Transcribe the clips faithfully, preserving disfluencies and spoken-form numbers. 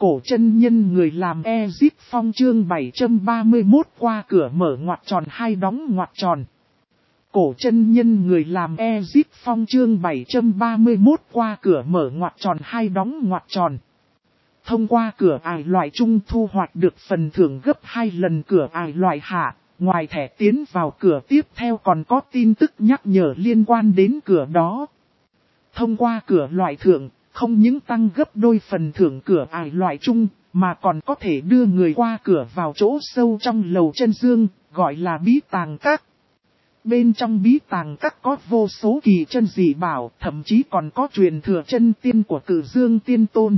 Cổ chân nhân người làm Ezip Phong chương bảy trăm ba mươi mốt qua cửa mở ngoặc tròn hai đóng ngoặc tròn. Cổ chân nhân người làm Ezip Phong chương bảy trăm ba mươi mốt qua cửa mở ngoặc tròn hai đóng ngoặc tròn. Thông qua cửa ải loại trung thu hoạch được phần thưởng gấp hai lần cửa ải loại hạ, ngoài thẻ tiến vào cửa tiếp theo còn có tin tức nhắc nhở liên quan đến cửa đó. Thông qua cửa loại thượng, không những tăng gấp đôi phần thưởng cửa ải loại trung, mà còn có thể đưa người qua cửa vào chỗ sâu trong lầu chân dương, gọi là bí tàng các. Bên trong bí tàng các có vô số kỳ chân dị bảo, thậm chí còn có truyền thừa chân tiên của Cử Dương Tiên Tôn.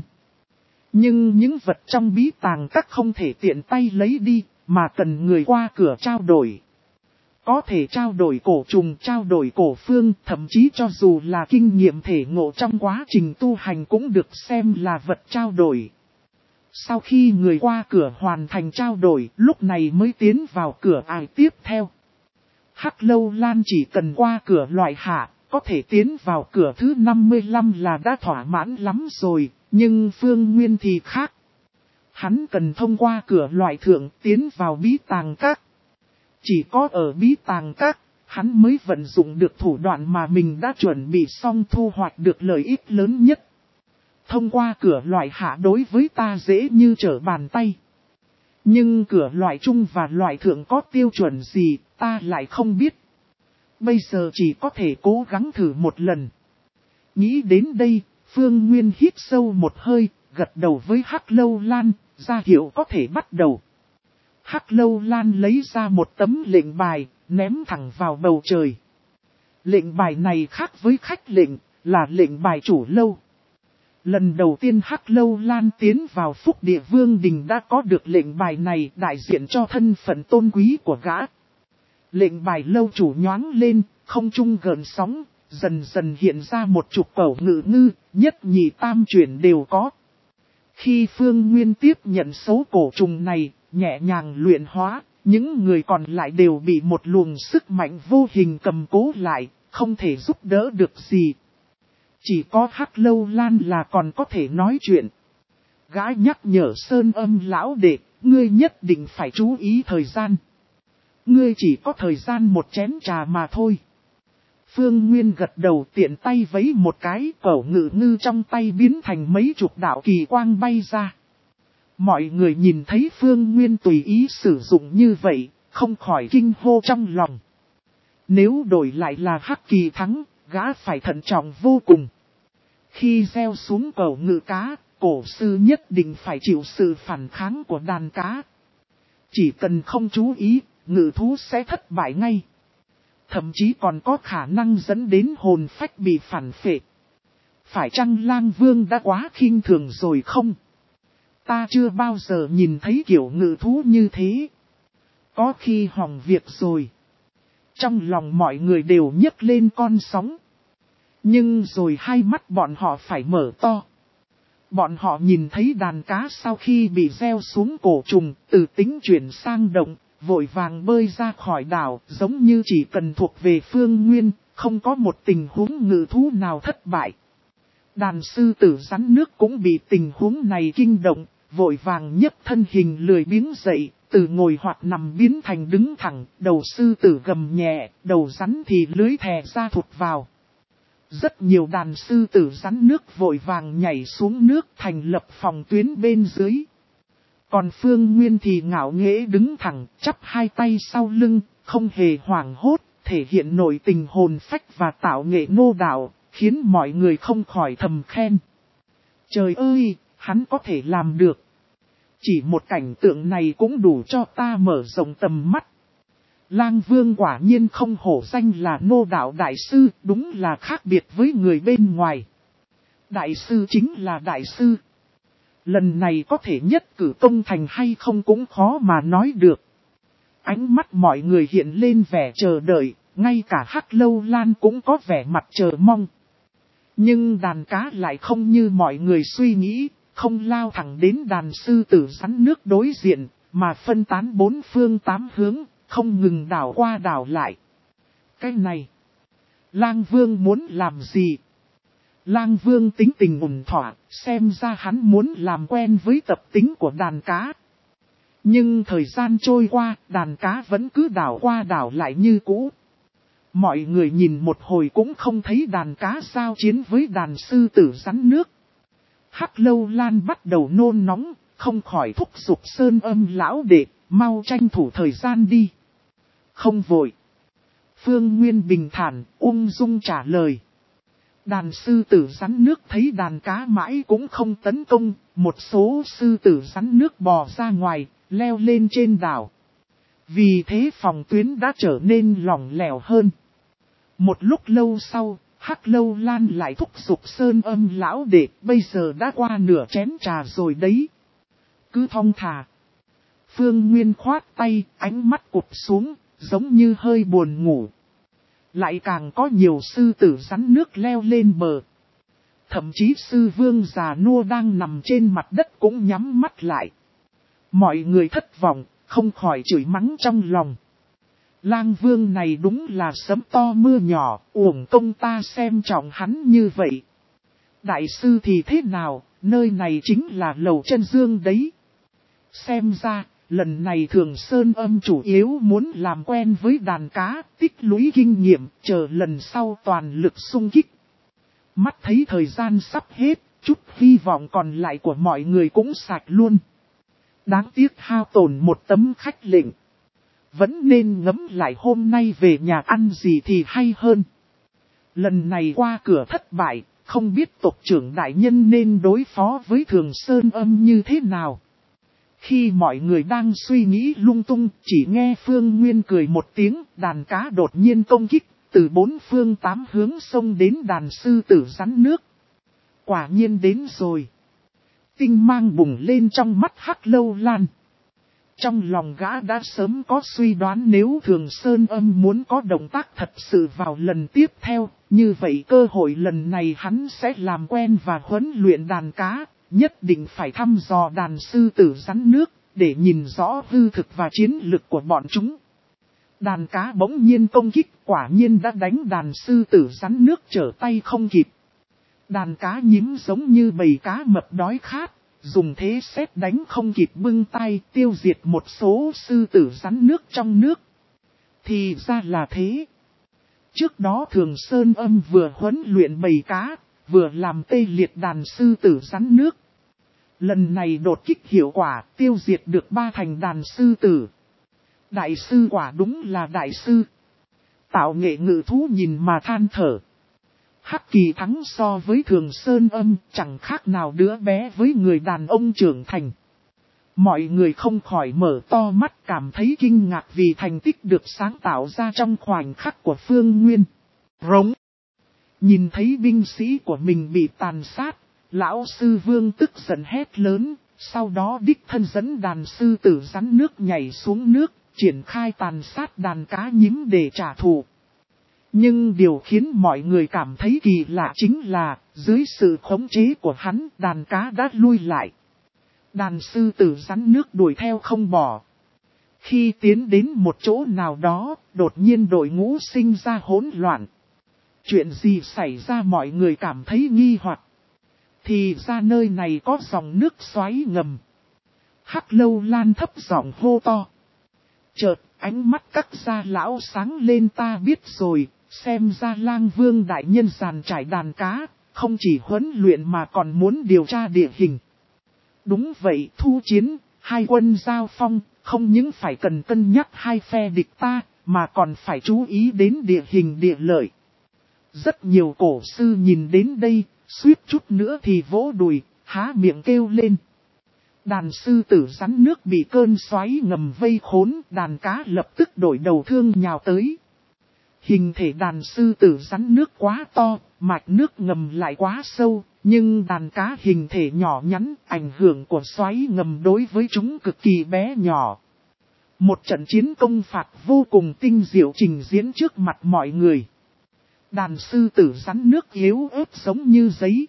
Nhưng những vật trong bí tàng các không thể tiện tay lấy đi, mà cần người qua cửa trao đổi. Có thể trao đổi cổ trùng, trao đổi cổ phương, thậm chí cho dù là kinh nghiệm thể ngộ trong quá trình tu hành cũng được xem là vật trao đổi. Sau khi người qua cửa hoàn thành trao đổi, lúc này mới tiến vào cửa ải tiếp theo. Hắc Lâu Lan chỉ cần qua cửa loại hạ, có thể tiến vào cửa thứ năm mươi lăm là đã thỏa mãn lắm rồi, nhưng Phương Nguyên thì khác. Hắn cần thông qua cửa loại thượng tiến vào bí tàng các. Chỉ có ở bí tàng các, hắn mới vận dụng được thủ đoạn mà mình đã chuẩn bị xong thu hoạch được lợi ích lớn nhất. Thông qua cửa loại hạ đối với ta dễ như trở bàn tay. Nhưng cửa loại trung và loại thượng có tiêu chuẩn gì, ta lại không biết. Bây giờ chỉ có thể cố gắng thử một lần. Nghĩ đến đây, Phương Nguyên hít sâu một hơi, gật đầu với Hắc Lâu Lan, ra hiệu có thể bắt đầu. Hắc Lâu Lan lấy ra một tấm lệnh bài, ném thẳng vào bầu trời. Lệnh bài này khác với khách lệnh, là lệnh bài chủ lâu. Lần đầu tiên Hắc Lâu Lan tiến vào Phúc Địa Vương Đình đã có được lệnh bài này đại diện cho thân phận tôn quý của gã. Lệnh bài lâu chủ nhoáng lên, không trung gợn sóng, dần dần hiện ra một chục cẩu ngự ngư, nhất nhị tam chuyển đều có. Khi Phương Nguyên tiếp nhận số cổ trùng này, nhẹ nhàng luyện hóa, những người còn lại đều bị một luồng sức mạnh vô hình cầm cố lại, không thể giúp đỡ được gì. Chỉ có Hắc Lâu Lan là còn có thể nói chuyện. Gã nhắc nhở Sơn Âm lão đệ, ngươi nhất định phải chú ý thời gian. Ngươi chỉ có thời gian một chén trà mà thôi. Phương Nguyên gật đầu tiện tay vấy một cái, cẩu ngự ngư trong tay biến thành mấy chục đạo kỳ quang bay ra. Mọi người nhìn thấy Phương Nguyên tùy ý sử dụng như vậy, không khỏi kinh hô trong lòng. Nếu đổi lại là Hắc Kỳ thắng, gã phải thận trọng vô cùng. Khi gieo xuống cẩu ngự cá, cổ sư nhất định phải chịu sự phản kháng của đàn cá. Chỉ cần không chú ý, ngự thú sẽ thất bại ngay. Thậm chí còn có khả năng dẫn đến hồn phách bị phản phệ. Phải chăng Lang Vương đã quá khinh thường rồi không? Ta chưa bao giờ nhìn thấy kiểu ngự thú như thế. Có khi hỏng việc rồi. Trong lòng mọi người đều nhấc lên con sóng. Nhưng rồi hai mắt bọn họ phải mở to. Bọn họ nhìn thấy đàn cá sau khi bị gieo xuống cổ trùng, từ tính chuyển sang động, vội vàng bơi ra khỏi đảo, giống như chỉ cần thuộc về Phương Nguyên, không có một tình huống ngự thú nào thất bại. Đàn sư tử rắn nước cũng bị tình huống này kinh động, vội vàng nhấc thân hình lười biếng dậy, từ ngồi hoặc nằm biến thành đứng thẳng, đầu sư tử gầm nhẹ, đầu rắn thì lưới thè ra thụt vào. Rất nhiều đàn sư tử rắn nước vội vàng nhảy xuống nước thành lập phòng tuyến bên dưới. Còn Phương Nguyên thì ngạo nghễ đứng thẳng, chắp hai tay sau lưng, không hề hoảng hốt, thể hiện nội tình hồn phách và tạo nghệ nô đạo, khiến mọi người không khỏi thầm khen. Trời ơi, hắn có thể làm được. Chỉ một cảnh tượng này cũng đủ cho ta mở rộng tầm mắt. Lang Vương quả nhiên không hổ danh là nô đạo đại sư, đúng là khác biệt với người bên ngoài. Đại sư chính là đại sư. Lần này có thể nhất cử công thành hay không cũng khó mà nói được. Ánh mắt mọi người hiện lên vẻ chờ đợi, ngay cả Hắc Lâu Lan cũng có vẻ mặt chờ mong. Nhưng đàn cá lại không như mọi người suy nghĩ, không lao thẳng đến đàn sư tử rắn nước đối diện, mà phân tán bốn phương tám hướng, không ngừng đảo qua đảo lại. Cái này, Lang Vương muốn làm gì? Lang Vương tính tình ổn thỏa, xem ra hắn muốn làm quen với tập tính của đàn cá. Nhưng thời gian trôi qua, đàn cá vẫn cứ đảo qua đảo lại như cũ. Mọi người nhìn một hồi cũng không thấy đàn cá giao chiến với đàn sư tử rắn nước. Hắc Lâu Lan bắt đầu nôn nóng, không khỏi thúc giục Sơn Âm lão đệ, mau tranh thủ thời gian đi. Không vội. Phương Nguyên bình thản, ung dung trả lời. Đàn sư tử rắn nước thấy đàn cá mãi cũng không tấn công, một số sư tử rắn nước bò ra ngoài, leo lên trên đảo. Vì thế phòng tuyến đã trở nên lỏng lẻo hơn. Một lúc lâu sau, Hắc Lâu Lan lại thúc giục Sơn Âm lão đệ, bây giờ đã qua nửa chén trà rồi đấy. Cứ thong thả. Phương Nguyên khoát tay, ánh mắt cụp xuống, giống như hơi buồn ngủ. Lại càng có nhiều sư tử rắn nước leo lên bờ. Thậm chí sư vương già nua đang nằm trên mặt đất cũng nhắm mắt lại. Mọi người thất vọng, không khỏi chửi mắng trong lòng. Lang Vương này đúng là sấm to mưa nhỏ, uổng công ta xem trọng hắn như vậy. Đại sư thì thế nào, nơi này chính là Lầu Chân Dương đấy. Xem ra, lần này Thường Sơn Âm chủ yếu muốn làm quen với đàn cá, tích lũy kinh nghiệm, chờ lần sau toàn lực xung kích. Mắt thấy thời gian sắp hết, chút hy vọng còn lại của mọi người cũng sạch luôn. Đáng tiếc hao tổn một tấm khách lệnh. Vẫn nên ngẫm lại hôm nay về nhà ăn gì thì hay hơn. Lần này qua cửa thất bại, không biết tộc trưởng đại nhân nên đối phó với Thường Sơn Âm như thế nào. Khi mọi người đang suy nghĩ lung tung, chỉ nghe Phương Nguyên cười một tiếng, đàn cá đột nhiên công kích, từ bốn phương tám hướng xông đến đàn sư tử rắn nước. Quả nhiên đến rồi. Tinh mang bùng lên trong mắt Hắc Lâu Lan. Trong lòng gã đã sớm có suy đoán nếu Thường Sơn Âm muốn có động tác thật sự vào lần tiếp theo, như vậy cơ hội lần này hắn sẽ làm quen và huấn luyện đàn cá, nhất định phải thăm dò đàn sư tử rắn nước, để nhìn rõ hư thực và chiến lực của bọn chúng. Đàn cá bỗng nhiên công kích, quả nhiên đã đánh đàn sư tử rắn nước trở tay không kịp. Đàn cá nhím giống như bầy cá mập đói khát. Dùng thế xét đánh không kịp bưng tay tiêu diệt một số sư tử rắn nước trong nước. Thì ra là thế. Trước đó Thường Sơn Âm vừa huấn luyện bầy cá, vừa làm tê liệt đàn sư tử rắn nước. Lần này đột kích hiệu quả tiêu diệt được ba thành đàn sư tử. Đại sư quả đúng là đại sư. Tạo nghệ ngự thú nhìn mà than thở. Hắc Kỳ thắng so với Thường Sơn Âm chẳng khác nào đứa bé với người đàn ông trưởng thành. Mọi người không khỏi mở to mắt cảm thấy kinh ngạc vì thành tích được sáng tạo ra trong khoảnh khắc của Phương Nguyên. Rống. Nhìn thấy binh sĩ của mình bị tàn sát, lão sư Vương tức giận hét lớn, sau đó đích thân dẫn đàn sư tử rắn nước nhảy xuống nước, triển khai tàn sát đàn cá nhím để trả thù. Nhưng điều khiến mọi người cảm thấy kỳ lạ chính là, dưới sự khống chế của hắn, đàn cá đã lui lại. Đàn sư tử rắn nước đuổi theo không bỏ. Khi tiến đến một chỗ nào đó, đột nhiên đội ngũ sinh ra hỗn loạn. Chuyện gì xảy ra mọi người cảm thấy nghi hoặc. Thì ra nơi này có dòng nước xoáy ngầm. Hắc Lâu Lan thấp giọng hô to. Chợt, ánh mắt các gia lão sáng lên, ta biết rồi. Xem ra Lang Vương đại nhân giàn trải đàn cá, không chỉ huấn luyện mà còn muốn điều tra địa hình. Đúng vậy, thu chiến, hai quân giao phong, không những phải cần cân nhắc hai phe địch ta, mà còn phải chú ý đến địa hình địa lợi. Rất nhiều cổ sư nhìn đến đây, suýt chút nữa thì vỗ đùi, há miệng kêu lên. Đàn sư tử rắn nước bị cơn xoáy ngầm vây khốn, đàn cá lập tức đổi đầu thương nhào tới. Hình thể đàn sư tử rắn nước quá to, mạch nước ngầm lại quá sâu, nhưng đàn cá hình thể nhỏ nhắn, ảnh hưởng của xoáy ngầm đối với chúng cực kỳ bé nhỏ. Một trận chiến công phạt vô cùng tinh diệu trình diễn trước mặt mọi người. Đàn sư tử rắn nước yếu ớt giống như giấy.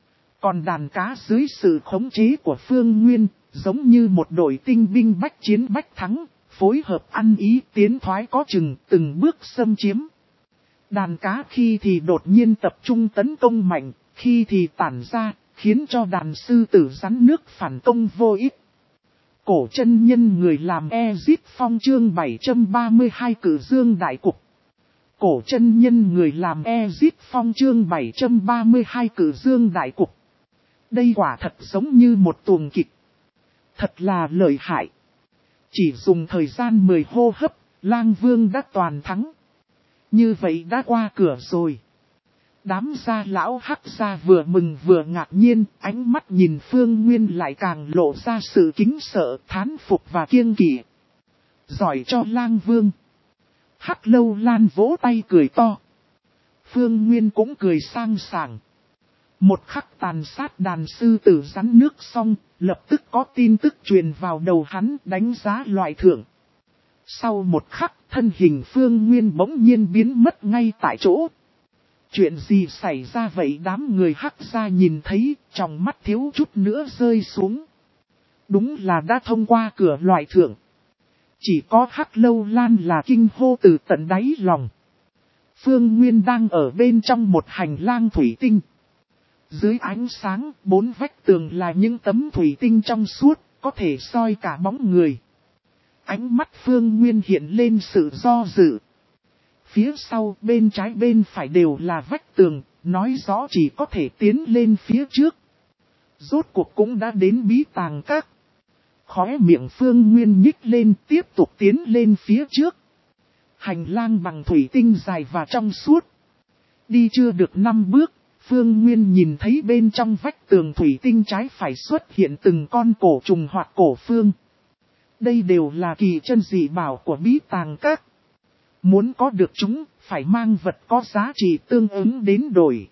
Còn đàn cá dưới sự khống chế của Phương Nguyên, giống như một đội tinh binh bách chiến bách thắng, phối hợp ăn ý tiến thoái có chừng, từng bước xâm chiếm. Đàn cá khi thì đột nhiên tập trung tấn công mạnh, khi thì tản ra, khiến cho đàn sư tử rắn nước phản công vô ích. Cổ chân nhân người làm Ezip Phong chương bảy trăm ba mươi hai cử dương đại cục. Cổ chân nhân người làm Ezip Phong chương bảy trăm ba mươi hai cử dương đại cục. Đây quả thật giống như một tuồng kịch. Thật là lợi hại. Chỉ dùng thời gian mười hô hấp, Lang Vương đã toàn thắng. Như vậy đã qua cửa rồi. Đám gia lão hắc gia vừa mừng vừa ngạc nhiên, ánh mắt nhìn Phương Nguyên lại càng lộ ra sự kính sợ, thán phục và kiêng kỵ. Giỏi cho Lang Vương. Hắc Lâu Lan vỗ tay cười to. Phương Nguyên cũng cười sang sảng. Một khắc tàn sát đàn sư tử rắn nước xong, lập tức có tin tức truyền vào đầu hắn đánh giá loại thưởng. Sau một khắc, thân hình Phương Nguyên bỗng nhiên biến mất ngay tại chỗ. Chuyện gì xảy ra vậy? Đám người hắc gia nhìn thấy, trong mắt thiếu chút nữa rơi xuống. Đúng là đã thông qua cửa loại thưởng. Chỉ có Hắc Lâu Lan là kinh hô từ tận đáy lòng. Phương Nguyên đang ở bên trong một hành lang thủy tinh. Dưới ánh sáng, bốn vách tường là những tấm thủy tinh trong suốt, có thể soi cả bóng người. Ánh mắt Phương Nguyên hiện lên sự do dự. Phía sau, bên trái bên phải đều là vách tường, nói rõ chỉ có thể tiến lên phía trước. Rốt cuộc cũng đã đến bí tàng các. Khóe miệng Phương Nguyên nhích lên tiếp tục tiến lên phía trước. Hành lang bằng thủy tinh dài và trong suốt. Đi chưa được năm bước, Phương Nguyên nhìn thấy bên trong vách tường thủy tinh trái phải xuất hiện từng con cổ trùng hoặc cổ phương. Đây đều là kỳ chân dị bảo của bí tàng các. Muốn có được chúng, phải mang vật có giá trị tương ứng đến đổi.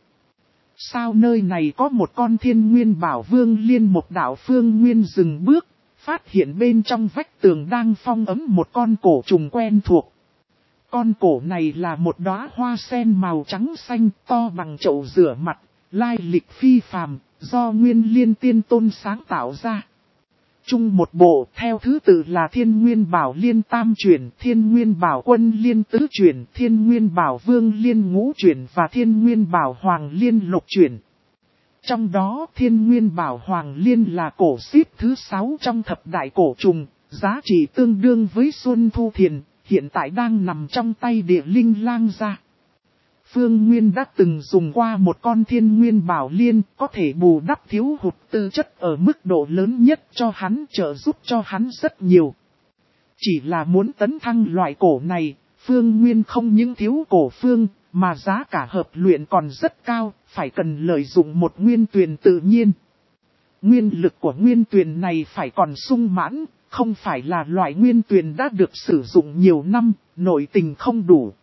Sao nơi này có một con Thiên Nguyên Bảo Vương Liên một đạo? Phương Nguyên dừng bước, phát hiện bên trong vách tường đang phong ấm một con cổ trùng quen thuộc. Con cổ này là một đóa hoa sen màu trắng xanh to bằng chậu rửa mặt, lai lịch phi phàm, do Nguyên Liên Tiên Tôn sáng tạo ra. Chung một bộ theo thứ tự là Thiên Nguyên Bảo Liên Tam Chuyển, Thiên Nguyên Bảo Quân Liên Tứ Chuyển, Thiên Nguyên Bảo Vương Liên Ngũ Chuyển và Thiên Nguyên Bảo Hoàng Liên Lục Chuyển. Trong đó Thiên Nguyên Bảo Hoàng Liên là cổ xếp thứ sáu trong thập đại cổ trùng, giá trị tương đương với Xuân Thu Thiền, hiện tại đang nằm trong tay Địa Linh Lang gia. Phương Nguyên đã từng dùng qua một con Thiên Nguyên Bảo Liên, có thể bù đắp thiếu hụt tư chất ở mức độ lớn nhất cho hắn, trợ giúp cho hắn rất nhiều. Chỉ là muốn tấn thăng loại cổ này, Phương Nguyên không những thiếu cổ phương, mà giá cả hợp luyện còn rất cao, phải cần lợi dụng một nguyên tuyền tự nhiên. Nguyên lực của nguyên tuyền này phải còn sung mãn, không phải là loại nguyên tuyền đã được sử dụng nhiều năm, nội tình không đủ.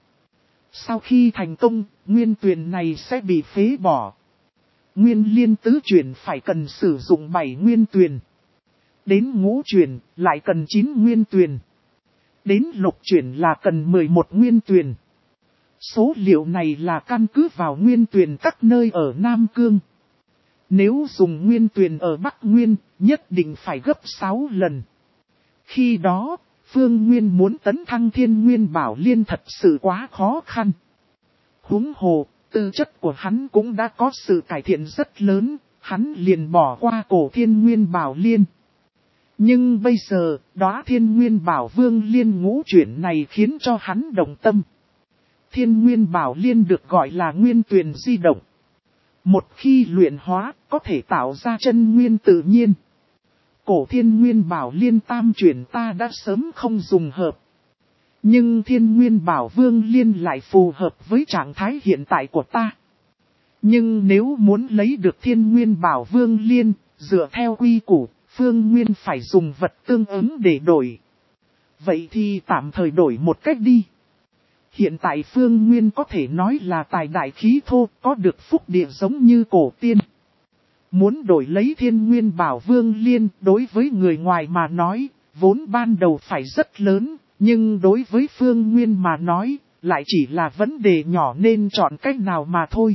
Sau khi thành công, nguyên tuyền này sẽ bị phế bỏ. Nguyên Liên Tứ Chuyển phải cần sử dụng bảy nguyên tuyền. Đến ngũ chuyển lại cần chín nguyên tuyền. Đến lục chuyển là cần mười một nguyên tuyền. Số liệu này là căn cứ vào nguyên tuyền các nơi ở Nam Cương. Nếu dùng nguyên tuyền ở Bắc Nguyên, nhất định phải gấp sáu lần. Khi đó, Phương Nguyên muốn tấn thăng Thiên Nguyên Bảo Liên thật sự quá khó khăn. Huống hồ, tư chất của hắn cũng đã có sự cải thiện rất lớn, hắn liền bỏ qua cổ Thiên Nguyên Bảo Liên. Nhưng bây giờ, đóa Thiên Nguyên Bảo Vương Liên Ngũ Chuyển này khiến cho hắn động tâm. Thiên Nguyên Bảo Liên được gọi là nguyên tuyền di động. Một khi luyện hóa, có thể tạo ra chân nguyên tự nhiên. Cổ Thiên Nguyên Bảo Liên Tam Chuyển ta đã sớm không dùng hợp. Nhưng Thiên Nguyên Bảo Vương Liên lại phù hợp với trạng thái hiện tại của ta. Nhưng nếu muốn lấy được Thiên Nguyên Bảo Vương Liên, dựa theo quy củ, Phương Nguyên phải dùng vật tương ứng để đổi. Vậy thì tạm thời đổi một cách đi. Hiện tại Phương Nguyên có thể nói là tài đại khí thô, có được phúc địa giống như cổ tiên. Muốn đổi lấy Thiên Nguyên Bảo Vương Liên, đối với người ngoài mà nói, vốn ban đầu phải rất lớn, nhưng đối với Phương Nguyên mà nói, lại chỉ là vấn đề nhỏ nên chọn cách nào mà thôi.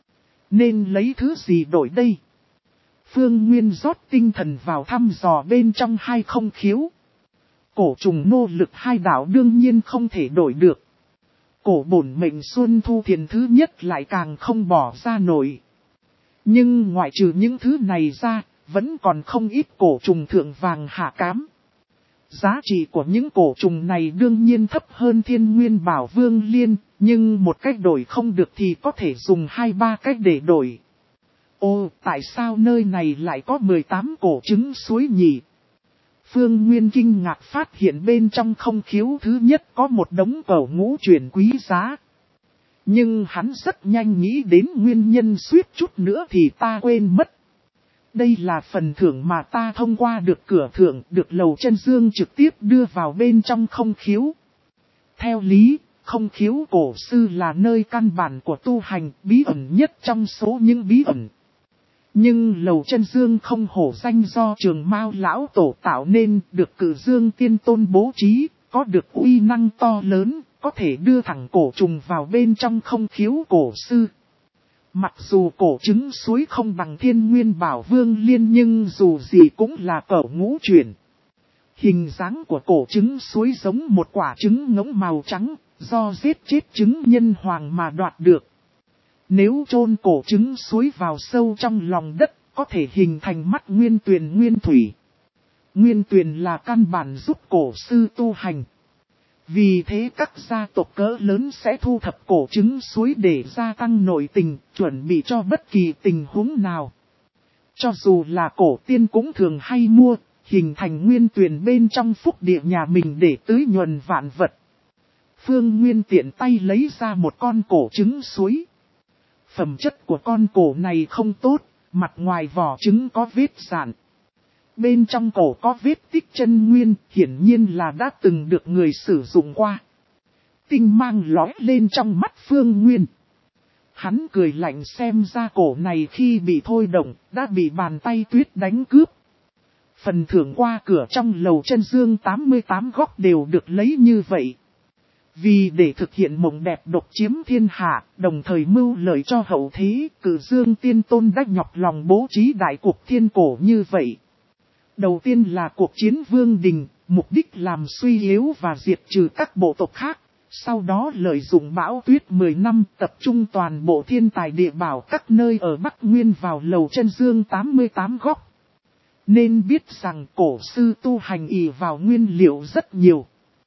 Nên lấy thứ gì đổi đây? Phương Nguyên rót tinh thần vào thăm dò bên trong hai không khiếu. Cổ trùng nô lực hai đạo đương nhiên không thể đổi được. Cổ bổn mệnh Xuân Thu Thiền thứ nhất lại càng không bỏ ra nổi. Nhưng ngoại trừ những thứ này ra, vẫn còn không ít cổ trùng thượng vàng hạ cám. Giá trị của những cổ trùng này đương nhiên thấp hơn Thiên Nguyên Bảo Vương Liên, nhưng một cách đổi không được thì có thể dùng hai ba cách để đổi. Ô, tại sao nơi này lại có mười tám cổ trứng suối nhỉ? Phương Nguyên kinh ngạc phát hiện bên trong không khiếu thứ nhất có một đống cẩu ngũ chuyển quý giá. Nhưng hắn rất nhanh nghĩ đến nguyên nhân suýt chút nữa thì ta quên mất. Đây là phần thưởng mà ta thông qua được cửa thưởng được Lầu Chân Dương trực tiếp đưa vào bên trong không khiếu. Theo lý, không khiếu cổ sư là nơi căn bản của tu hành bí ẩn nhất trong số những bí ẩn. Nhưng Lầu Chân Dương không hổ danh do Trường Mao lão tổ tạo nên được Cử Dương Tiên Tôn bố trí, có được uy năng to lớn, có thể đưa thẳng cổ trùng vào bên trong không khiếu cổ sư. Mặc dù cổ trứng suối không bằng Thiên Nguyên Bảo Vương Liên nhưng dù gì cũng là cẩu ngũ chuyển. Hình dáng của cổ trứng suối giống một quả trứng ngỗng màu trắng, do giết chết trứng nhân hoàng mà đoạt được. Nếu chôn cổ trứng suối vào sâu trong lòng đất, có thể hình thành mắt nguyên tuyền nguyên thủy. Nguyên tuyền là căn bản giúp cổ sư tu hành. Vì thế các gia tộc cỡ lớn sẽ thu thập cổ trứng suối để gia tăng nội tình, chuẩn bị cho bất kỳ tình huống nào. Cho dù là cổ tiên cũng thường hay mua, hình thành nguyên tuyền bên trong phúc địa nhà mình để tưới nhuần vạn vật. Phương Nguyên tiện tay lấy ra một con cổ trứng suối. Phẩm chất của con cổ này không tốt, mặt ngoài vỏ trứng có vết rạn. Bên trong cổ có vết tích chân nguyên, hiển nhiên là đã từng được người sử dụng qua. Tinh mang lóe lên trong mắt Phương Nguyên. Hắn cười lạnh xem ra cổ này khi bị thôi động, đã bị bàn tay tuyết đánh cướp. Phần thưởng qua cửa trong Lầu Chân Dương tám mươi tám góc đều được lấy như vậy. Vì để thực hiện mộng đẹp độc chiếm thiên hạ, đồng thời mưu lợi cho hậu thế, Cử Dương Tiên Tôn đã nhọc lòng bố trí đại cuộc thiên cổ như vậy. Đầu tiên là cuộc chiến vương đình, mục đích làm suy yếu và diệt trừ các bộ tộc khác. Sau đó lợi dụng bão tuyết mười năm tập trung toàn bộ thiên tài địa bảo các nơi ở Bắc Nguyên vào Lầu Chân Dương tám mươi tám góc. Nên biết rằng cổ sư tu hành ỷ vào nguyên liệu rất nhiều.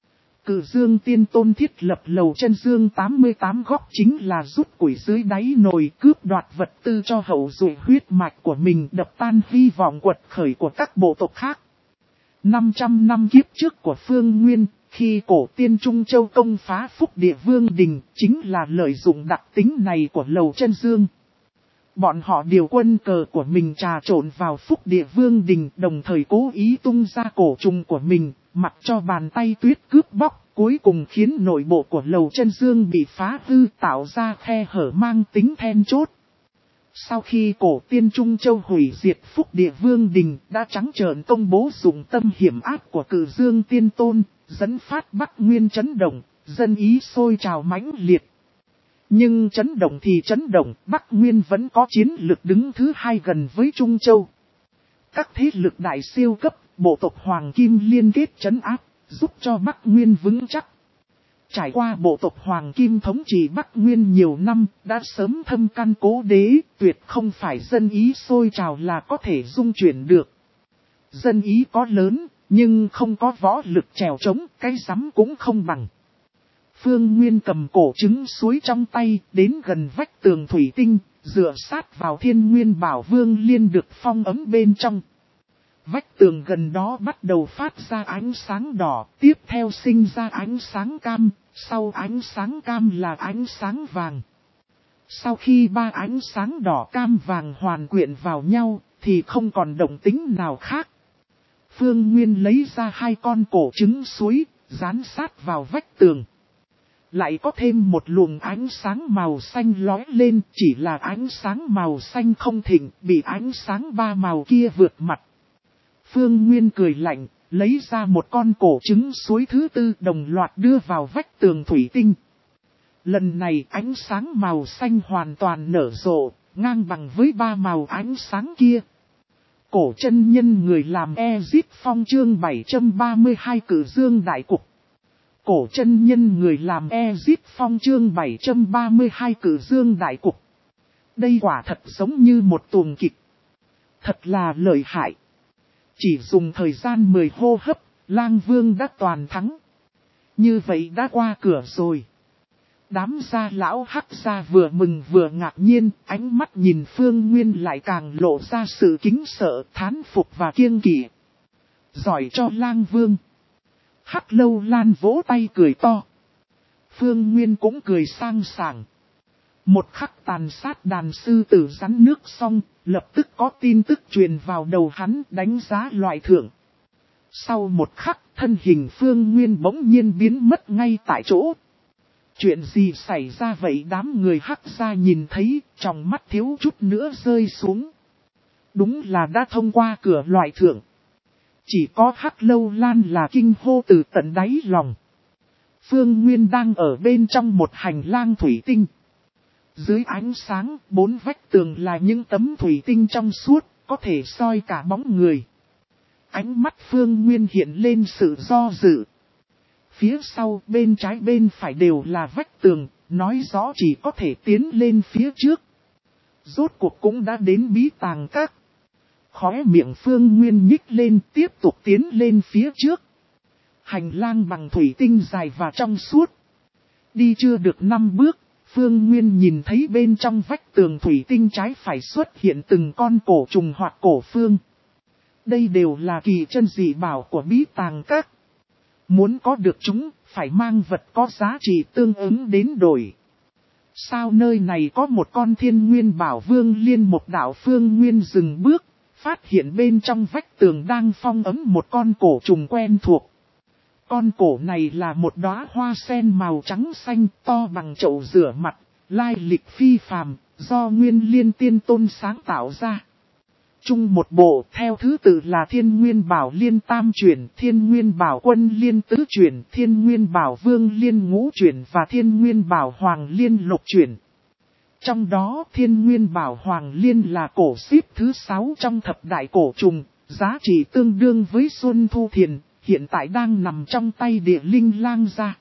Cử Dương Tiên Tôn thiết lập Lầu Chân Dương tám mươi tám góc chính là rút củi dưới đáy nồi cướp đoạt vật tư cho hậu duệ huyết mạch của mình, đập tan hy vọng quật khởi của các bộ tộc khác. năm trăm năm kiếp trước của Phương Nguyên, khi cổ tiên Trung Châu công phá Phúc Địa Vương Đình, chính là lợi dụng đặc tính này của Lầu Chân Dương. Bọn họ điều quân cờ của mình trà trộn vào Phúc Địa Vương Đình, đồng thời cố ý tung ra cổ trùng của mình, mặc cho bàn tay tuyết cướp bóc, cuối cùng khiến nội bộ của Lầu Chân Dương bị phá hư, tạo ra khe hở mang tính then chốt. Sau khi cổ tiên Trung Châu hủy diệt Phúc Địa Vương Đình, đã trắng trợn công bố dụng tâm hiểm ác của Cử Dương Tiên Tôn, dẫn phát Bắc Nguyên chấn động, dân ý sôi trào mãnh liệt. Nhưng chấn động thì chấn động, Bắc Nguyên vẫn có chiến lực đứng thứ hai gần với Trung Châu. Các thế lực đại siêu cấp, bộ tộc Hoàng Kim liên kết trấn áp, giúp cho Bắc Nguyên vững chắc. Trải qua bộ tộc Hoàng Kim thống trị Bắc Nguyên nhiều năm, đã sớm thâm căn cố đế, tuyệt không phải dân ý sôi trào là có thể dung chuyển được. Dân ý có lớn, nhưng không có võ lực trèo trống, cái rắm cũng không bằng. Phương Nguyên cầm cổ trứng suối trong tay, đến gần vách tường thủy tinh, dựa sát vào Thiên Nguyên Bảo Vương Liên được phong ấm bên trong. Vách tường gần đó bắt đầu phát ra ánh sáng đỏ, tiếp theo sinh ra ánh sáng cam, sau ánh sáng cam là ánh sáng vàng. Sau khi ba ánh sáng đỏ cam vàng hoàn quyện vào nhau, thì không còn động tĩnh nào khác. Phương Nguyên lấy ra hai con cổ trứng suối, dán sát vào vách tường. Lại có thêm một luồng ánh sáng màu xanh lóe lên, chỉ là ánh sáng màu xanh không thịnh, bị ánh sáng ba màu kia vượt mặt. Phương Nguyên cười lạnh, lấy ra một con cổ trứng suối thứ tư đồng loạt đưa vào vách tường thủy tinh. Lần này ánh sáng màu xanh hoàn toàn nở rộ, ngang bằng với ba màu ánh sáng kia. Cổ chân nhân người làm Ezip Phong chương bảy trăm ba mươi hai Cử Dương Đại Cục. Cổ chân nhân người làm Ezip Phong chương bảy trăm ba mươi hai Cử Dương Đại Cục. Đây quả thật giống như một tuồng kịch. Thật là lợi hại. Chỉ dùng thời gian mười hô hấp, Lang Vương đã toàn thắng. Như vậy đã qua cửa rồi. Đám gia lão hắc gia vừa mừng vừa ngạc nhiên, ánh mắt nhìn Phương Nguyên lại càng lộ ra sự kính sợ, thán phục và kiêng kỵ. Giỏi cho Lang Vương. Hắc Lâu Lan vỗ tay cười to. Phương Nguyên cũng cười sang sảng. Một khắc tàn sát đàn sư tử rắn nước xong, lập tức có tin tức truyền vào đầu hắn đánh giá loại thượng. Sau một khắc, thân hình Phương Nguyên bỗng nhiên biến mất ngay tại chỗ. Chuyện gì xảy ra vậy? Đám người hắc gia nhìn thấy, trong mắt thiếu chút nữa rơi xuống. Đúng là đã thông qua cửa loại thượng. Chỉ có Hắc Lâu Lan là kinh hô từ tận đáy lòng. Phương Nguyên đang ở bên trong một hành lang thủy tinh. Dưới ánh sáng, bốn vách tường là những tấm thủy tinh trong suốt, có thể soi cả bóng người. Ánh mắt Phương Nguyên hiện lên sự do dự. Phía sau, bên trái bên phải đều là vách tường, nói rõ chỉ có thể tiến lên phía trước. Rốt cuộc cũng đã đến bí tàng các. Khóe miệng Phương Nguyên nhích lên, tiếp tục tiến lên phía trước. Hành lang bằng thủy tinh dài và trong suốt. Đi chưa được năm bước, Phương Nguyên nhìn thấy bên trong vách tường thủy tinh trái phải xuất hiện từng con cổ trùng hoặc cổ phương. Đây đều là kỳ chân dị bảo của bí tàng các. Muốn có được chúng, phải mang vật có giá trị tương ứng đến đổi. Sao nơi này có một con Thiên Nguyên Bảo Vương Liên? Một đạo Phương Nguyên dừng bước, phát hiện bên trong vách tường đang phong ấm một con cổ trùng quen thuộc. Con cổ này là một đóa hoa sen màu trắng xanh to bằng chậu rửa mặt, lai lịch phi phàm, do Nguyên Liên Tiên Tôn sáng tạo ra. Chung một bộ theo thứ tự là Thiên Nguyên Bảo Liên Tam Chuyển, Thiên Nguyên Bảo Quân Liên Tứ Chuyển, Thiên Nguyên Bảo Vương Liên Ngũ Chuyển và Thiên Nguyên Bảo Hoàng Liên Lục Chuyển. Trong đó Thiên Nguyên Bảo Hoàng Liên là cổ xếp thứ sáu trong thập đại cổ trùng, giá trị tương đương với Xuân Thu Thiền, hiện tại đang nằm trong tay Địa Linh Lang gia.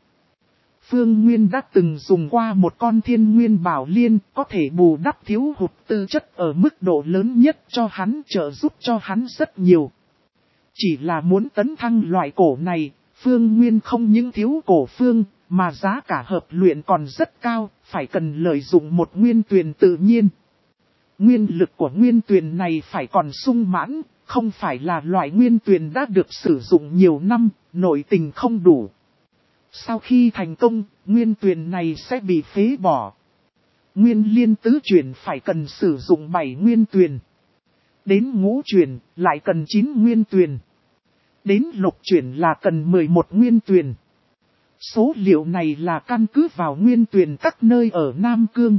Phương Nguyên đã từng dùng qua một con Thiên Nguyên Bảo Liên, có thể bù đắp thiếu hụt tư chất ở mức độ lớn nhất cho hắn, trợ giúp cho hắn rất nhiều. Chỉ là muốn tấn thăng loại cổ này, Phương Nguyên không những thiếu cổ phương, mà giá cả hợp luyện còn rất cao, phải cần lợi dụng một nguyên tuyền tự nhiên. Nguyên lực của nguyên tuyền này phải còn sung mãn, không phải là loại nguyên tuyền đã được sử dụng nhiều năm, nội tình không đủ. Sau khi thành công, nguyên tuyền này sẽ bị phế bỏ. Nguyên Liên Tứ Chuyển phải cần sử dụng bảy nguyên tuyền. Đến ngũ chuyển lại cần chín nguyên tuyền. Đến lục chuyển là cần mười một nguyên tuyền. Số liệu này là căn cứ vào nguyên tuyền các nơi ở Nam Cương.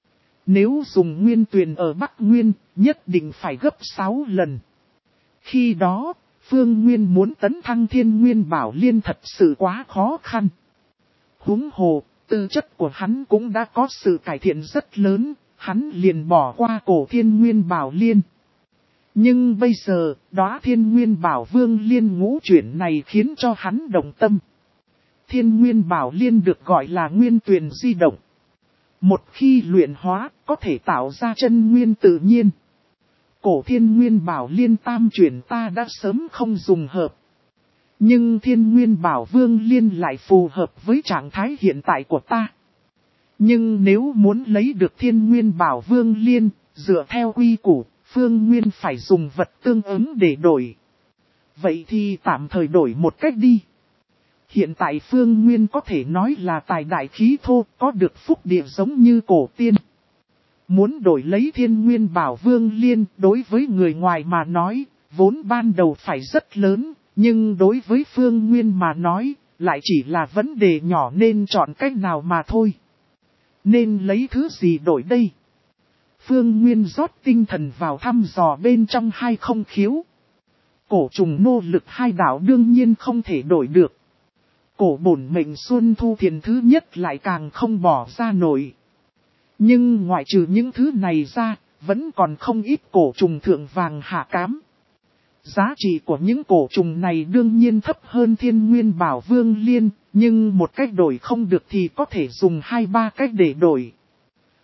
Nếu dùng nguyên tuyền ở Bắc Nguyên, nhất định phải gấp sáu lần. Khi đó, Phương Nguyên muốn tấn thăng Thiên Nguyên Bảo Liên thật sự quá khó khăn. Huống hồ, tư chất của hắn cũng đã có sự cải thiện rất lớn, hắn liền bỏ qua cổ Thiên Nguyên Bảo Liên. Nhưng bây giờ, đóa Thiên Nguyên Bảo Vương Liên ngũ chuyển này khiến cho hắn động tâm. Thiên Nguyên Bảo Liên được gọi là nguyên tuyền di động. Một khi luyện hóa, có thể tạo ra chân nguyên tự nhiên. Cổ Thiên Nguyên Bảo Liên Tam chuyển ta đã sớm không dùng hợp. Nhưng Thiên Nguyên Bảo Vương Liên lại phù hợp với trạng thái hiện tại của ta. Nhưng nếu muốn lấy được Thiên Nguyên Bảo Vương Liên, dựa theo quy củ, Phương Nguyên phải dùng vật tương ứng để đổi. Vậy thì tạm thời đổi một cách đi. Hiện tại Phương Nguyên có thể nói là tài đại khí thô, có được phúc địa giống như cổ tiên. Muốn đổi lấy Thiên Nguyên Bảo Vương Liên, đối với người ngoài mà nói, vốn ban đầu phải rất lớn, nhưng đối với Phương Nguyên mà nói, lại chỉ là vấn đề nhỏ nên chọn cách nào mà thôi. Nên lấy thứ gì đổi đây? Phương Nguyên rót tinh thần vào thăm dò bên trong hai không khiếu. Cổ trùng nô lực hai đạo đương nhiên không thể đổi được. Cổ bổn mệnh Xuân Thu Thiền thứ nhất lại càng không bỏ ra nổi. Nhưng ngoại trừ những thứ này ra, vẫn còn không ít cổ trùng thượng vàng hạ cám. Giá trị của những cổ trùng này đương nhiên thấp hơn Thiên Nguyên Bảo Vương Liên, nhưng một cách đổi không được thì có thể dùng hai ba cách để đổi.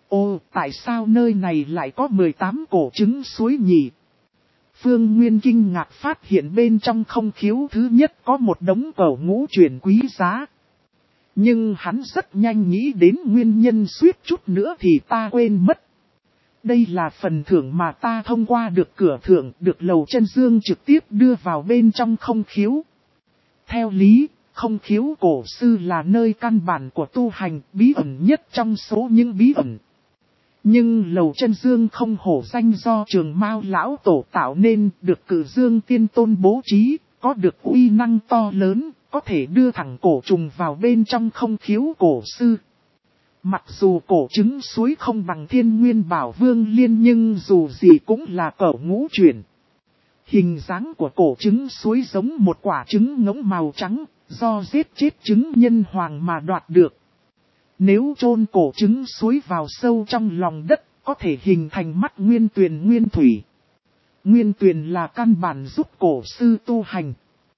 Ô, tại sao nơi này lại có mười tám cổ trứng suối nhỉ? Phương Nguyên kinh ngạc phát hiện bên trong không khiếu thứ nhất có một đống cẩu ngũ chuyển quý giá. Nhưng hắn rất nhanh nghĩ đến nguyên nhân suýt chút nữa thì ta quên mất. Đây là phần thưởng mà ta thông qua được cửa thưởng được Lầu Chân Dương trực tiếp đưa vào bên trong không khiếu. Theo lý, không khiếu cổ sư là nơi căn bản của tu hành bí ẩn nhất trong số những bí ẩn. Nhưng Lầu Chân Dương không hổ danh do Trường Mao lão tổ tạo nên được Cử Dương Tiên Tôn bố trí, có được uy năng to lớn, có thể đưa thẳng cổ trùng vào bên trong không khiếu cổ sư. Mặc dù cổ trứng suối không bằng Thiên Nguyên Bảo Vương Liên nhưng dù gì cũng là cẩu ngũ chuyển. Hình dáng của cổ trứng suối giống một quả trứng ngỗng màu trắng, do giết chết trứng nhân hoàng mà đoạt được. Nếu chôn cổ trứng suối vào sâu trong lòng đất, có thể hình thành mắt nguyên tuyền nguyên thủy. Nguyên tuyền là căn bản giúp cổ sư tu hành.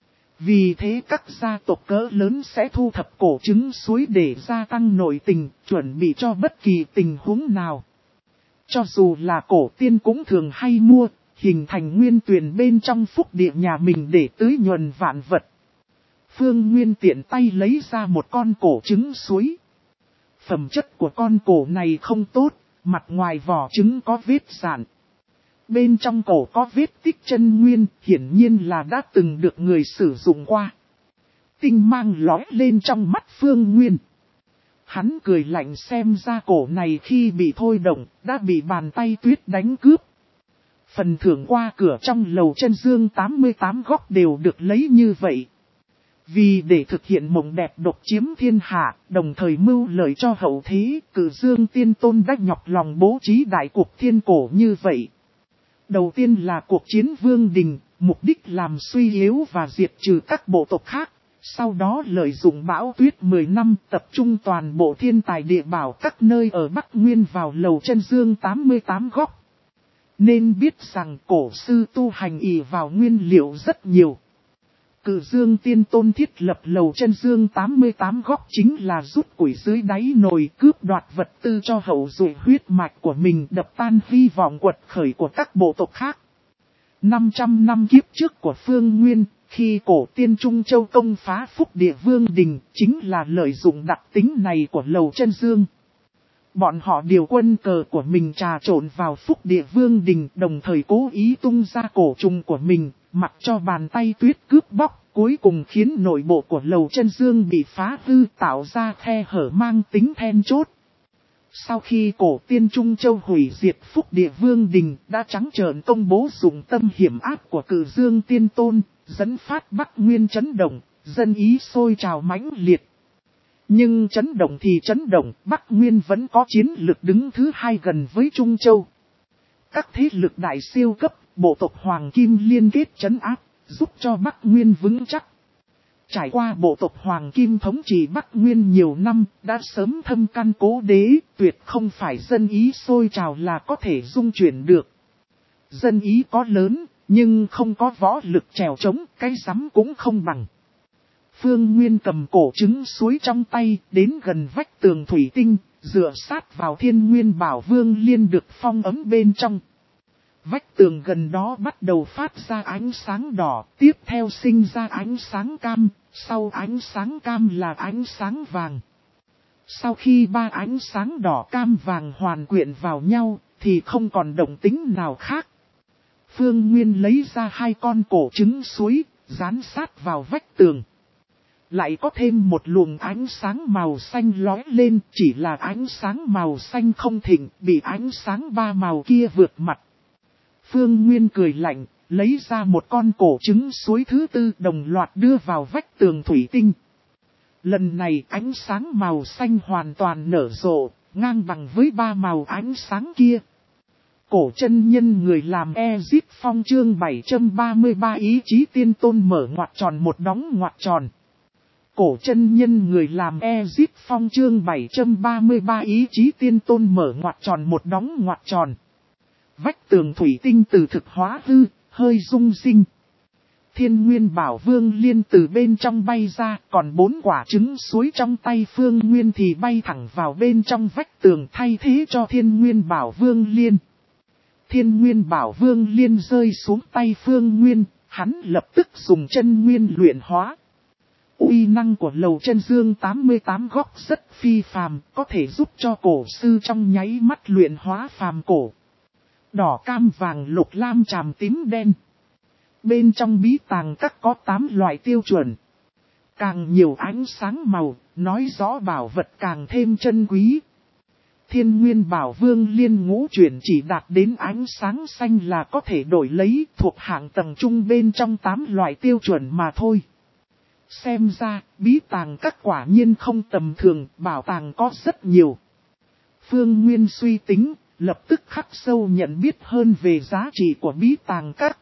Vì thế các gia tộc cỡ lớn sẽ thu thập cổ trứng suối để gia tăng nội tình, chuẩn bị cho bất kỳ tình huống nào. Cho dù là cổ tiên cũng thường hay mua, hình thành nguyên tuyền bên trong phúc địa nhà mình để tưới nhuần vạn vật. Phương Nguyên tiện tay lấy ra một con cổ trứng suối. Phẩm chất của con cổ này không tốt, mặt ngoài vỏ trứng có vết rạn. Bên trong cổ có vết tích chân nguyên, hiển nhiên là đã từng được người sử dụng qua. Tinh mang lóe lên trong mắt Phương Nguyên. Hắn cười lạnh xem ra cổ này khi bị thôi động, đã bị bàn tay tuyết đánh cướp. Phần thưởng qua cửa trong Lầu Chân Dương tám mươi tám góc đều được lấy như vậy. Vì để thực hiện mộng đẹp độc chiếm thiên hạ, đồng thời mưu lợi cho hậu thế, Cử Dương Tiên Tôn đã nhọc lòng bố trí đại cuộc thiên cổ như vậy. Đầu tiên là cuộc chiến vương đình, mục đích làm suy yếu và diệt trừ các bộ tộc khác. Sau đó lợi dụng bão tuyết mười năm tập trung toàn bộ thiên tài địa bảo các nơi ở Bắc Nguyên vào Lầu Chân Dương tám mươi tám góc. Nên biết rằng cổ sư tu hành ỷ vào nguyên liệu rất nhiều. Cử Dương Tiên Tôn thiết lập Lầu Chân Dương tám mươi tám góc chính là rút củi dưới đáy nồi cướp đoạt vật tư cho hậu duệ huyết mạch của mình, đập tan hy vọng quật khởi của các bộ tộc khác. năm trăm năm kiếp trước của Phương Nguyên, khi cổ tiên Trung Châu công phá phúc địa vương đình, chính là lợi dụng đặc tính này của Lầu Chân Dương. Bọn họ điều quân cờ của mình trà trộn vào phúc địa vương đình, đồng thời cố ý tung ra cổ trùng của mình, mặc cho bàn tay tuyết cướp bóc, cuối cùng khiến nội bộ của Lầu Chân Dương bị phá hư, tạo ra khe hở mang tính then chốt. Sau khi cổ tiên Trung Châu hủy diệt phúc địa vương đình, đã trắng trợn công bố dụng tâm hiểm ác của Cử Dương Tiên Tôn, dẫn phát Bắc Nguyên chấn động, dân ý sôi trào mãnh liệt. Nhưng chấn động thì chấn động, Bắc Nguyên vẫn có chiến lực đứng thứ hai gần với Trung Châu. Các thế lực đại siêu cấp, bộ tộc Hoàng Kim liên kết trấn áp, giúp cho Bắc Nguyên vững chắc. Trải qua bộ tộc Hoàng Kim thống trị Bắc Nguyên nhiều năm, đã sớm thâm căn cố đế, tuyệt không phải dân ý sôi trào là có thể dung chuyển được. Dân ý có lớn, nhưng không có võ lực trèo trống, cái rắm cũng không bằng. Phương Nguyên cầm cổ trứng suối trong tay, đến gần vách tường thủy tinh, dựa sát vào Thiên Nguyên Bảo Vương Liên được phong ấm bên trong. Vách tường gần đó bắt đầu phát ra ánh sáng đỏ, tiếp theo sinh ra ánh sáng cam, sau ánh sáng cam là ánh sáng vàng. Sau khi ba ánh sáng đỏ cam vàng hoàn quyện vào nhau, thì không còn động tĩnh nào khác. Phương Nguyên lấy ra hai con cổ trứng suối, dán sát vào vách tường. Lại có thêm một luồng ánh sáng màu xanh lóe lên, chỉ là ánh sáng màu xanh không thịnh, bị ánh sáng ba màu kia vượt mặt. Phương Nguyên cười lạnh, lấy ra một con cổ trứng suối thứ tư đồng loạt đưa vào vách tường thủy tinh. Lần này ánh sáng màu xanh hoàn toàn nở rộ, ngang bằng với ba màu ánh sáng kia. Cổ chân nhân người làm Ezip Phong chương bảy trăm ba mươi ba ý chí tiên tôn mở ngoặc tròn một đóng ngoặc tròn. Cổ chân nhân người làm Ezip Phong chương bảy trăm ba mươi ba ý chí tiên tôn mở ngoặc tròn một đóng ngoặc tròn. Vách tường thủy tinh từ thực hóa hư, hơi rung rinh. Thiên Nguyên Bảo Vương Liên từ bên trong bay ra, còn bốn quả trứng suối trong tay Phương Nguyên thì bay thẳng vào bên trong vách tường thay thế cho Thiên Nguyên Bảo Vương Liên. Thiên Nguyên Bảo Vương Liên rơi xuống tay Phương Nguyên, hắn lập tức dùng chân nguyên luyện hóa. Uy năng của Lầu Chân Dương tám mươi tám góc rất phi phàm, có thể giúp cho cổ sư trong nháy mắt luyện hóa phàm cổ. Đỏ cam vàng lục lam tràm tím đen. Bên trong bí tàng các có tám loại tiêu chuẩn. Càng nhiều ánh sáng màu, nói rõ bảo vật càng thêm chân quý. Thiên Nguyên Bảo Vương Liên ngũ chuyển chỉ đạt đến ánh sáng xanh là có thể đổi lấy, thuộc hạng tầng trung bên trong tám loại tiêu chuẩn mà thôi. Xem ra, bí tàng các quả nhiên không tầm thường, bảo tàng có rất nhiều. Phương Nguyên suy tính, lập tức khắc sâu nhận biết hơn về giá trị của bí tàng các.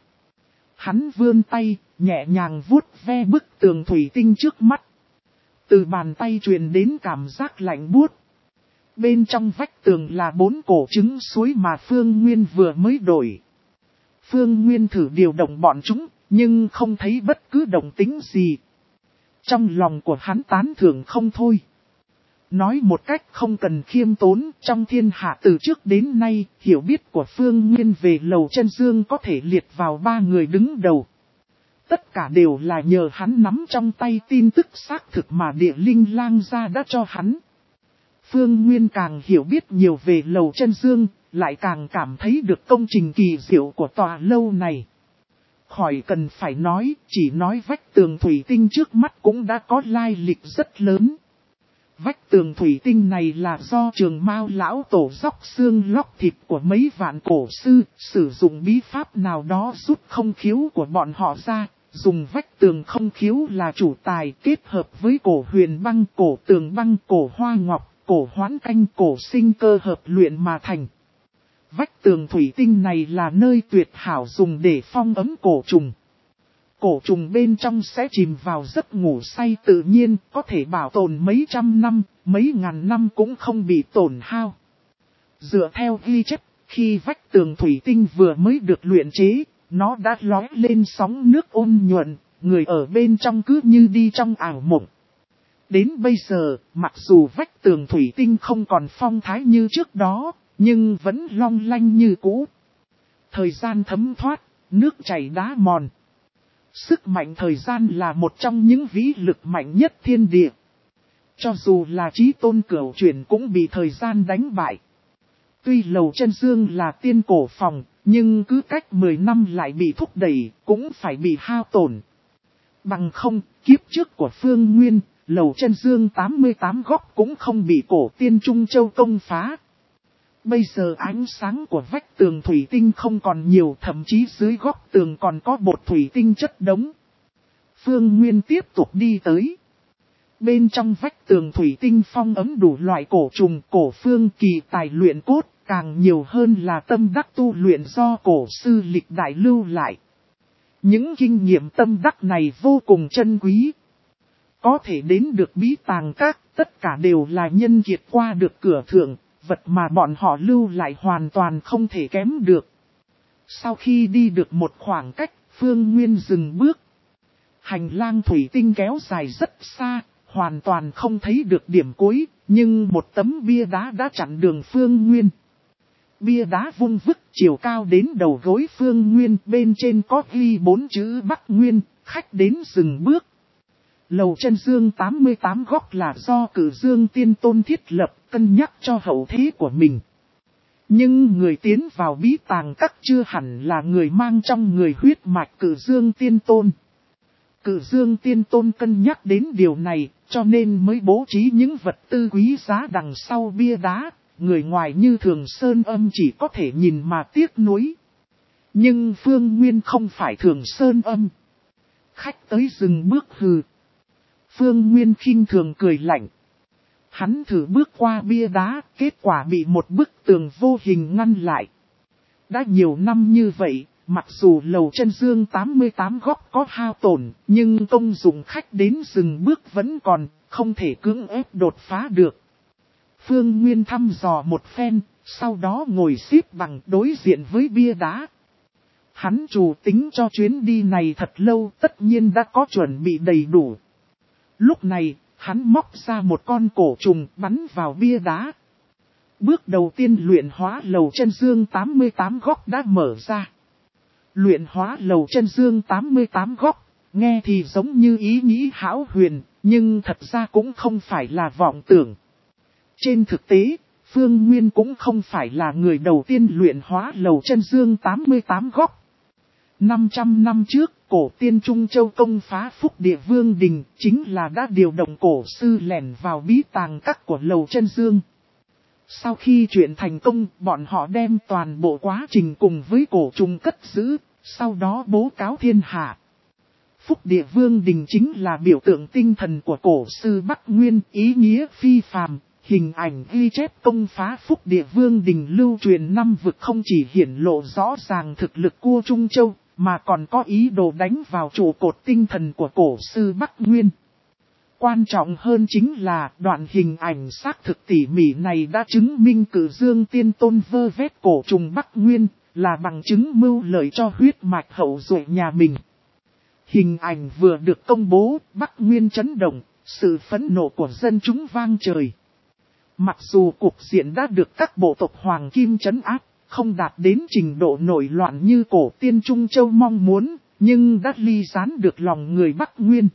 Hắn vươn tay, nhẹ nhàng vuốt ve bức tường thủy tinh trước mắt. Từ bàn tay truyền đến cảm giác lạnh buốt. Bên trong vách tường là bốn cổ trứng suối mà Phương Nguyên vừa mới đổi. Phương Nguyên thử điều động bọn chúng, nhưng không thấy bất cứ động tĩnh gì. Trong lòng của hắn tán thưởng không thôi. Nói một cách không cần khiêm tốn, trong thiên hạ từ trước đến nay, hiểu biết của Phương Nguyên về Lầu Chân Dương có thể liệt vào ba người đứng đầu. Tất cả đều là nhờ hắn nắm trong tay tin tức xác thực mà Địa Linh Lang gia đã cho hắn. Phương Nguyên càng hiểu biết nhiều về Lầu Chân Dương, lại càng cảm thấy được công trình kỳ diệu của tòa lâu này. Khỏi cần phải nói, chỉ nói vách tường thủy tinh trước mắt cũng đã có lai lịch rất lớn. Vách tường thủy tinh này là do Trường Mao lão tổ róc xương lóc thịt của mấy vạn cổ sư, sử dụng bí pháp nào đó rút không khiếu của bọn họ ra, dùng vách tường không khiếu là chủ tài kết hợp với cổ huyền băng, cổ tường băng, cổ hoa ngọc, cổ hoán canh, cổ sinh cơ hợp luyện mà thành. Vách tường thủy tinh này là nơi tuyệt hảo dùng để phong ấm cổ trùng. Cổ trùng bên trong sẽ chìm vào giấc ngủ say tự nhiên, có thể bảo tồn mấy trăm năm, mấy ngàn năm cũng không bị tổn hao. Dựa theo ghi chép, khi vách tường thủy tinh vừa mới được luyện chế, nó đã lói lên sóng nước ôn nhuận, người ở bên trong cứ như đi trong ảo mộng. Đến bây giờ, mặc dù vách tường thủy tinh không còn phong thái như trước đó, nhưng vẫn long lanh như cũ. Thời gian thấm thoát, nước chảy đá mòn. Sức mạnh thời gian là một trong những vĩ lực mạnh nhất thiên địa. Cho dù là chí tôn cửu chuyển cũng bị thời gian đánh bại. Tuy Lầu Chân Dương là tiên cổ phòng, nhưng cứ cách mười năm lại bị thúc đẩy, cũng phải bị hao tổn. Bằng không, kiếp trước của Phương Nguyên, Lầu Chân Dương tám mươi tám góc cũng không bị cổ tiên Trung Châu công phá. Bây giờ ánh sáng của vách tường thủy tinh không còn nhiều, thậm chí dưới góc tường còn có bột thủy tinh chất đống. Phương Nguyên tiếp tục đi tới. Bên trong vách tường thủy tinh phong ấm đủ loại cổ trùng, cổ phương kỳ tài luyện cốt, càng nhiều hơn là tâm đắc tu luyện do cổ sư lịch đại lưu lại. Những kinh nghiệm tâm đắc này vô cùng chân quý. Có thể đến được bí tàng các, tất cả đều là nhân kiệt qua được cửa thượng. Vật mà bọn họ lưu lại hoàn toàn không thể kém được. Sau khi đi được một khoảng cách, Phương Nguyên dừng bước. Hành lang thủy tinh kéo dài rất xa, hoàn toàn không thấy được điểm cuối, nhưng một tấm bia đá đã chặn đường Phương Nguyên. Bia đá vung vức chiều cao đến đầu gối Phương Nguyên, bên trên có ghi bốn chữ Bắc Nguyên, khách đến dừng bước. Lầu Chân Dương tám mươi tám góc là do Cử Dương Tiên Tôn thiết lập, cân nhắc cho hậu thế của mình. Nhưng người tiến vào bí tàng các chưa hẳn là người mang trong người huyết mạch Cử Dương Tiên Tôn. Cử Dương Tiên Tôn cân nhắc đến điều này, cho nên mới bố trí những vật tư quý giá đằng sau bia đá, người ngoài như Thường Sơn Âm chỉ có thể nhìn mà tiếc nuối. Nhưng Phương Nguyên không phải Thường Sơn Âm. Khách tới dừng bước hừ. Phương Nguyên khinh thường cười lạnh. Hắn thử bước qua bia đá, kết quả bị một bức tường vô hình ngăn lại. Đã nhiều năm như vậy, mặc dù Lầu Chân Dương tám mươi tám góc có hao tổn, nhưng công dụng khách đến dừng bước vẫn còn, không thể cưỡng ép đột phá được. Phương Nguyên thăm dò một phen, sau đó ngồi xếp bằng đối diện với bia đá. Hắn chủ tính cho chuyến đi này thật lâu, tất nhiên đã có chuẩn bị đầy đủ. Lúc này, hắn móc ra một con cổ trùng bắn vào bia đá. Bước đầu tiên luyện hóa lầu chân dương tám mươi tám góc đã mở ra. Luyện hóa lầu chân dương tám mươi tám góc, nghe thì giống như ý nghĩ hão huyền, nhưng thật ra cũng không phải là vọng tưởng. Trên thực tế, Phương Nguyên cũng không phải là người đầu tiên luyện hóa lầu chân dương tám mươi tám góc. năm trăm năm trước, cổ tiên Trung Châu công phá Phúc Địa Vương Đình, chính là đã điều động cổ sư lẻn vào bí tàng các của lầu chân dương. Sau khi chuyện thành công, bọn họ đem toàn bộ quá trình cùng với cổ trùng cất giữ, sau đó bố cáo thiên hạ. Phúc Địa Vương Đình chính là biểu tượng tinh thần của cổ sư Bắc Nguyên, ý nghĩa phi phàm. Hình ảnh ghi chép công phá Phúc Địa Vương Đình lưu truyền năm vực không chỉ hiển lộ rõ ràng thực lực của Trung Châu, mà còn có ý đồ đánh vào trụ cột tinh thần của cổ sư Bắc Nguyên. Quan trọng hơn chính là đoạn hình ảnh xác thực tỉ mỉ này đã chứng minh Cử Dương Tiên Tôn vơ vét cổ trùng Bắc Nguyên, là bằng chứng mưu lợi cho huyết mạch hậu duệ nhà mình. Hình ảnh vừa được công bố, Bắc Nguyên chấn động, sự phẫn nộ của dân chúng vang trời. Mặc dù cuộc diện đã được các bộ tộc Hoàng Kim trấn áp, không đạt đến trình độ nổi loạn như cổ tiên Trung Châu mong muốn, nhưng đã ly gián được lòng người Bắc Nguyên.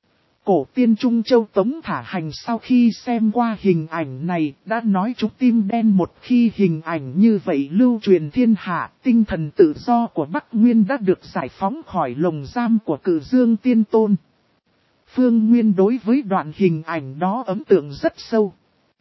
Cổ tiên Trung Châu Tống Thả Hành sau khi xem qua hình ảnh này đã nói chúng tim đen một khi hình ảnh như vậy lưu truyền thiên hạ, tinh thần tự do của Bắc Nguyên đã được giải phóng khỏi lồng giam của Cử Dương Tiên Tôn. Phương Nguyên đối với đoạn hình ảnh đó ấn tượng rất sâu.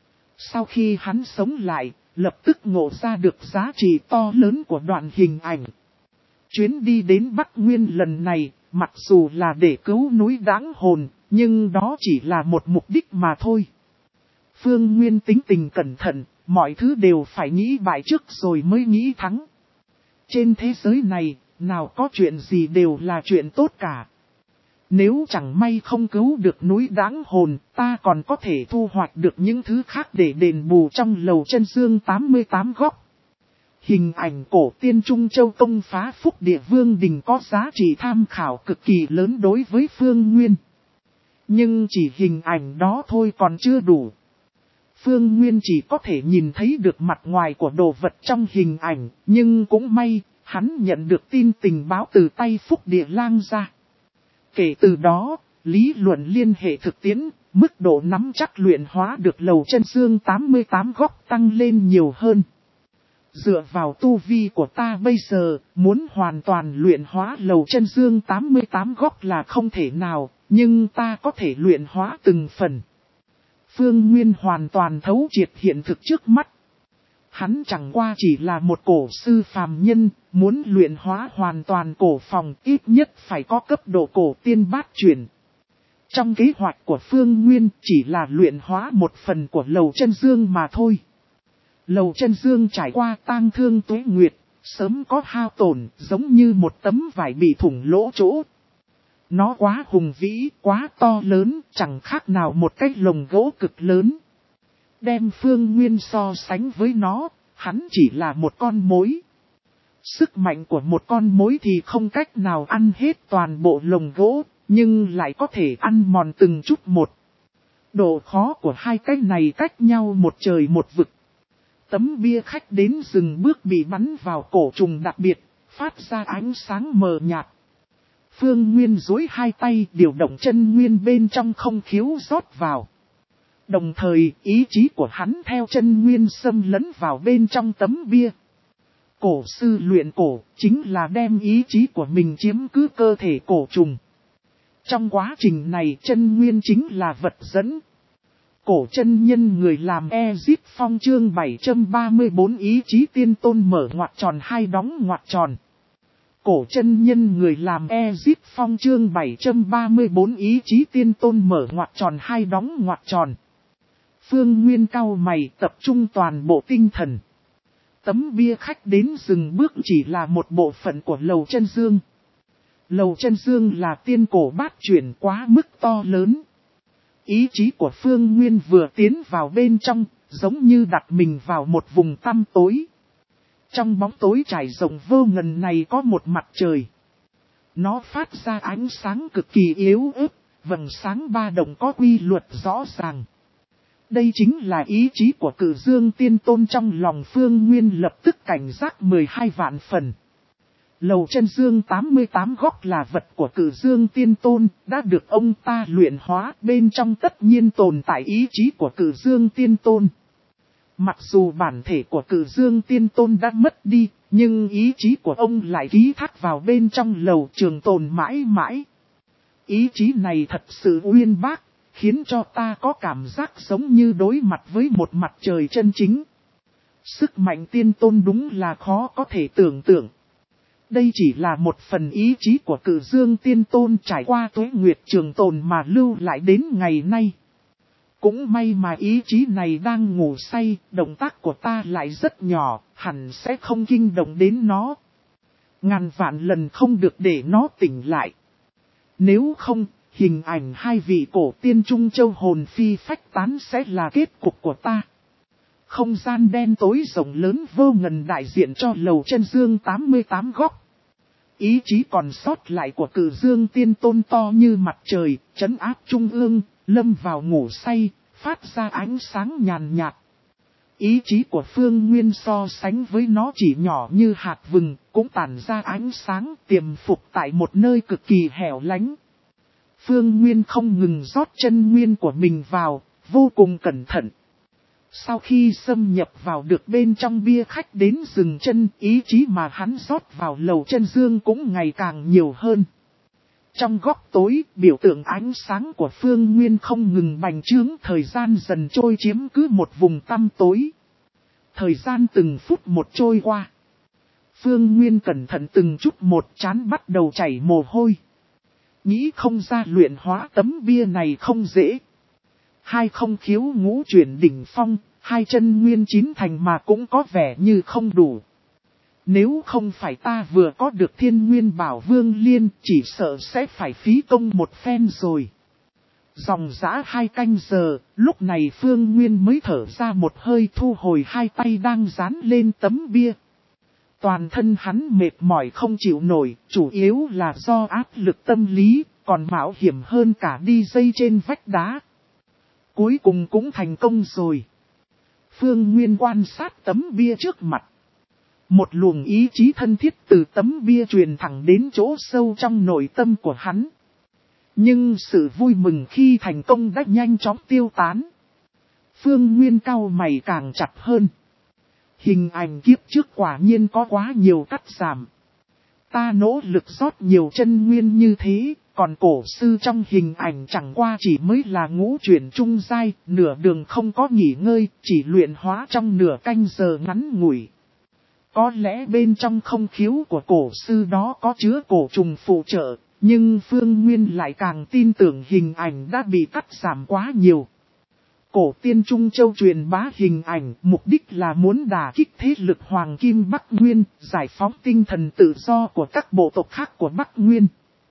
Sau khi hắn sống lại, lập tức ngộ ra được giá trị to lớn của đoạn hình ảnh. Chuyến đi đến Bắc Nguyên lần này, mặc dù là để cứu núi Đáng Hồn, nhưng đó chỉ là một mục đích mà thôi. Phương Nguyên tính tình cẩn thận, mọi thứ đều phải nghĩ bại trước rồi mới nghĩ thắng. Trên thế giới này, nào có chuyện gì đều là chuyện tốt cả. Nếu chẳng may không cứu được núi Đáng Hồn, ta còn có thể thu hoạch được những thứ khác để đền bù trong lầu chân dương tám mươi tám góc. Hình ảnh cổ tiên Trung Châu công phá Phúc Địa Vương Đình có giá trị tham khảo cực kỳ lớn đối với Phương Nguyên. Nhưng chỉ hình ảnh đó thôi còn chưa đủ. Phương Nguyên chỉ có thể nhìn thấy được mặt ngoài của đồ vật trong hình ảnh, nhưng cũng may, hắn nhận được tin tình báo từ tay Phúc Địa Lang ra. Kể từ đó, lý luận liên hệ thực tiễn, mức độ nắm chắc luyện hóa được lầu chân dương tám mươi tám góc tăng lên nhiều hơn. Dựa vào tu vi của ta bây giờ, muốn hoàn toàn luyện hóa lầu chân dương tám mươi tám góc là không thể nào, nhưng ta có thể luyện hóa từng phần. Phương Nguyên hoàn toàn thấu triệt hiện thực trước mắt. Hắn chẳng qua chỉ là một cổ sư phàm nhân, muốn luyện hóa hoàn toàn cổ phòng ít nhất phải có cấp độ cổ tiên bát chuyển. Trong kế hoạch của Phương Nguyên chỉ là luyện hóa một phần của lầu chân dương mà thôi. Lầu chân dương trải qua tang thương tuế nguyệt, sớm có hao tổn giống như một tấm vải bị thủng lỗ chỗ. Nó quá hùng vĩ, quá to lớn, chẳng khác nào một cái lồng gỗ cực lớn. Đem Phương Nguyên so sánh với nó, hắn chỉ là một con mối. Sức mạnh của một con mối thì không cách nào ăn hết toàn bộ lồng gỗ, nhưng lại có thể ăn mòn từng chút một. Độ khó của hai cái này cách nhau một trời một vực. Tấm bia khách đến dừng bước bị bắn vào cổ trùng đặc biệt, phát ra ánh sáng mờ nhạt. Phương Nguyên duỗi hai tay điều động chân nguyên bên trong không khiếu rót vào. Đồng thời ý chí của hắn theo chân nguyên xâm lấn vào bên trong tấm bia. Cổ sư luyện cổ chính là đem ý chí của mình chiếm cứ cơ thể cổ trùng. Trong quá trình này chân nguyên chính là vật dẫn. Cổ chân nhân người làm Ezip Phong chương bảy trăm ba mươi tư ý chí tiên tôn mở ngoặc tròn hai đóng ngoặc tròn. Cổ chân nhân người làm Ezip Phong chương bảy trăm ba mươi tư ý chí tiên tôn mở ngoặc tròn hai đóng ngoặc tròn. Phương Nguyên cau mày tập trung toàn bộ tinh thần. Tấm bia khách đến dừng bước chỉ là một bộ phận của lầu chân dương. Lầu chân dương là tiên cổ bát chuyển quá mức to lớn. Ý chí của Phương Nguyên vừa tiến vào bên trong, giống như đặt mình vào một vùng tăm tối. Trong bóng tối trải rộng vô ngần này có một mặt trời. Nó phát ra ánh sáng cực kỳ yếu ớt, vầng sáng ba đồng có quy luật rõ ràng. Đây chính là ý chí của Cự Dương Tiên Tôn. Trong lòng Phương Nguyên lập tức cảnh giác mười hai vạn phần. Lầu chân dương tám mươi tám góc là vật của Cự Dương Tiên Tôn, đã được ông ta luyện hóa, bên trong tất nhiên tồn tại ý chí của Cự Dương Tiên Tôn. Mặc dù bản thể của Cự Dương Tiên Tôn đã mất đi, nhưng ý chí của ông lại ký thác vào bên trong lầu trường tồn mãi mãi. Ý chí này thật sự uyên bác, khiến cho ta có cảm giác giống như đối mặt với một mặt trời chân chính. Sức mạnh tiên tôn đúng là khó có thể tưởng tượng. Đây chỉ là một phần ý chí của Cự Dương Tiên Tôn trải qua tuế nguyệt trường tồn mà lưu lại đến ngày nay. Cũng may mà ý chí này đang ngủ say, động tác của ta lại rất nhỏ, hẳn sẽ không kinh động đến nó. Ngàn vạn lần không được để nó tỉnh lại. Nếu không, hình ảnh hai vị cổ tiên Trung Châu hồn phi phách tán sẽ là kết cục của ta. Không gian đen tối rộng lớn vô ngần đại diện cho lầu chân dương tám mươi tám góc. Ý chí còn sót lại của Cự Dương Tiên Tôn to như mặt trời, trấn áp trung ương, lâm vào ngủ say, phát ra ánh sáng nhàn nhạt. Ý chí của Phương Nguyên so sánh với nó chỉ nhỏ như hạt vừng, cũng tản ra ánh sáng tiềm phục tại một nơi cực kỳ hẻo lánh. Phương Nguyên không ngừng rót chân nguyên của mình vào, vô cùng cẩn thận. Sau khi xâm nhập vào được bên trong bia khách đến dừng chân, ý chí mà hắn rót vào lầu chân dương cũng ngày càng nhiều hơn. Trong góc tối, biểu tượng ánh sáng của Phương Nguyên không ngừng bành trướng, thời gian dần trôi chiếm cứ một vùng tăm tối. Thời gian từng phút một trôi qua. Phương Nguyên cẩn thận từng chút một, trán bắt đầu chảy mồ hôi. Nghĩ không ra luyện hóa tấm bia này không dễ. Hai không khiếu ngũ chuyển đỉnh phong, hai chân nguyên chín thành mà cũng có vẻ như không đủ. Nếu không phải ta vừa có được Thiên Nguyên Bảo Vương Liên, chỉ sợ sẽ phải phí công một phen rồi. Dòng dã hai canh giờ, lúc này Phương Nguyên mới thở ra một hơi, thu hồi hai tay đang dán lên tấm bia. Toàn thân hắn mệt mỏi không chịu nổi, chủ yếu là do áp lực tâm lý, còn mạo hiểm hơn cả đi dây trên vách đá. Cuối cùng cũng thành công rồi. Phương Nguyên quan sát tấm bia trước mặt. Một luồng ý chí thân thiết từ tấm bia truyền thẳng đến chỗ sâu trong nội tâm của hắn. Nhưng sự vui mừng khi thành công đã nhanh chóng tiêu tán. Phương Nguyên cau mày càng chặt hơn. Hình ảnh kiếp trước quả nhiên có quá nhiều cắt giảm. Ta nỗ lực rót nhiều chân nguyên như thế, còn cổ sư trong hình ảnh chẳng qua chỉ mới là ngũ chuyển trung giai, nửa đường không có nghỉ ngơi, chỉ luyện hóa trong nửa canh giờ ngắn ngủi. Có lẽ bên trong không khiếu của cổ sư đó có chứa cổ trùng phụ trợ, nhưng Phương Nguyên lại càng tin tưởng hình ảnh đã bị cắt giảm quá nhiều. Cổ tiên Trung Châu truyền bá hình ảnh, mục đích là muốn đả kích thế lực Hoàng Kim Bắc Nguyên, giải phóng tinh thần tự do của các bộ tộc khác của Bắc Nguyên.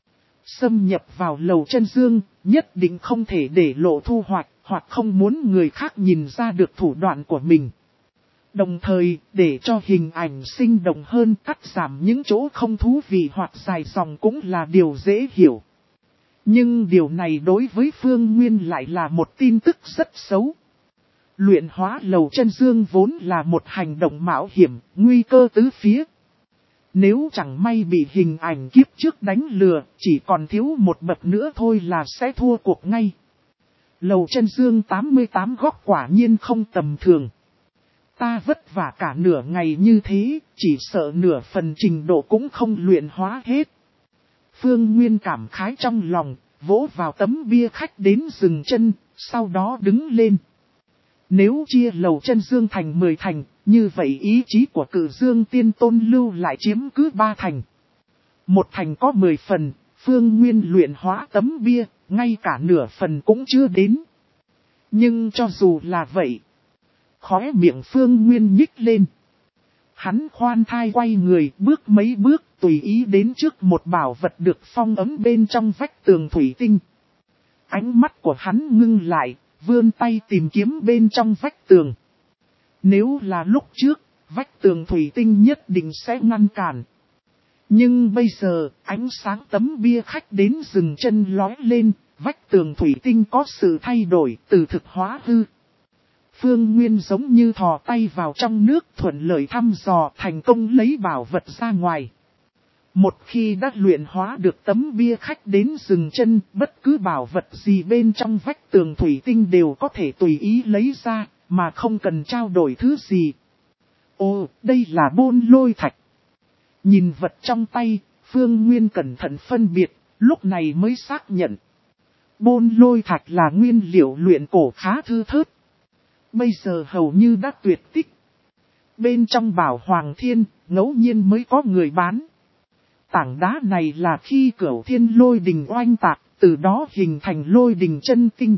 Xâm nhập vào lầu chân dương, nhất định không thể để lộ thu hoạch, hoặc không muốn người khác nhìn ra được thủ đoạn của mình. Đồng thời, để cho hình ảnh sinh động hơn, cắt giảm những chỗ không thú vị hoặc dài dòng cũng là điều dễ hiểu. Nhưng điều này đối với Phương Nguyên lại là một tin tức rất xấu. Luyện hóa lầu chân dương vốn là một hành động mạo hiểm, nguy cơ tứ phía. Nếu chẳng may bị hình ảnh kiếp trước đánh lừa, chỉ còn thiếu một bậc nữa thôi là sẽ thua cuộc ngay. Lầu chân dương tám mươi tám góc quả nhiên không tầm thường. Ta vất vả cả nửa ngày như thế, chỉ sợ nửa phần trình độ cũng không luyện hóa hết. Phương Nguyên cảm khái trong lòng, vỗ vào tấm bia khách đến dừng chân, sau đó đứng lên. Nếu chia lầu chân dương thành mười thành, như vậy ý chí của Cự Dương Tiên Tôn lưu lại chiếm cứ ba thành. Một thành có mười phần, Phương Nguyên luyện hóa tấm bia, ngay cả nửa phần cũng chưa đến. Nhưng cho dù là vậy, khóe miệng Phương Nguyên nhích lên. Hắn khoan thai quay người, bước mấy bước, tùy ý đến trước một bảo vật được phong ấm bên trong vách tường thủy tinh. Ánh mắt của hắn ngưng lại, vươn tay tìm kiếm bên trong vách tường. Nếu là lúc trước, vách tường thủy tinh nhất định sẽ ngăn cản. Nhưng bây giờ, ánh sáng tấm bia khách đến dừng chân lóe lên, vách tường thủy tinh có sự thay đổi từ thực hóa hư. Phương Nguyên giống như thò tay vào trong nước thuận lợi thăm dò thành công lấy bảo vật ra ngoài. Một khi đã luyện hóa được tấm bia khách đến dừng chân, bất cứ bảo vật gì bên trong vách tường thủy tinh đều có thể tùy ý lấy ra, mà không cần trao đổi thứ gì. Ồ, đây là bôn lôi thạch. Nhìn vật trong tay, Phương Nguyên cẩn thận phân biệt, lúc này mới xác nhận. Bôn lôi thạch là nguyên liệu luyện cổ khá thư thớt. Bây giờ hầu như đã tuyệt tích. Bên trong Bảo Hoàng Thiên, ngẫu nhiên mới có người bán. Tảng đá này là khi Cửu Thiên lôi đình oanh tạc, từ đó hình thành lôi đình chân tinh.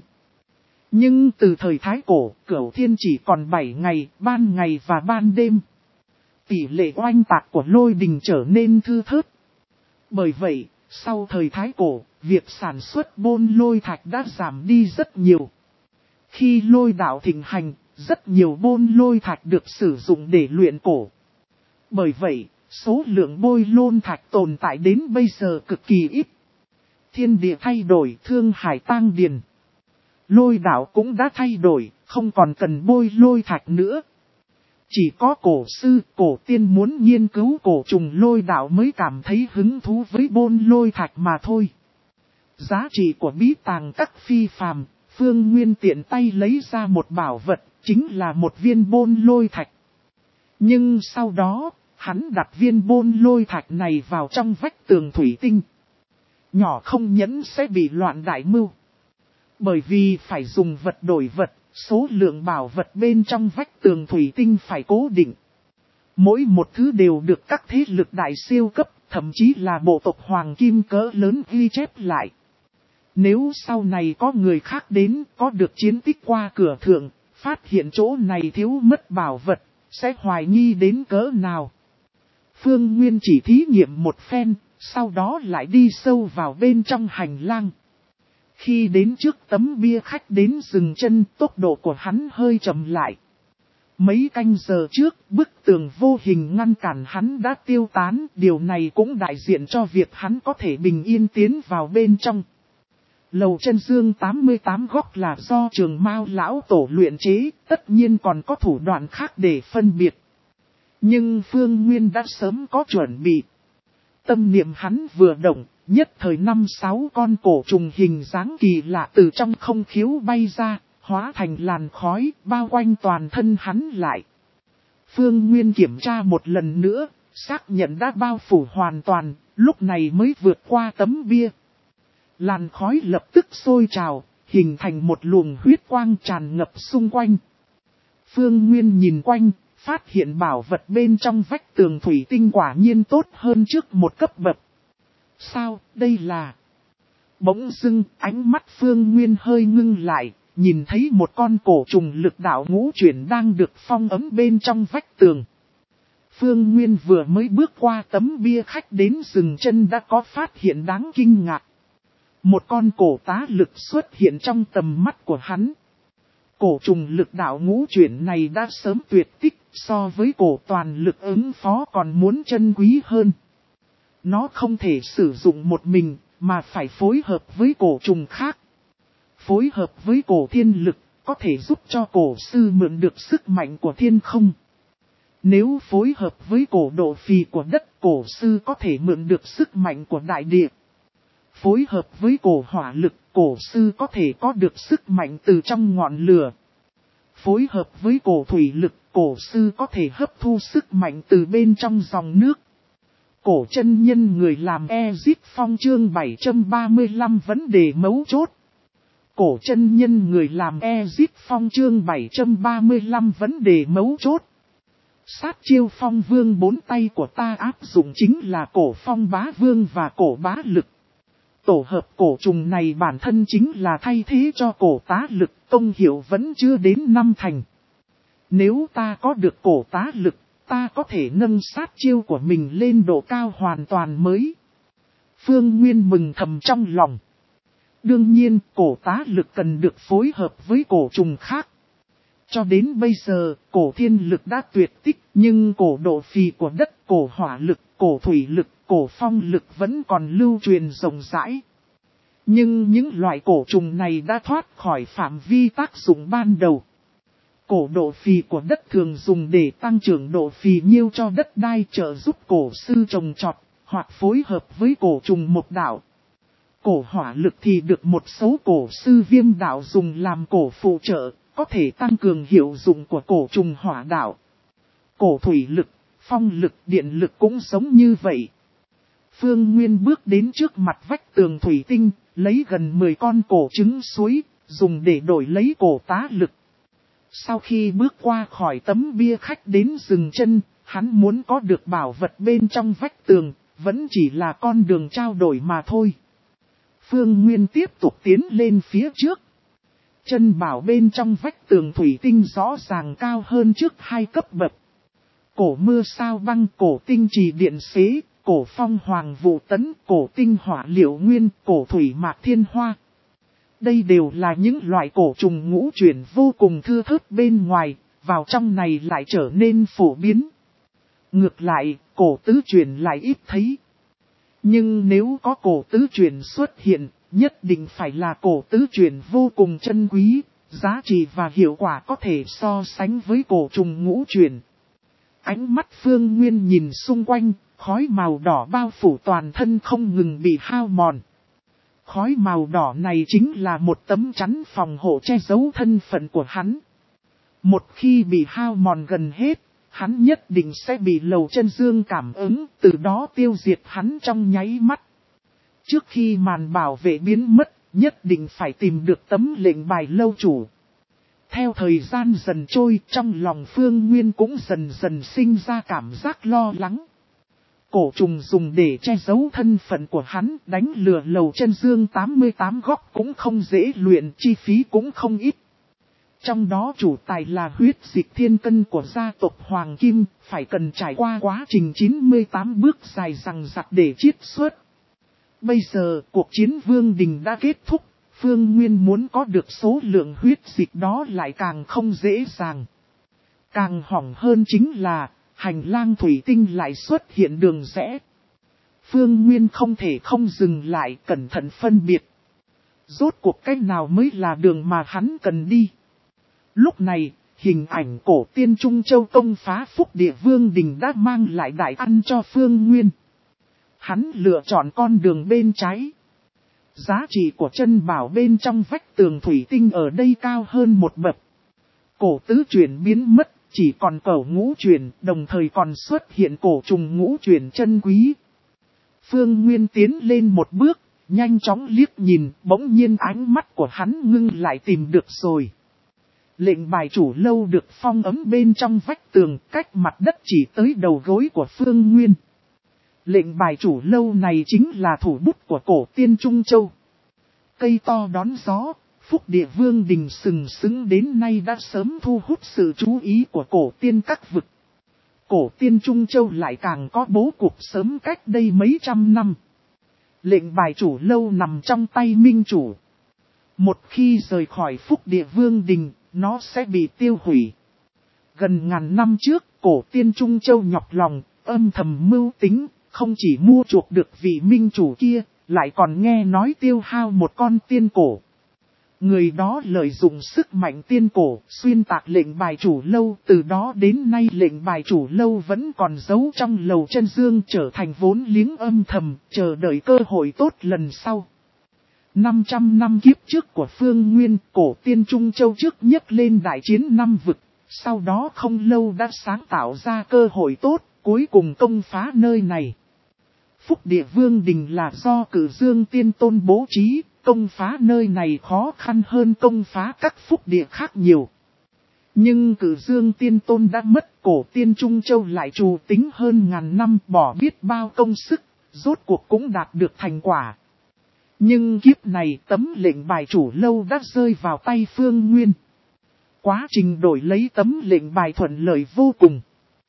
Nhưng từ thời Thái Cổ, Cửu Thiên chỉ còn bảy ngày, ban ngày và ban đêm. Tỷ lệ oanh tạc của lôi đình trở nên thư thớt. Bởi vậy, sau thời Thái Cổ, việc sản xuất bôn lôi thạch đã giảm đi rất nhiều. Khi lôi đạo thịnh hành, rất nhiều bôn lôi thạch được sử dụng để luyện cổ. Bởi vậy, số lượng bôi lôn thạch tồn tại đến bây giờ cực kỳ ít. Thiên địa thay đổi, thương hải tang điền. Lôi đạo cũng đã thay đổi, không còn cần bôi lôi thạch nữa. Chỉ có cổ sư, cổ tiên muốn nghiên cứu cổ trùng lôi đạo mới cảm thấy hứng thú với bôn lôi thạch mà thôi. Giá trị của bí tàng các phi phàm, Phương Nguyên tiện tay lấy ra một bảo vật, chính là một viên bôn lôi thạch. Nhưng sau đó, hắn đặt viên bôn lôi thạch này vào trong vách tường thủy tinh. Nhỏ không nhẫn sẽ bị loạn đại mưu. Bởi vì phải dùng vật đổi vật, số lượng bảo vật bên trong vách tường thủy tinh phải cố định. Mỗi một thứ đều được các thế lực đại siêu cấp, thậm chí là bộ tộc hoàng kim cỡ lớn ghi chép lại. Nếu sau này có người khác đến, có được chiến tích qua cửa thượng, phát hiện chỗ này thiếu mất bảo vật, sẽ hoài nghi đến cỡ nào. Phương Nguyên chỉ thí nghiệm một phen, sau đó lại đi sâu vào bên trong hành lang. Khi đến trước tấm bia khách đến dừng chân, tốc độ của hắn hơi chậm lại. Mấy canh giờ trước, bức tường vô hình ngăn cản hắn đã tiêu tán, điều này cũng đại diện cho việc hắn có thể bình yên tiến vào bên trong. Lầu chân dương tám mươi tám góc là do Trường Mao lão tổ luyện chế, tất nhiên còn có thủ đoạn khác để phân biệt. Nhưng Phương Nguyên đã sớm có chuẩn bị. Tâm niệm hắn vừa động, nhất thời năm sáu con cổ trùng hình dáng kỳ lạ từ trong không khiếu bay ra, hóa thành làn khói, bao quanh toàn thân hắn lại. Phương Nguyên kiểm tra một lần nữa, xác nhận đã bao phủ hoàn toàn, lúc này mới vượt qua tấm bia. Làn khói lập tức sôi trào, hình thành một luồng huyết quang tràn ngập xung quanh. Phương Nguyên nhìn quanh, phát hiện bảo vật bên trong vách tường thủy tinh quả nhiên tốt hơn trước một cấp bậc. Sao, đây là... Bỗng dưng, ánh mắt Phương Nguyên hơi ngưng lại, nhìn thấy một con cổ trùng lực đạo ngũ chuyển đang được phong ấm bên trong vách tường. Phương Nguyên vừa mới bước qua tấm bia khách đến dừng chân đã có phát hiện đáng kinh ngạc. Một con cổ tá lực xuất hiện trong tầm mắt của hắn. Cổ trùng lực đạo ngũ chuyển này đã sớm tuyệt tích, so với cổ toàn lực ứng phó còn muốn chân quý hơn. Nó không thể sử dụng một mình, mà phải phối hợp với cổ trùng khác. Phối hợp với cổ thiên lực, có thể giúp cho cổ sư mượn được sức mạnh của thiên không. Nếu phối hợp với cổ độ phì của đất, cổ sư có thể mượn được sức mạnh của đại địa. Phối hợp với cổ hỏa lực, cổ sư có thể có được sức mạnh từ trong ngọn lửa. Phối hợp với cổ thủy lực, cổ sư có thể hấp thu sức mạnh từ bên trong dòng nước. Cổ chân nhân người làm Ezip Phong chương bảy trăm ba mươi lăm vấn đề mấu chốt. Cổ chân nhân người làm Ezip Phong chương bảy trăm ba mươi lăm vấn đề mấu chốt. Sát chiêu phong vương bốn tay của ta áp dụng chính là cổ phong bá vương và cổ bá lực. Tổ hợp cổ trùng này bản thân chính là thay thế cho cổ tá lực, công hiệu vẫn chưa đến năm thành. Nếu ta có được cổ tá lực, ta có thể nâng sát chiêu của mình lên độ cao hoàn toàn mới. Phương Nguyên mừng thầm trong lòng. Đương nhiên, cổ tá lực cần được phối hợp với cổ trùng khác. Cho đến bây giờ, cổ thiên lực đã tuyệt tích, nhưng cổ độ phì của đất, cổ hỏa lực, cổ thủy lực, cổ phong lực vẫn còn lưu truyền rộng rãi. Nhưng những loại cổ trùng này đã thoát khỏi phạm vi tác dụng ban đầu. Cổ độ phì của đất thường dùng để tăng trưởng độ phì nhiêu cho đất đai, trợ giúp cổ sư trồng trọt, hoặc phối hợp với cổ trùng một đạo. Cổ hỏa lực thì được một số cổ sư viêm đạo dùng làm cổ phụ trợ, có thể tăng cường hiệu dụng của cổ trùng hỏa đạo. Cổ thủy lực, phong lực, điện lực cũng giống như vậy. Phương Nguyên bước đến trước mặt vách tường thủy tinh, lấy gần mười con cổ trứng suối, dùng để đổi lấy cổ tá lực. Sau khi bước qua khỏi tấm bia khách đến dừng chân, hắn muốn có được bảo vật bên trong vách tường, vẫn chỉ là con đường trao đổi mà thôi. Phương Nguyên tiếp tục tiến lên phía trước. Chân bảo bên trong vách tường thủy tinh rõ ràng cao hơn trước hai cấp bậc. Cổ mưa sao băng, cổ tinh trì điện xế, cổ phong hoàng vụ tấn, cổ tinh hỏa liệu nguyên, cổ thủy mạc thiên hoa. Đây đều là những loại cổ trùng ngũ chuyển vô cùng thưa thớt bên ngoài, vào trong này lại trở nên phổ biến. Ngược lại, cổ tứ chuyển lại ít thấy. Nhưng nếu có cổ tứ chuyển xuất hiện, nhất định phải là cổ tứ chuyển vô cùng chân quý, giá trị và hiệu quả có thể so sánh với cổ trùng ngũ chuyển. Ánh mắt Phương Nguyên nhìn xung quanh, khói màu đỏ bao phủ toàn thân không ngừng bị hao mòn. Khói màu đỏ này chính là một tấm chắn phòng hộ che giấu thân phận của hắn. Một khi bị hao mòn gần hết, hắn nhất định sẽ bị Lầu Chân Dương cảm ứng, từ đó tiêu diệt hắn trong nháy mắt. Trước khi màn bảo vệ biến mất, nhất định phải tìm được tấm lệnh bài lâu chủ. Theo thời gian dần trôi, trong lòng Phương Nguyên cũng dần dần sinh ra cảm giác lo lắng. Cổ trùng dùng để che giấu thân phận của hắn, đánh lừa Lầu Chân Dương tám mươi tám góc cũng không dễ luyện, chi phí cũng không ít. Trong đó chủ tài là huyết dịch thiên cân của gia tộc Hoàng Kim, phải cần trải qua quá trình chín mươi tám bước dài dằng dặc để chiết xuất. Bây giờ cuộc chiến Vương Đình đã kết thúc, Phương Nguyên muốn có được số lượng huyết dịch đó lại càng không dễ dàng. Càng hỏng hơn chính là, hành lang thủy tinh lại xuất hiện đường rẽ. Phương Nguyên không thể không dừng lại, cẩn thận phân biệt. Rốt cuộc cách nào mới là đường mà hắn cần đi. Lúc này, hình ảnh cổ tiên Trung Châu công phá Phúc Địa Vương Đình đã mang lại đại ăn cho Phương Nguyên. Hắn lựa chọn con đường bên trái. Giá trị của chân bảo bên trong vách tường thủy tinh ở đây cao hơn một bậc. Cổ tứ chuyển biến mất, chỉ còn cổ ngũ chuyển, đồng thời còn xuất hiện cổ trùng ngũ chuyển chân quý. Phương Nguyên tiến lên một bước, nhanh chóng liếc nhìn, bỗng nhiên ánh mắt của hắn ngưng lại tìm được rồi. Lệnh bài chủ lâu được phong ấm bên trong vách tường, cách mặt đất chỉ tới đầu gối của Phương Nguyên. Lệnh bài chủ lâu này chính là thủ bút của cổ tiên Trung Châu. Cây to đón gió, Phúc Địa Vương Đình sừng sững đến nay đã sớm thu hút sự chú ý của cổ tiên các vực. Cổ tiên Trung Châu lại càng có bố cục sớm cách đây mấy trăm năm. Lệnh bài chủ lâu nằm trong tay minh chủ. Một khi rời khỏi Phúc Địa Vương Đình, nó sẽ bị tiêu hủy. Gần ngàn năm trước, cổ tiên Trung Châu nhọc lòng, âm thầm mưu tính, không chỉ mua chuộc được vị minh chủ kia, lại còn nghe nói tiêu hao một con tiên cổ. Người đó lợi dụng sức mạnh tiên cổ, xuyên tạc lệnh bài chủ lâu, từ đó đến nay lệnh bài chủ lâu vẫn còn giấu trong Lầu Chân Dương, trở thành vốn liếng âm thầm, chờ đợi cơ hội tốt lần sau. năm trăm năm kiếp trước của Phương Nguyên, cổ tiên Trung Châu trước nhất lên đại chiến năm vực, sau đó không lâu đã sáng tạo ra cơ hội tốt, cuối cùng công phá nơi này. Phúc Địa Vương Đình là do Cử Dương Tiên Tôn bố trí, công phá nơi này khó khăn hơn công phá các phúc địa khác nhiều. Nhưng Cử Dương Tiên Tôn đã mất, cổ tiên Trung Châu lại trù tính hơn ngàn năm, bỏ biết bao công sức, rốt cuộc cũng đạt được thành quả. Nhưng kiếp này tấm lệnh bài chủ lâu đã rơi vào tay Phương Nguyên. Quá trình đổi lấy tấm lệnh bài thuận lợi vô cùng.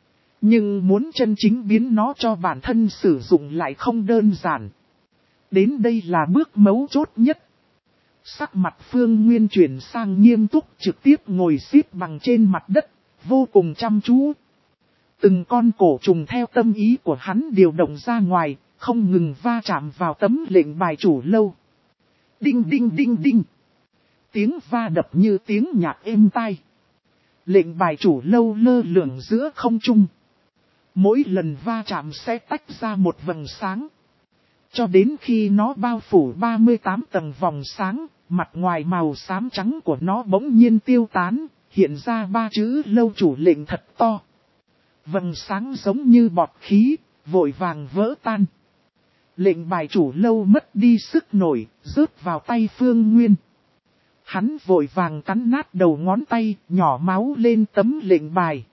Nhưng muốn chân chính biến nó cho bản thân sử dụng lại không đơn giản. Đến đây là bước mấu chốt nhất. Sắc mặt Phương Nguyên chuyển sang nghiêm túc, trực tiếp ngồi xếp bằng trên mặt đất, vô cùng chăm chú. Từng con cổ trùng theo tâm ý của hắn điều động ra ngoài, không ngừng va chạm vào tấm lệnh bài chủ lâu. Đinh đinh đinh đinh. Tiếng va đập như tiếng nhạc êm tai. Lệnh bài chủ lâu lơ lửng giữa không trung. Mỗi lần va chạm sẽ tách ra một vầng sáng. Cho đến khi nó bao phủ ba mươi tám tầng vòng sáng, mặt ngoài màu xám trắng của nó bỗng nhiên tiêu tán, hiện ra ba chữ lâu chủ lệnh thật to. Vầng sáng giống như bọt khí, vội vàng vỡ tan. Lệnh bài chủ lâu mất đi sức nổi, rớt vào tay Phương Nguyên. Hắn vội vàng cắn nát đầu ngón tay, nhỏ máu lên tấm lệnh bài.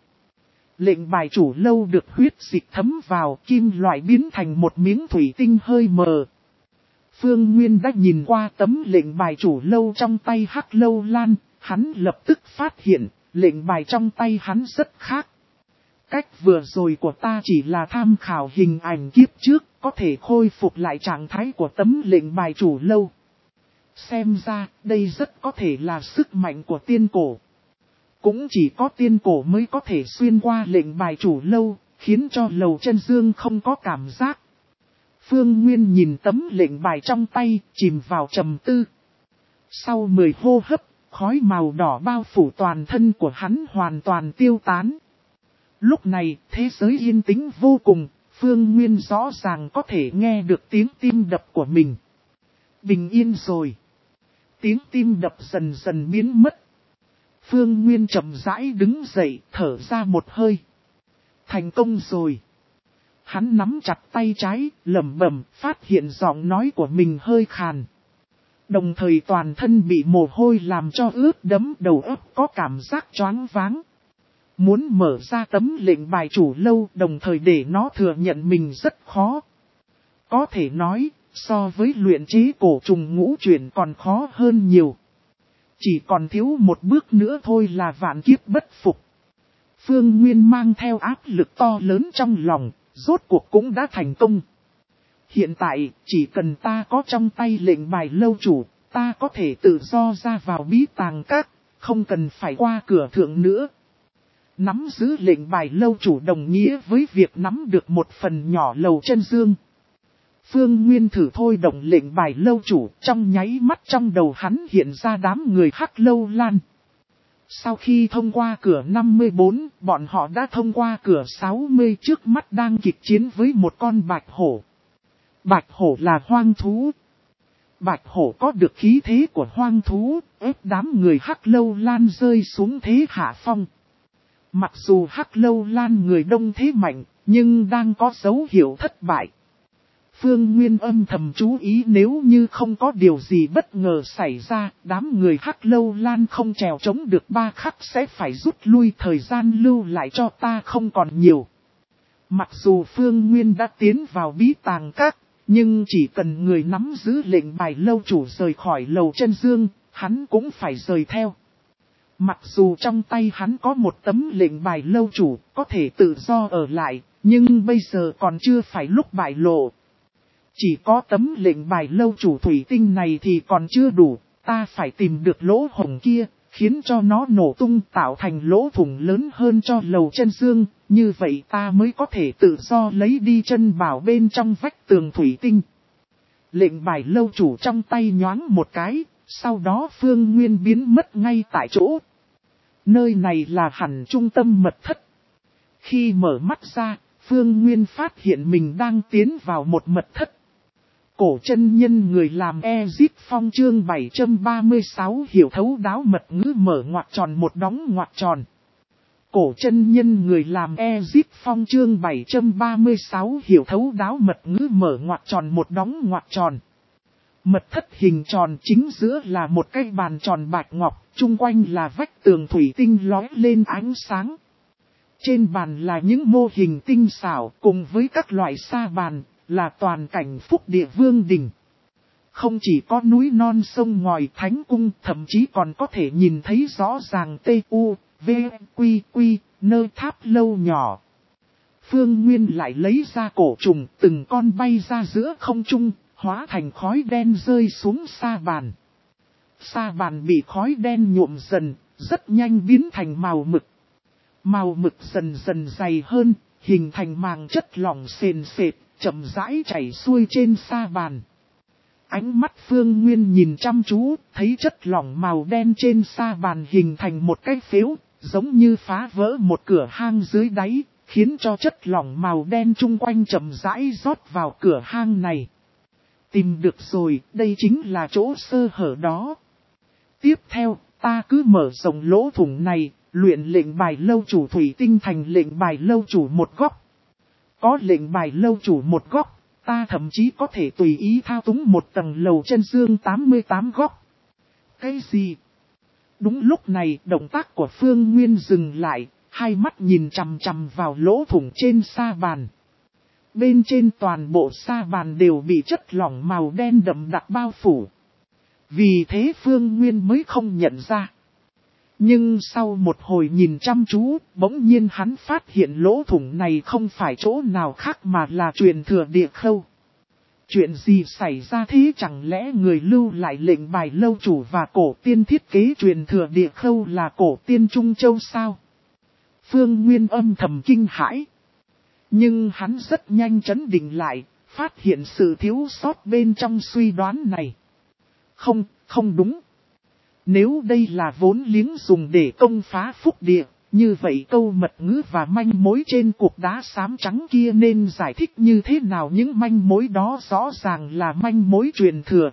Lệnh bài chủ lâu được huyết dịch thấm vào, kim loại biến thành một miếng thủy tinh hơi mờ. Phương Nguyên đã nhìn qua tấm lệnh bài chủ lâu trong tay Hắc Lâu Lan, hắn lập tức phát hiện, lệnh bài trong tay hắn rất khác. Cách vừa rồi của ta chỉ là tham khảo hình ảnh kiếp trước, có thể khôi phục lại trạng thái của tấm lệnh bài chủ lâu. Xem ra, đây rất có thể là sức mạnh của tiên cổ. Cũng chỉ có tiên cổ mới có thể xuyên qua lệnh bài chủ lâu, khiến cho Lầu Chân Dương không có cảm giác. Phương Nguyên nhìn tấm lệnh bài trong tay, chìm vào trầm tư. Sau mười hô hấp, khói màu đỏ bao phủ toàn thân của hắn hoàn toàn tiêu tán. Lúc này, thế giới yên tĩnh vô cùng, Phương Nguyên rõ ràng có thể nghe được tiếng tim đập của mình. Bình yên rồi. Tiếng tim đập dần dần biến mất. Phương Nguyên chậm rãi đứng dậy, thở ra một hơi. Thành công rồi. Hắn nắm chặt tay trái, lẩm bẩm, phát hiện giọng nói của mình hơi khàn. Đồng thời toàn thân bị mồ hôi làm cho ướt đẫm, đầu óc có cảm giác choáng váng. Muốn mở ra tấm lệnh bài chủ lâu, đồng thời để nó thừa nhận mình rất khó. Có thể nói, so với luyện chế cổ trùng ngũ chuyển còn khó hơn nhiều. Chỉ còn thiếu một bước nữa thôi là vạn kiếp bất phục. Phương Nguyên mang theo áp lực to lớn trong lòng, rốt cuộc cũng đã thành công. Hiện tại, chỉ cần ta có trong tay lệnh bài lâu chủ, ta có thể tự do ra vào bí tàng các, không cần phải qua cửa thượng nữa. Nắm giữ lệnh bài lâu chủ đồng nghĩa với việc nắm được một phần nhỏ Lầu Chân Dương. Phương Nguyên thử thôi động lệnh bài lâu chủ, trong nháy mắt trong đầu hắn hiện ra đám người Hắc Lâu Lan. Sau khi thông qua cửa năm mươi bốn, bọn họ đã thông qua cửa sáu mươi, trước mắt đang kịch chiến với một con bạch hổ. Bạch hổ là hoang thú. Bạch hổ có được khí thế của hoang thú, ép đám người Hắc Lâu Lan rơi xuống thế hạ phong. Mặc dù Hắc Lâu Lan người đông thế mạnh, nhưng đang có dấu hiệu thất bại. Phương Nguyên âm thầm chú ý nếu như không có điều gì bất ngờ xảy ra, đám người Hắc Lâu Lan không trèo chống được ba khắc sẽ phải rút lui, thời gian lưu lại cho ta không còn nhiều. Mặc dù Phương Nguyên đã tiến vào bí tàng các, nhưng chỉ cần người nắm giữ lệnh bài lâu chủ rời khỏi Lầu Chân Dương, hắn cũng phải rời theo. Mặc dù trong tay hắn có một tấm lệnh bài lâu chủ, có thể tự do ở lại, nhưng bây giờ còn chưa phải lúc bại lộ. Chỉ có tấm lệnh bài lâu chủ thủy tinh này thì còn chưa đủ, ta phải tìm được lỗ hổng kia, khiến cho nó nổ tung tạo thành lỗ thủng lớn hơn cho Lầu Chân Dương, như vậy ta mới có thể tự do lấy đi chân bảo bên trong vách tường thủy tinh. Lệnh bài lâu chủ trong tay nhoáng một cái, sau đó Phương Nguyên biến mất ngay tại chỗ. Nơi này là hẳn trung tâm mật thất. Khi mở mắt ra, Phương Nguyên phát hiện mình đang tiến vào một mật thất. Cổ chân nhân người làm Ezip Phong chương bảy trăm ba mươi sáu hiểu thấu đáo mật ngữ mở ngoặc tròn một đóng ngoặc tròn. Cổ chân nhân người làm Ezip Phong chương bảy trăm ba mươi sáu hiểu thấu đáo mật ngữ mở ngoặc tròn một đóng ngoặc tròn. Mật thất hình tròn chính giữa là một cái bàn tròn bạch ngọc, chung quanh là vách tường thủy tinh lóe lên ánh sáng. Trên bàn là những mô hình tinh xảo cùng với các loại sa bàn, là toàn cảnh phúc địa vương đình. Không chỉ có núi non sông ngòi thánh cung, thậm chí còn có thể nhìn thấy rõ ràng T U, V, Quy, Quy, nơi tháp lâu nhỏ. Phương Nguyên lại lấy ra cổ trùng, từng con bay ra giữa không trung, hóa thành khói đen rơi xuống sa bàn. sa bàn bị khói đen nhuộm dần, rất nhanh biến thành màu mực. Màu mực dần dần dày hơn, hình thành màng chất lỏng sền sệt, chậm rãi chảy xuôi trên sa bàn. Ánh mắt Phương Nguyên nhìn chăm chú, thấy chất lỏng màu đen trên sa bàn hình thành một cái phếu, giống như phá vỡ một cửa hang dưới đáy, khiến cho chất lỏng màu đen chung quanh chậm rãi rót vào cửa hang này. Tìm được rồi, đây chính là chỗ sơ hở đó. Tiếp theo, ta cứ mở rộng lỗ thủng này, luyện lệnh bài lâu chủ thủy tinh thành lệnh bài lâu chủ một góc. Có lệnh bài lâu chủ một góc, ta thậm chí có thể tùy ý thao túng một tầng lầu chân dương tám mươi tám góc. Cái gì? Đúng lúc này, động tác của Phương Nguyên dừng lại, hai mắt nhìn chằm chằm vào lỗ thủng trên sa bàn. Bên trên toàn bộ sa bàn đều bị chất lỏng màu đen đậm đặc bao phủ. Vì thế Phương Nguyên mới không nhận ra. Nhưng sau một hồi nhìn chăm chú, bỗng nhiên hắn phát hiện lỗ thủng này không phải chỗ nào khác mà là truyền thừa địa khâu. Chuyện gì xảy ra thế, chẳng lẽ người lưu lại lệnh bài lâu chủ và cổ tiên thiết kế truyền thừa địa khâu là cổ tiên Trung Châu sao? Phương Nguyên âm thầm kinh hãi. Nhưng hắn rất nhanh chấn định lại, phát hiện sự thiếu sót bên trong suy đoán này. Không, không đúng. Nếu đây là vốn liếng dùng để công phá phúc địa, như vậy câu mật ngữ và manh mối trên cục đá xám trắng kia nên giải thích như thế nào? Những manh mối đó rõ ràng là manh mối truyền thừa.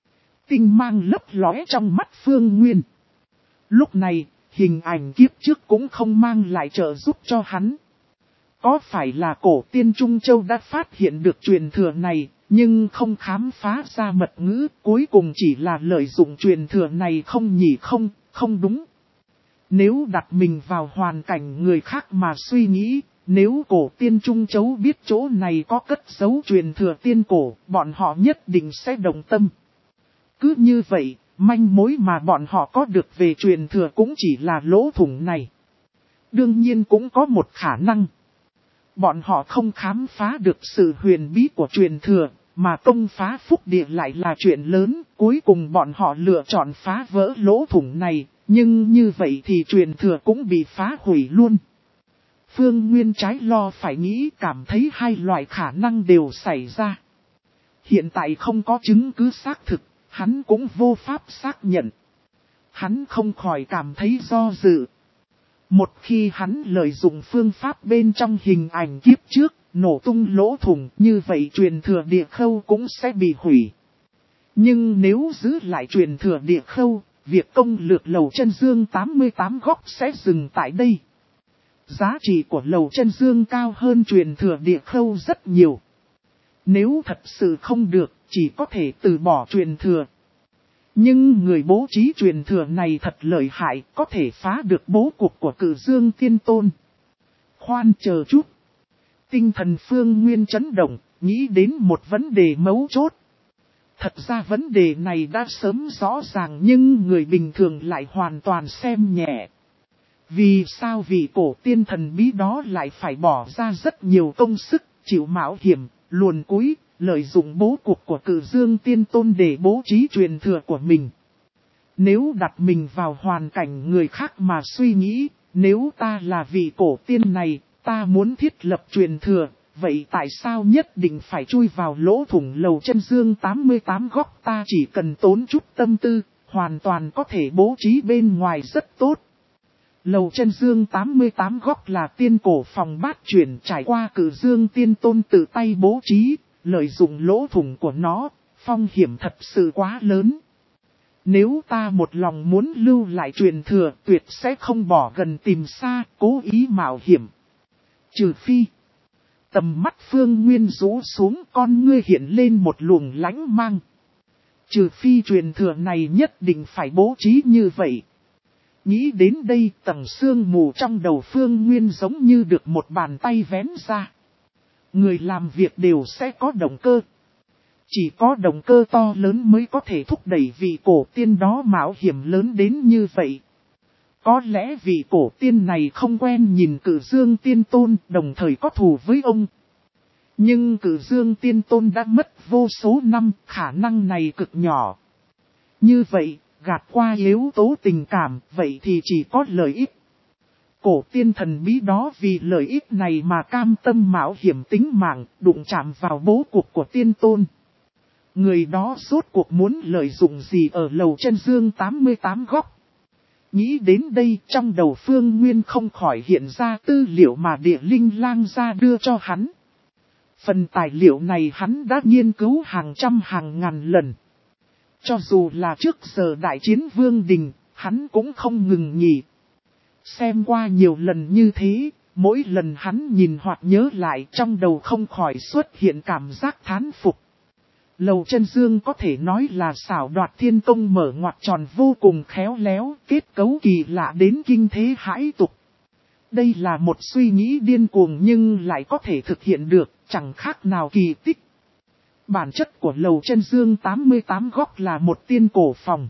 Tinh mang lấp lóe trong mắt Phương Nguyên. Lúc này, hình ảnh kiếp trước cũng không mang lại trợ giúp cho hắn. Có phải là cổ tiên Trung Châu đã phát hiện được truyền thừa này, nhưng không khám phá ra mật ngữ, cuối cùng chỉ là lợi dụng truyền thừa này không nhỉ? Không, không đúng. Nếu đặt mình vào hoàn cảnh người khác mà suy nghĩ, nếu cổ tiên Trung Châu biết chỗ này có cất giấu truyền thừa tiên cổ, bọn họ nhất định sẽ đồng tâm. Cứ như vậy, manh mối mà bọn họ có được về truyền thừa cũng chỉ là lỗ thủng này. Đương nhiên cũng có một khả năng. Bọn họ không khám phá được sự huyền bí của truyền thừa, mà công phá phúc địa lại là chuyện lớn, cuối cùng bọn họ lựa chọn phá vỡ lỗ thủng này, nhưng như vậy thì truyền thừa cũng bị phá hủy luôn. Phương Nguyên trái lo phải nghĩ, cảm thấy hai loại khả năng đều xảy ra. Hiện tại không có chứng cứ xác thực, hắn cũng vô pháp xác nhận. Hắn không khỏi cảm thấy do dự. Một khi hắn lợi dụng phương pháp bên trong hình ảnh kiếp trước, nổ tung lỗ thủng, như vậy truyền thừa địa khâu cũng sẽ bị hủy. Nhưng nếu giữ lại truyền thừa địa khâu, việc công lược lầu chân dương tám mươi tám góc sẽ dừng tại đây. Giá trị của lầu chân dương cao hơn truyền thừa địa khâu rất nhiều. Nếu thật sự không được, chỉ có thể từ bỏ truyền thừa. Nhưng người bố trí truyền thừa này thật lợi hại, có thể phá được bố cục của Cử Dương Tiên Tôn. Khoan chờ chút. Tinh thần Phương Nguyên chấn động, nghĩ đến một vấn đề mấu chốt. Thật ra vấn đề này đã sớm rõ ràng nhưng người bình thường lại hoàn toàn xem nhẹ. Vì sao vị cổ tiên thần bí đó lại phải bỏ ra rất nhiều công sức, chịu mạo hiểm, luồn cúi, lợi dụng bố cục của Cử Dương Tiên Tôn để bố trí truyền thừa của mình. Nếu đặt mình vào hoàn cảnh người khác mà suy nghĩ, nếu ta là vị cổ tiên này, ta muốn thiết lập truyền thừa, vậy tại sao nhất định phải chui vào lỗ thủng lầu chân dương tám mươi tám góc? Ta chỉ cần tốn chút tâm tư, hoàn toàn có thể bố trí bên ngoài rất tốt. Lầu chân dương tám mươi tám góc là tiên cổ phòng bát chuyển, trải qua Cử Dương Tiên Tôn tự tay bố trí, lợi dụng lỗ thủng của nó, phong hiểm thật sự quá lớn. Nếu ta một lòng muốn lưu lại truyền thừa, tuyệt sẽ không bỏ gần tìm xa, cố ý mạo hiểm. Trừ phi, tầm mắt Phương Nguyên rũ xuống, con ngươi hiện lên một luồng lãnh mang. Trừ phi truyền thừa này nhất định phải bố trí như vậy. Nghĩ đến đây, tầng sương mù trong đầu Phương Nguyên giống như được một bàn tay vén ra. Người làm việc đều sẽ có động cơ. Chỉ có động cơ to lớn mới có thể thúc đẩy vị cổ tiên đó mạo hiểm lớn đến như vậy. Có lẽ vị cổ tiên này không quen nhìn Cử Dương Tiên Tôn, đồng thời có thù với ông. Nhưng Cử Dương Tiên Tôn đã mất vô số năm, khả năng này cực nhỏ. Như vậy, gạt qua yếu tố tình cảm, vậy thì chỉ có lợi ích. Cổ tiên thần bí đó vì lợi ích này mà cam tâm mạo hiểm tính mạng, đụng chạm vào bố cục của tiên tôn. Người đó rốt cuộc muốn lợi dụng gì ở lầu chân dương tám mươi tám góc. Nghĩ đến đây trong đầu Phương Nguyên không khỏi hiện ra tư liệu mà địa linh lang ra đưa cho hắn. Phần tài liệu này hắn đã nghiên cứu hàng trăm hàng ngàn lần. Cho dù là trước giờ đại chiến vương đình, hắn cũng không ngừng nghỉ. Xem qua nhiều lần như thế, mỗi lần hắn nhìn hoặc nhớ lại trong đầu không khỏi xuất hiện cảm giác thán phục. Lầu chân dương có thể nói là xảo đoạt thiên công mở ngoặt tròn vô cùng khéo léo, kết cấu kỳ lạ đến kinh thế hãi tục. Đây là một suy nghĩ điên cuồng nhưng lại có thể thực hiện được, chẳng khác nào kỳ tích. Bản chất của lầu chân dương tám mươi tám góc là một tiên cổ phòng.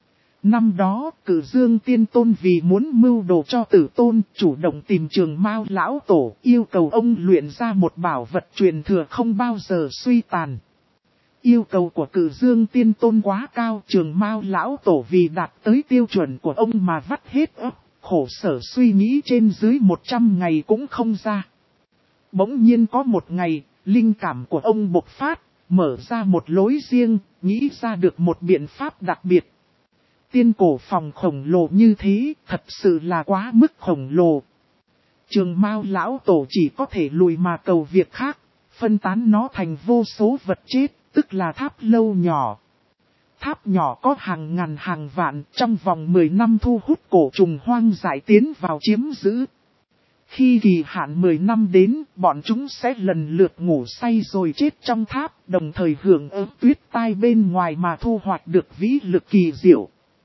Năm đó, Cử Dương Tiên Tôn vì muốn mưu đồ cho Tử Tôn, chủ động tìm Trường Mao lão tổ, yêu cầu ông luyện ra một bảo vật truyền thừa không bao giờ suy tàn. Yêu cầu của Cử Dương Tiên Tôn quá cao, Trường Mao lão tổ vì đạt tới tiêu chuẩn của ông mà vắt hết óc, khổ sở suy nghĩ trên dưới một trăm ngày cũng không ra. Bỗng nhiên có một ngày, linh cảm của ông bộc phát, mở ra một lối riêng, nghĩ ra được một biện pháp đặc biệt. Tiên cổ phòng khổng lồ như thế, thật sự là quá mức khổng lồ. Trường Mao lão tổ chỉ có thể lùi mà cầu việc khác, phân tán nó thành vô số vật chết, tức là tháp lâu nhỏ. Tháp nhỏ có hàng ngàn hàng vạn, trong vòng mười năm thu hút cổ trùng hoang dại tiến vào chiếm giữ. Khi kỳ hạn mười năm đến, bọn chúng sẽ lần lượt ngủ say rồi chết trong tháp, đồng thời hưởng ứng tuyết tai bên ngoài mà thu hoạch được vĩ lực kỳ diệu.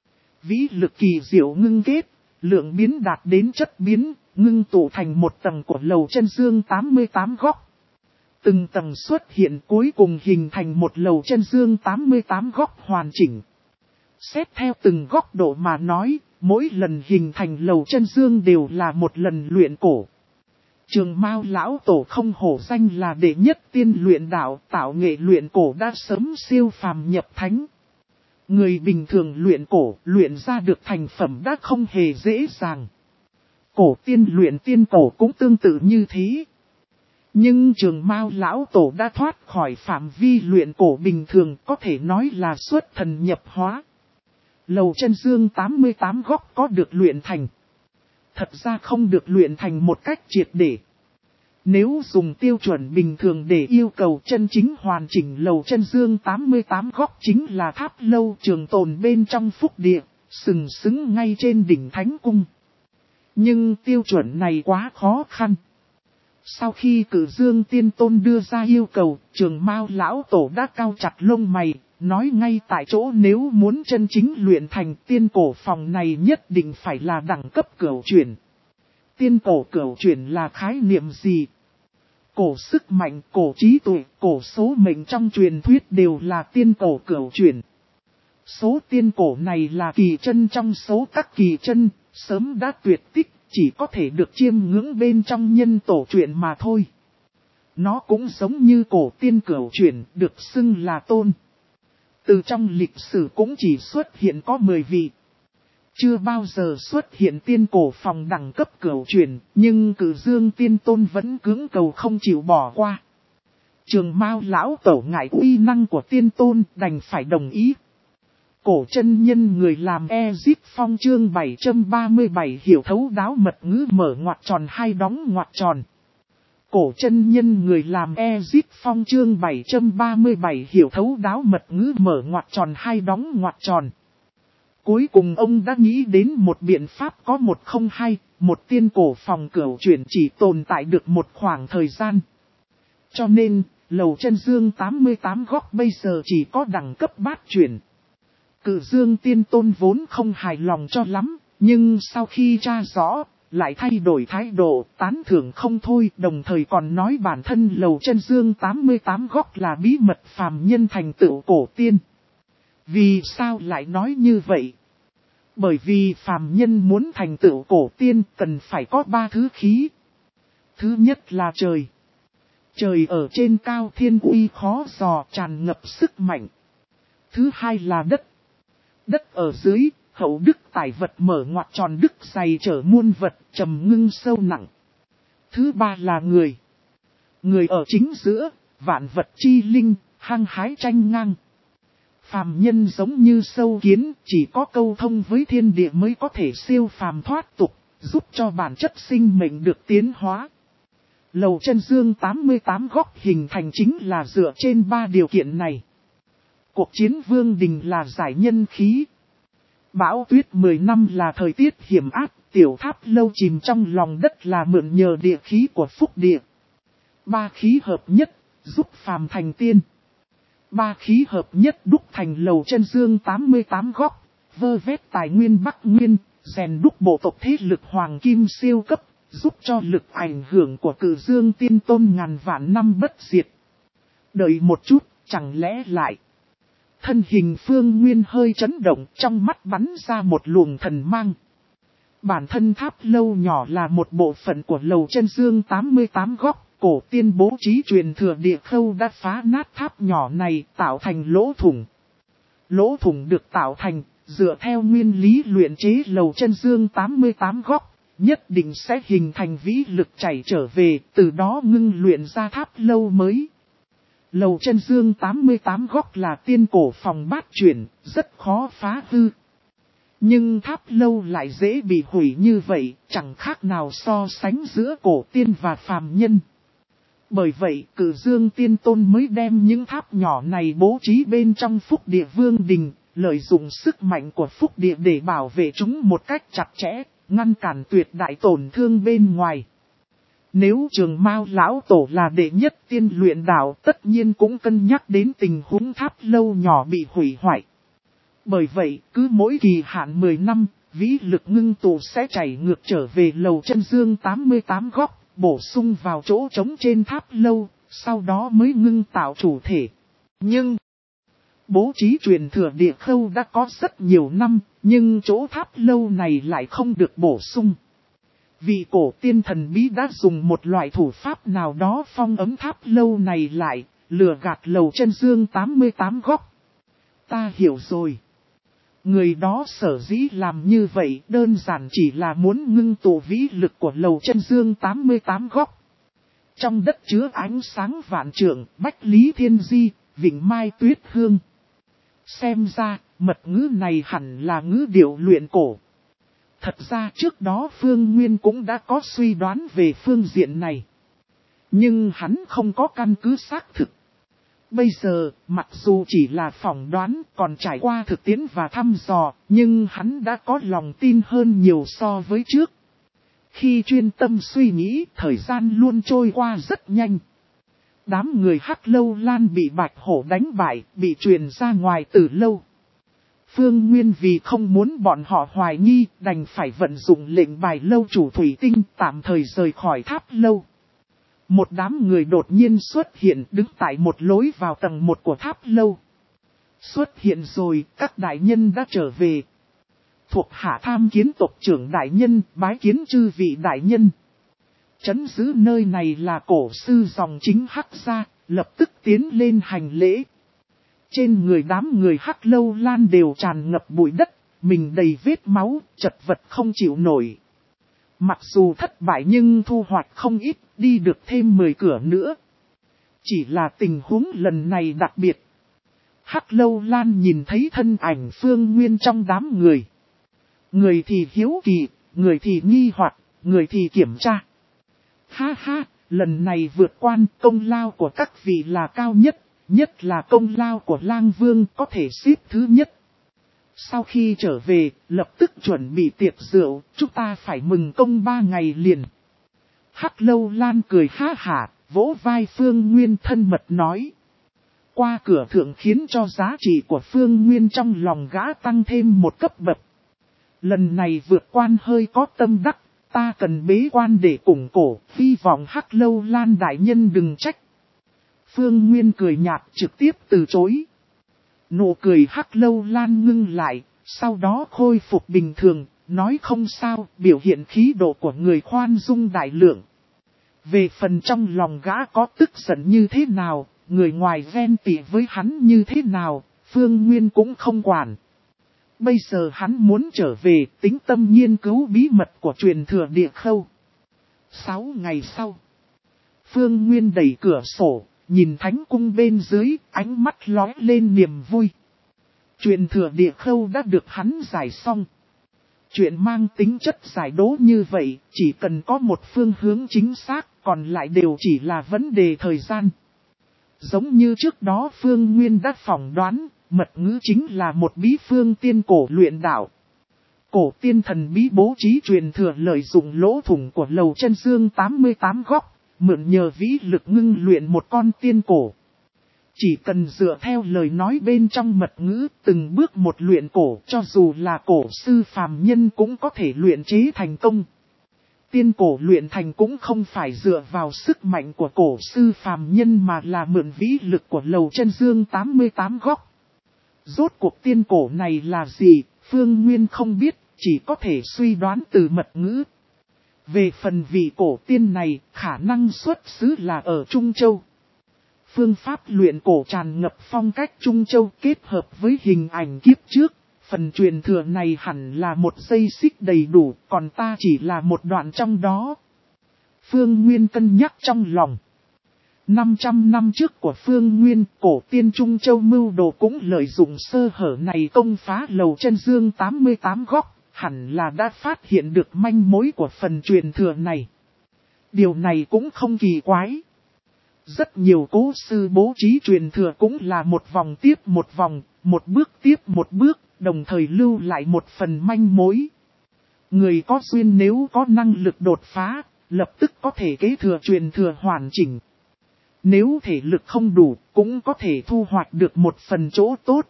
Vĩ lực kỳ diệu ngưng kết, lượng biến đạt đến chất biến, ngưng tụ thành một tầng của lầu chân dương tám mươi tám góc. Từng tầng xuất hiện cuối cùng hình thành một lầu chân dương tám mươi tám góc hoàn chỉnh. Xét theo từng góc độ mà nói, mỗi lần hình thành lầu chân dương đều là một lần luyện cổ. Trường Mao lão tổ không hổ danh là đệ nhất tiên luyện đạo, tạo nghệ luyện cổ đã sớm siêu phàm nhập thánh. Người bình thường luyện cổ, luyện ra được thành phẩm đã không hề dễ dàng. Cổ tiên luyện tiên cổ cũng tương tự như thế. Nhưng Trường Mao lão tổ đã thoát khỏi phạm vi luyện cổ bình thường, có thể nói là xuất thần nhập hóa. Lầu chân dương tám mươi tám góc có được luyện thành. Thật ra không được luyện thành một cách triệt để. Nếu dùng tiêu chuẩn bình thường để yêu cầu chân chính hoàn chỉnh lầu chân dương tám mươi tám góc chính là tháp lâu trường tồn bên trong phúc địa, sừng sững ngay trên đỉnh Thánh Cung. Nhưng tiêu chuẩn này quá khó khăn. Sau khi Cử Dương Tiên Tôn đưa ra yêu cầu, Trường Mao lão tổ đã cau chặt lông mày, nói ngay tại chỗ nếu muốn chân chính luyện thành tiên cổ phòng này nhất định phải là đẳng cấp cửu chuyển. Tiên cổ cửu chuyển là khái niệm gì? Cổ sức mạnh, cổ trí tuệ, cổ số mệnh trong truyền thuyết đều là tiên cổ cửu chuyển. Số tiên cổ này là kỳ chân trong số các kỳ chân, sớm đã tuyệt tích, chỉ có thể được chiêm ngưỡng bên trong nhân tổ truyện mà thôi. Nó cũng giống như cổ tiên cửu chuyển, được xưng là tôn. Từ trong lịch sử cũng chỉ xuất hiện có mười vị. Chưa bao giờ xuất hiện tiên cổ phòng đẳng cấp cửu chuyển, nhưng Cử Dương Tiên Tôn vẫn cưỡng cầu không chịu bỏ qua. Trường Mao lão tổ ngại uy năng của tiên tôn đành phải đồng ý. Cổ chân nhân người làm Ezip Phong chương bảy trăm ba mươi bảy hiểu thấu đáo mật ngữ mở ngoặc tròn hay đóng ngoặc tròn. Cổ chân nhân người làm Ezip Phong chương bảy trăm ba mươi bảy hiểu thấu đáo mật ngữ mở ngoặc tròn hay đóng ngoặc tròn. Cuối cùng ông đã nghĩ đến một biện pháp có một không hai, một tiên cổ phòng cửu chuyển chỉ tồn tại được một khoảng thời gian. Cho nên, lầu chân dương tám mươi tám góc bây giờ chỉ có đẳng cấp bát chuyển. Cử Dương Tiên Tôn vốn không hài lòng cho lắm, nhưng sau khi tra rõ, lại thay đổi thái độ, tán thưởng không thôi, đồng thời còn nói bản thân lầu chân dương tám mươi tám góc là bí mật phàm nhân thành tựu cổ tiên. Vì sao lại nói như vậy? Bởi vì phàm nhân muốn thành tựu cổ tiên cần phải có ba thứ khí. Thứ nhất là trời. Trời ở trên cao thiên uy khó dò tràn ngập sức mạnh. Thứ hai là đất. Đất ở dưới, hậu đức tài vật mở ngoặt tròn đức dày trở muôn vật, trầm ngưng sâu nặng. Thứ ba là người. Người ở chính giữa, vạn vật chi linh, hăng hái tranh ngang. Phàm nhân giống như sâu kiến, chỉ có câu thông với thiên địa mới có thể siêu phàm thoát tục, giúp cho bản chất sinh mệnh được tiến hóa. Lầu Chân Dương tám mươi tám góc hình thành chính là dựa trên ba điều kiện này. Cuộc chiến vương đình là giải nhân khí. Bão tuyết mười năm là thời tiết hiểm ác, tiểu tháp lâu chìm trong lòng đất là mượn nhờ địa khí của phúc địa. Ba khí hợp nhất, giúp phàm thành tiên. Ba khí hợp nhất đúc thành Lầu Chân Dương tám mươi tám góc, vơ vét tài nguyên Bắc Nguyên, rèn đúc bộ tộc thế lực hoàng kim siêu cấp, giúp cho lực ảnh hưởng của Cử Dương Tiên Tôn ngàn vạn năm bất diệt. Đợi một chút, chẳng lẽ lại. Thân hình Phương Nguyên hơi chấn động, trong mắt bắn ra một luồng thần mang. Bản thân tháp lâu nhỏ là một bộ phận của Lầu Chân Dương tám mươi tám góc, cổ tiên bố trí truyền thừa địa khâu đã phá nát tháp nhỏ này tạo thành lỗ thủng. Lỗ thủng được tạo thành, dựa theo nguyên lý luyện chế Lầu Chân Dương tám mươi tám góc, nhất định sẽ hình thành vĩ lực chảy trở về, từ đó ngưng luyện ra tháp lâu mới. Lầu Chân Dương tám mươi tám góc là tiên cổ phòng bát chuyển, rất khó phá hư. Nhưng tháp lâu lại dễ bị hủy như vậy, chẳng khác nào so sánh giữa cổ tiên và phàm nhân. Bởi vậy, Cử Dương Tiên Tôn mới đem những tháp nhỏ này bố trí bên trong phúc địa vương đình, lợi dụng sức mạnh của phúc địa để bảo vệ chúng một cách chặt chẽ, ngăn cản tuyệt đại tổn thương bên ngoài. Nếu Trường Mao Lão Tổ là đệ nhất tiên luyện đạo, tất nhiên cũng cân nhắc đến tình huống tháp lâu nhỏ bị hủy hoại. Bởi vậy, cứ mỗi kỳ hạn mười năm, vĩ lực ngưng tụ sẽ chảy ngược trở về Lầu Chân Dương tám mươi tám góc, bổ sung vào chỗ trống trên tháp lâu, sau đó mới ngưng tạo chủ thể. Nhưng, bố trí truyền thừa địa khâu đã có rất nhiều năm, nhưng chỗ tháp lâu này lại không được bổ sung. Vị cổ tiên thần bí đã dùng một loại thủ pháp nào đó phong ấm tháp lâu này lại, lừa gạt Lầu Chân Dương tám mươi tám góc. Ta hiểu rồi. Người đó sở dĩ làm như vậy đơn giản chỉ là muốn ngưng tụ vĩ lực của Lầu Chân Dương tám mươi tám góc. Trong đất chứa ánh sáng vạn trượng, Bách Lý Thiên Di, Vịnh Mai Tuyết Hương. Xem ra, mật ngữ này hẳn là ngữ điệu luyện cổ. Thật ra trước đó Phương Nguyên cũng đã có suy đoán về phương diện này. Nhưng hắn không có căn cứ xác thực. Bây giờ, mặc dù chỉ là phỏng đoán còn trải qua thực tiễn và thăm dò, nhưng hắn đã có lòng tin hơn nhiều so với trước. Khi chuyên tâm suy nghĩ, thời gian luôn trôi qua rất nhanh. Đám người Hắc Lâu Lan bị Bạch Hổ đánh bại, bị truyền ra ngoài từ lâu. Phương Nguyên vì không muốn bọn họ hoài nghi, đành phải vận dụng lệnh bài lâu chủ thủy tinh tạm thời rời khỏi tháp lâu. Một đám người đột nhiên xuất hiện đứng tại một lối vào tầng một của tháp lâu. Xuất hiện rồi, các đại nhân đã trở về. Thuộc hạ tham kiến tộc trưởng đại nhân, bái kiến chư vị đại nhân. Trấn giữ nơi này là cổ sư dòng chính Hắc gia, lập tức tiến lên hành lễ. Trên người đám người Hắc Lâu Lan đều tràn ngập bụi đất, mình đầy vết máu, chật vật không chịu nổi. Mặc dù thất bại nhưng thu hoạch không ít, đi được thêm mười cửa nữa. Chỉ là tình huống lần này đặc biệt. Hắc Lâu Lan nhìn thấy thân ảnh Phương Nguyên trong đám người. Người thì hiếu kỳ, người thì nghi hoặc, người thì kiểm tra. Ha ha, lần này vượt quan công lao của các vị là cao nhất, nhất là công lao của Lang Vương có thể xếp thứ nhất. Sau khi trở về, lập tức chuẩn bị tiệc rượu, chúng ta phải mừng công ba ngày liền. Hắc Lâu Lan cười ha hả, vỗ vai Phương Nguyên thân mật nói. Qua cửa thượng khiến cho giá trị của Phương Nguyên trong lòng gã tăng thêm một cấp bậc. Lần này vượt quan hơi có tâm đắc, ta cần bế quan để củng cổ, hy vọng Hắc Lâu Lan đại nhân đừng trách. Phương Nguyên cười nhạt trực tiếp từ chối. Nụ cười Hắc Lâu Lan ngưng lại, sau đó khôi phục bình thường, nói không sao, biểu hiện khí độ của người khoan dung đại lượng. Về phần trong lòng gã có tức giận như thế nào, người ngoài ghen tị với hắn như thế nào, Phương Nguyên cũng không quản. Bây giờ hắn muốn trở về tĩnh tâm nghiên cứu bí mật của truyền thừa địa khâu. Sáu ngày sau, Phương Nguyên đẩy cửa sổ, nhìn thánh cung bên dưới, ánh mắt lóe lên niềm vui. Truyền thừa địa khâu đã được hắn giải xong. Chuyện mang tính chất giải đố như vậy, chỉ cần có một phương hướng chính xác, còn lại đều chỉ là vấn đề thời gian. Giống như trước đó Phương Nguyên đã phỏng đoán, mật ngữ chính là một bí phương tiên cổ luyện đạo. Cổ tiên thần bí bố trí truyền thừa lợi dụng lỗ thủng của lầu chân dương tám mươi tám góc, mượn nhờ vĩ lực ngưng luyện một con tiên cổ. Chỉ cần dựa theo lời nói bên trong mật ngữ, từng bước một luyện cổ, cho dù là cổ sư phàm nhân cũng có thể luyện chế thành công. Tiên cổ luyện thành cũng không phải dựa vào sức mạnh của cổ sư phàm nhân mà là mượn vĩ lực của lầu chân dương tám mươi tám góc. Rốt cuộc tiên cổ này là gì, Phương Nguyên không biết, chỉ có thể suy đoán từ mật ngữ. Về phần vị cổ tiên này, khả năng xuất xứ là ở Trung Châu. Phương pháp luyện cổ tràn ngập phong cách Trung Châu kết hợp với hình ảnh kiếp trước. Phần truyền thừa này hẳn là một dây xích đầy đủ, còn ta chỉ là một đoạn trong đó. Phương Nguyên cân nhắc trong lòng. năm trăm năm trước của Phương Nguyên, cổ tiên Trung Châu mưu đồ cũng lợi dụng sơ hở này công phá lầu chân dương tám mươi tám góc, hẳn là đã phát hiện được manh mối của phần truyền thừa này. Điều này cũng không kỳ quái. Rất nhiều cố sư bố trí truyền thừa cũng là một vòng tiếp một vòng, một bước tiếp một bước, đồng thời lưu lại một phần manh mối. Người có duyên nếu có năng lực đột phá, lập tức có thể kế thừa truyền thừa hoàn chỉnh. Nếu thể lực không đủ, cũng có thể thu hoạch được một phần chỗ tốt.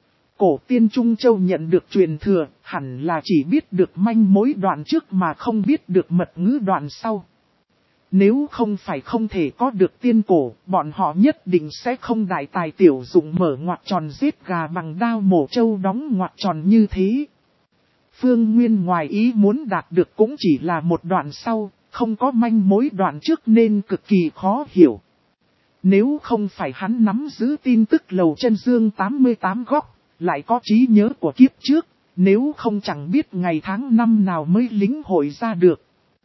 Cổ tiên Trung Châu nhận được truyền thừa, hẳn là chỉ biết được manh mối đoạn trước mà không biết được mật ngữ đoạn sau. Nếu không phải không thể có được tiên cổ, bọn họ nhất định sẽ không đại tài tiểu dụng mở ngoặc tròn giết gà bằng đao mổ trâu đóng ngoặc tròn như thế. Phương Nguyên ngoài ý muốn đạt được cũng chỉ là một đoạn sau, không có manh mối đoạn trước nên cực kỳ khó hiểu. Nếu không phải hắn nắm giữ tin tức lầu chân dương tám mươi tám góc, lại có trí nhớ của kiếp trước, nếu không chẳng biết ngày tháng năm nào mới lĩnh hội ra được.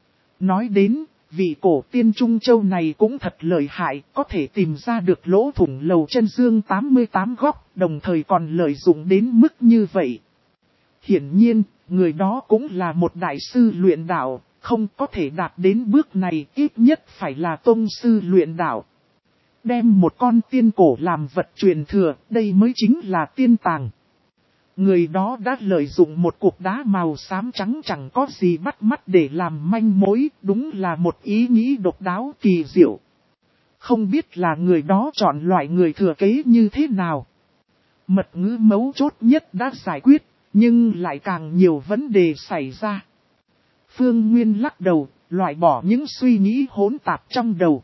Nói đến, vị cổ tiên Trung Châu này cũng thật lợi hại, có thể tìm ra được lỗ thủng lầu chân dương tám mươi tám góc, đồng thời còn lợi dụng đến mức như vậy. Hiển nhiên, người đó cũng là một đại sư luyện đạo, không có thể đạt đến bước này, ít nhất phải là tông sư luyện đạo. Đem một con tiên cổ làm vật truyền thừa, đây mới chính là tiên tàng. Người đó đã lợi dụng một cục đá màu xám trắng chẳng có gì bắt mắt để làm manh mối, đúng là một ý nghĩ độc đáo kỳ diệu. Không biết là người đó chọn loại người thừa kế như thế nào. Mật ngữ mấu chốt nhất đã giải quyết, nhưng lại càng nhiều vấn đề xảy ra. Phương Nguyên lắc đầu, loại bỏ những suy nghĩ hỗn tạp trong đầu.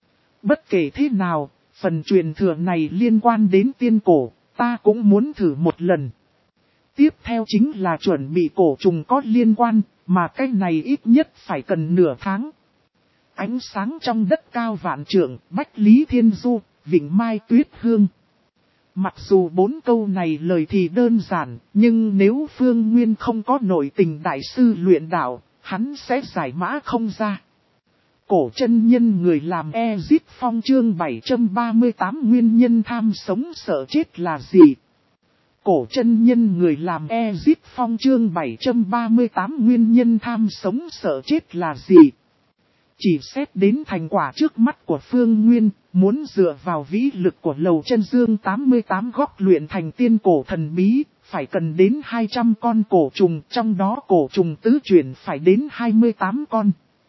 Bất kể thế nào, phần truyền thừa này liên quan đến tiên cổ, ta cũng muốn thử một lần. Tiếp theo chính là chuẩn bị cổ trùng có liên quan, mà cái này ít nhất phải cần nửa tháng. Ánh sáng trong đất cao vạn trượng, Bách Lý Thiên Du, Vịnh Mai Tuyết Hương. Mặc dù bốn câu này lời thì đơn giản, nhưng nếu Phương Nguyên không có nội tình đại sư luyện đạo, hắn sẽ giải mã không ra. Cổ chân nhân người làm Ezip Phong chương bảy trăm ba mươi tám nguyên nhân tham sống sợ chết là gì? Cổ chân nhân người làm Ezip Phong chương bảy trăm ba mươi tám nguyên nhân tham sống sợ chết là gì? Chỉ xét đến thành quả trước mắt của Phương Nguyên, muốn dựa vào vĩ lực của lầu chân dương tám mươi tám góc luyện thành tiên cổ thần bí, phải cần đến hai trăm con cổ trùng, trong đó cổ trùng tứ chuyển phải đến hai mươi tám con.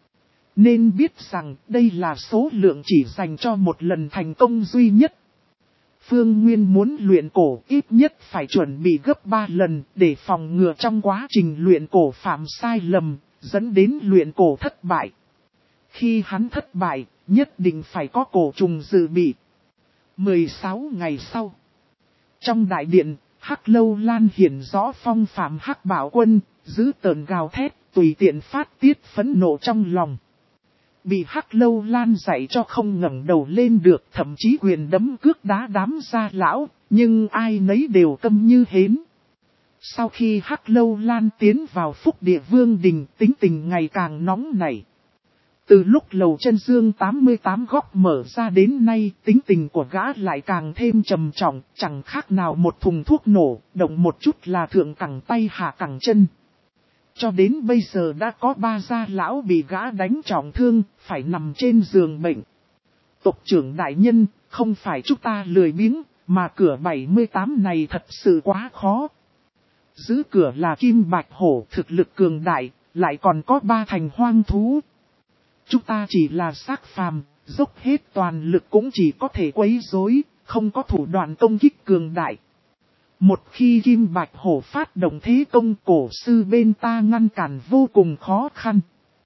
Nên biết rằng đây là số lượng chỉ dành cho một lần thành công duy nhất. Phương Nguyên muốn luyện cổ ít nhất phải chuẩn bị gấp ba lần để phòng ngừa trong quá trình luyện cổ phạm sai lầm, dẫn đến luyện cổ thất bại. Khi hắn thất bại, nhất định phải có cổ trùng dự bị. mười sáu ngày sau, trong đại điện, Hắc Lâu Lan hiển rõ phong phạm Hắc Bảo Quân, giữ tợn gào thét, tùy tiện phát tiết phẫn nộ trong lòng. Bị Hắc Lâu Lan dạy cho không ngẩng đầu lên được, thậm chí quyền đấm cước đá đám gia lão, nhưng ai nấy đều câm như hến. Sau khi Hắc Lâu Lan tiến vào Phúc Địa Vương Đình, tính tình ngày càng nóng nảy. Từ lúc lầu chân dương tám mươi tám góc mở ra đến nay, tính tình của gã lại càng thêm trầm trọng, chẳng khác nào một thùng thuốc nổ, động một chút là thượng cẳng tay hạ cẳng chân. Cho đến bây giờ đã có ba gia lão bị gã đánh trọng thương, phải nằm trên giường bệnh. Tộc trưởng đại nhân, không phải chúng ta lười biếng, mà cửa bảy mươi tám này thật sự quá khó. Giữ cửa là Kim Bạch Hổ, thực lực cường đại, lại còn có ba thành hoang thú. Chúng ta chỉ là xác phàm, dốc hết toàn lực cũng chỉ có thể quấy rối, không có thủ đoạn công kích cường đại. Một khi Kim Bạch Hổ phát động thế công, cổ sư bên ta ngăn cản vô cùng khó khăn.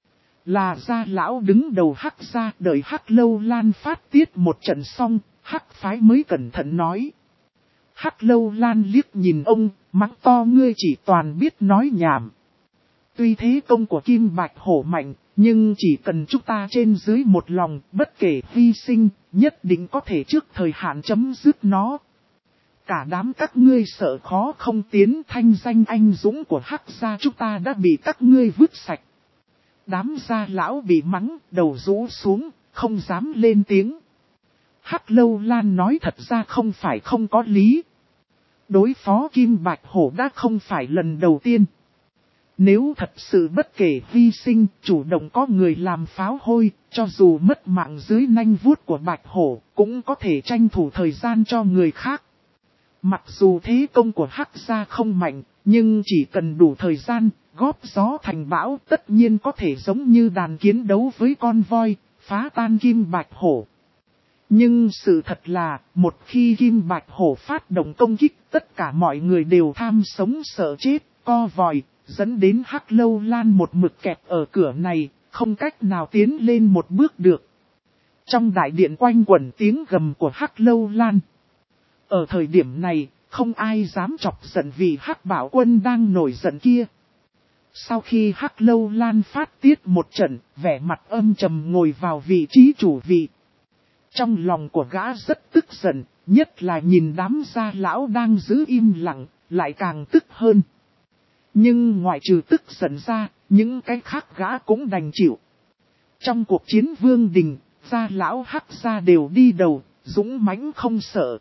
Là gia lão đứng đầu Hắc gia, đợi Hắc Lâu Lan phát tiết một trận xong, Hắc phái mới cẩn thận nói. Hắc Lâu Lan liếc nhìn ông, mắng to, ngươi chỉ toàn biết nói nhảm. Tuy thế công của Kim Bạch Hổ mạnh, nhưng chỉ cần chúng ta trên dưới một lòng, bất kể hy sinh, nhất định có thể trước thời hạn chấm dứt nó. Cả đám các ngươi sợ khó không tiến, thanh danh anh dũng của Hắc gia chúng ta đã bị các ngươi vứt sạch. Đám gia lão bị mắng, đầu rũ xuống, không dám lên tiếng. Hắc Lâu Lan nói thật ra không phải không có lý. Đối phó Kim Bạch Hổ đã không phải lần đầu tiên. Nếu thật sự bất kể hy sinh, chủ động có người làm pháo hôi, cho dù mất mạng dưới nanh vuốt của Bạch Hổ, cũng có thể tranh thủ thời gian cho người khác. Mặc dù thế công của Hắc gia không mạnh, nhưng chỉ cần đủ thời gian, góp gió thành bão, tất nhiên có thể giống như đàn kiến đấu với con voi, phá tan Kim Bạch Hổ. Nhưng sự thật là, một khi Kim Bạch Hổ phát động công kích, tất cả mọi người đều tham sống sợ chết, co vòi, dẫn đến Hắc Lâu Lan một mực kẹt ở cửa này, không cách nào tiến lên một bước được. Trong đại điện quanh quẩn tiếng gầm của Hắc Lâu Lan. Ở thời điểm này, không ai dám chọc giận vì Hắc Bảo Quân đang nổi giận kia. Sau khi Hắc Lâu Lan phát tiết một trận, vẻ mặt âm trầm ngồi vào vị trí chủ vị. Trong lòng của gã rất tức giận, nhất là nhìn đám gia lão đang giữ im lặng, lại càng tức hơn. Nhưng ngoại trừ tức giận ra, những cái khác gã cũng đành chịu. Trong cuộc chiến Vương Đình, gia lão Hắc gia đều đi đầu, dũng mãnh không sợ.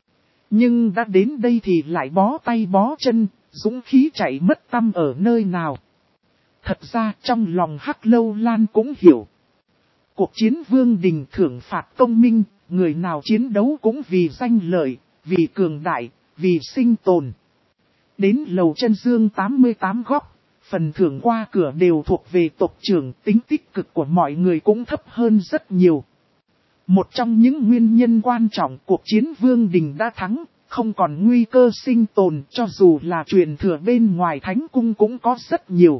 Nhưng đã đến đây thì lại bó tay bó chân, dũng khí chạy mất tăm ở nơi nào. Thật ra trong lòng Hắc Lâu Lan cũng hiểu. Cuộc chiến Vương Đình thưởng phạt công minh, người nào chiến đấu cũng vì danh lợi, vì cường đại, vì sinh tồn. Đến lầu chân dương tám mươi tám góc, phần thưởng qua cửa đều thuộc về tộc trưởng, tính tích cực của mọi người cũng thấp hơn rất nhiều. Một trong những nguyên nhân quan trọng cuộc chiến Vương Đình đã thắng, không còn nguy cơ sinh tồn, cho dù là truyền thừa bên ngoài thánh cung cũng có rất nhiều.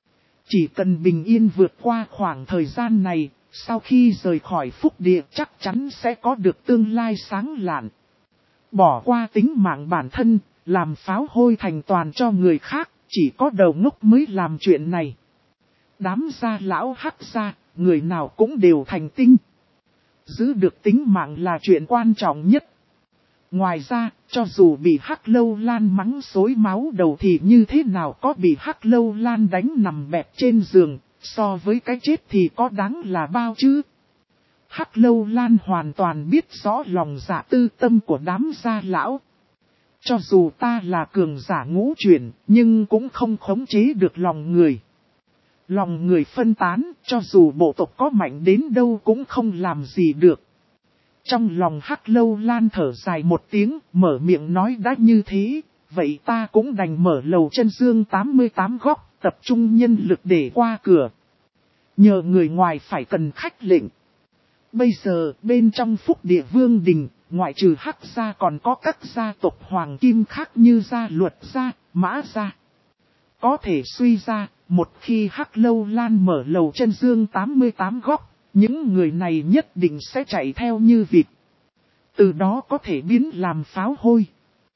Chỉ cần bình yên vượt qua khoảng thời gian này, sau khi rời khỏi Phúc Địa chắc chắn sẽ có được tương lai sáng lạn. Bỏ qua tính mạng bản thân, làm pháo hôi thành toàn cho người khác, chỉ có đầu ngốc mới làm chuyện này. Đám gia lão Hắc gia, người nào cũng đều thành tinh. Giữ được tính mạng là chuyện quan trọng nhất. Ngoài ra, cho dù bị Hắc Lâu Lan mắng xối máu đầu thì như thế nào có bị Hắc Lâu Lan đánh nằm bẹp trên giường, so với cái chết thì có đáng là bao chứ. Hắc Lâu Lan hoàn toàn biết rõ lòng dạ tư tâm của đám gia lão. Cho dù ta là cường giả ngũ chuyển, nhưng cũng không khống chế được lòng người. Lòng người phân tán, cho dù bộ tộc có mạnh đến đâu cũng không làm gì được. Trong lòng Hắc Lâu Lan thở dài một tiếng, mở miệng nói đã như thế, vậy ta cũng đành mở lầu chân dương tám mươi tám góc, tập trung nhân lực để qua cửa. Nhờ người ngoài phải cần khách lệnh. Bây giờ, bên trong Phúc Địa Vương Đình, ngoại trừ Hắc gia còn có các gia tộc hoàng kim khác như gia Luật gia, Mã gia. Có thể suy ra, một khi Hắc Lâu Lan mở lầu chân dương tám mươi tám góc, những người này nhất định sẽ chạy theo như vịt. Từ đó có thể biến làm pháo hôi.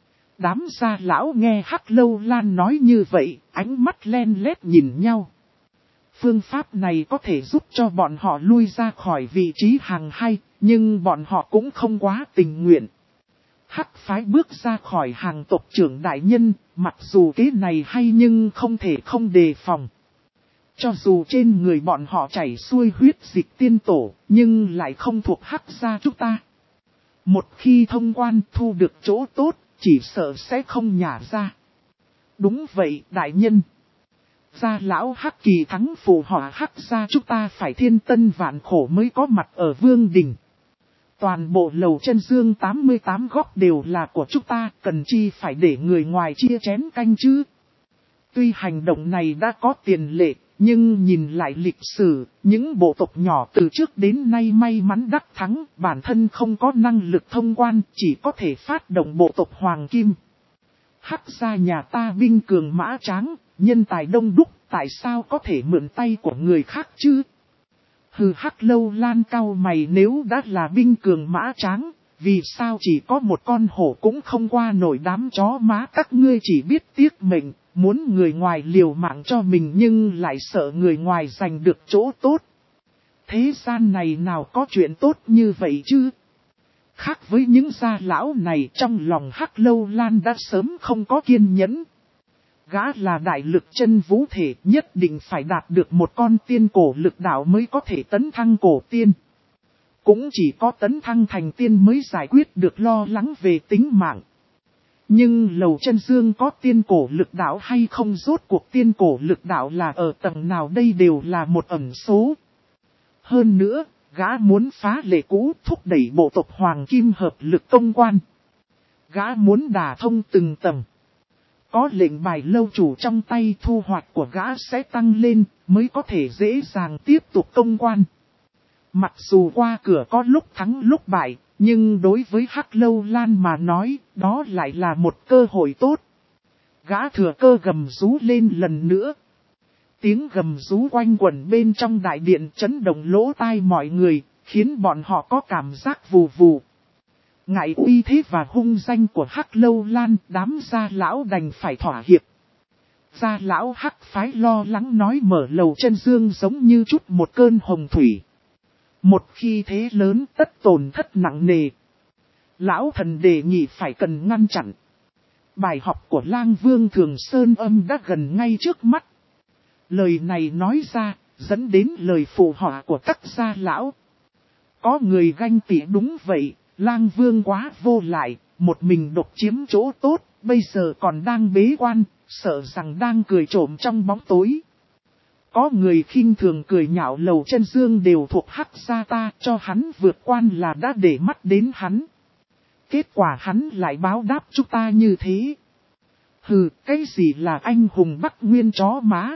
Đám gia lão nghe Hắc Lâu Lan nói như vậy, ánh mắt len lét nhìn nhau. Phương pháp này có thể giúp cho bọn họ lui ra khỏi vị trí hàng hay, nhưng bọn họ cũng không quá tình nguyện. Hắc phái bước ra khỏi hàng tộc trưởng đại nhân, Mặc dù kế này hay nhưng không thể không đề phòng. Cho dù trên người bọn họ chảy xuôi huyết dịch tiên tổ, nhưng lại không thuộc Hắc gia chúng ta. Một khi thông quan thu được chỗ tốt, chỉ sợ sẽ không nhả ra. Đúng vậy, đại nhân. Gia lão Hắc Kỳ thắng phù họa Hắc gia chúng ta phải thiên tân vạn khổ mới có mặt ở Vương Đình. Toàn bộ lầu chân dương tám mươi tám góc đều là của chúng ta, cần chi phải để người ngoài chia chén canh chứ. Tuy hành động này đã có tiền lệ, nhưng nhìn lại lịch sử, những bộ tộc nhỏ từ trước đến nay may mắn đắc thắng, bản thân không có năng lực thông quan, chỉ có thể phát động bộ tộc Hoàng Kim. Hắc gia nhà ta binh cường mã tráng, nhân tài đông đúc, tại sao có thể mượn tay của người khác chứ? Hừ, Hắc Lâu Lan cau mày, nếu đã là binh cường mã tráng, vì sao chỉ có một con hổ cũng không qua nổi đám chó má các ngươi chỉ biết tiếc mệnh, muốn người ngoài liều mạng cho mình nhưng lại sợ người ngoài giành được chỗ tốt. Thế gian này nào có chuyện tốt như vậy chứ? Khác với những gia lão này, trong lòng Hắc Lâu Lan đã sớm không có kiên nhẫn. Gã là đại lực chân vũ thể, nhất định phải đạt được một con tiên cổ lực đạo mới có thể tấn thăng cổ tiên. Cũng chỉ có tấn thăng thành tiên mới giải quyết được lo lắng về tính mạng. Nhưng lầu chân dương có tiên cổ lực đạo hay không, rốt cuộc tiên cổ lực đạo là ở tầng nào đây đều là một ẩn số. Hơn nữa, gã muốn phá lệ cũ, thúc đẩy bộ tộc Hoàng Kim hợp lực công quan. Gã muốn đả thông từng tầng. Có lệnh bài lâu chủ trong tay, thu hoạch của gã sẽ tăng lên, mới có thể dễ dàng tiếp tục công quan. Mặc dù qua cửa có lúc thắng lúc bại, nhưng đối với Hắc Lâu Lan mà nói, đó lại là một cơ hội tốt. Gã thừa cơ gầm rú lên lần nữa. Tiếng gầm rú quanh quẩn bên trong đại điện chấn động lỗ tai mọi người, khiến bọn họ có cảm giác vù vù. Ngại uy thế và hung danh của Hắc Lâu Lan, đám gia lão đành phải thỏa hiệp. Gia lão Hắc phái lo lắng nói mở lầu chân dương giống như chút một cơn hồng thủy. Một khi thế lớn tất tổn thất nặng nề. Lão thần đề nghị phải cần ngăn chặn. Bài học của Lang Vương Thường Sơn Âm đã gần ngay trước mắt. Lời này nói ra, dẫn đến lời phụ họa của các gia lão. Có người ganh tị, đúng vậy, Lang Vương quá vô lại, một mình độc chiếm chỗ tốt, bây giờ còn đang bế quan, sợ rằng đang cười trộm trong bóng tối. Có người khinh thường cười nhạo lầu chân dương đều thuộc Hắc gia ta, cho hắn vượt quan là đã để mắt đến hắn. Kết quả hắn lại báo đáp chúng ta như thế. Hừ, cái gì là anh hùng Bắc Nguyên chó má?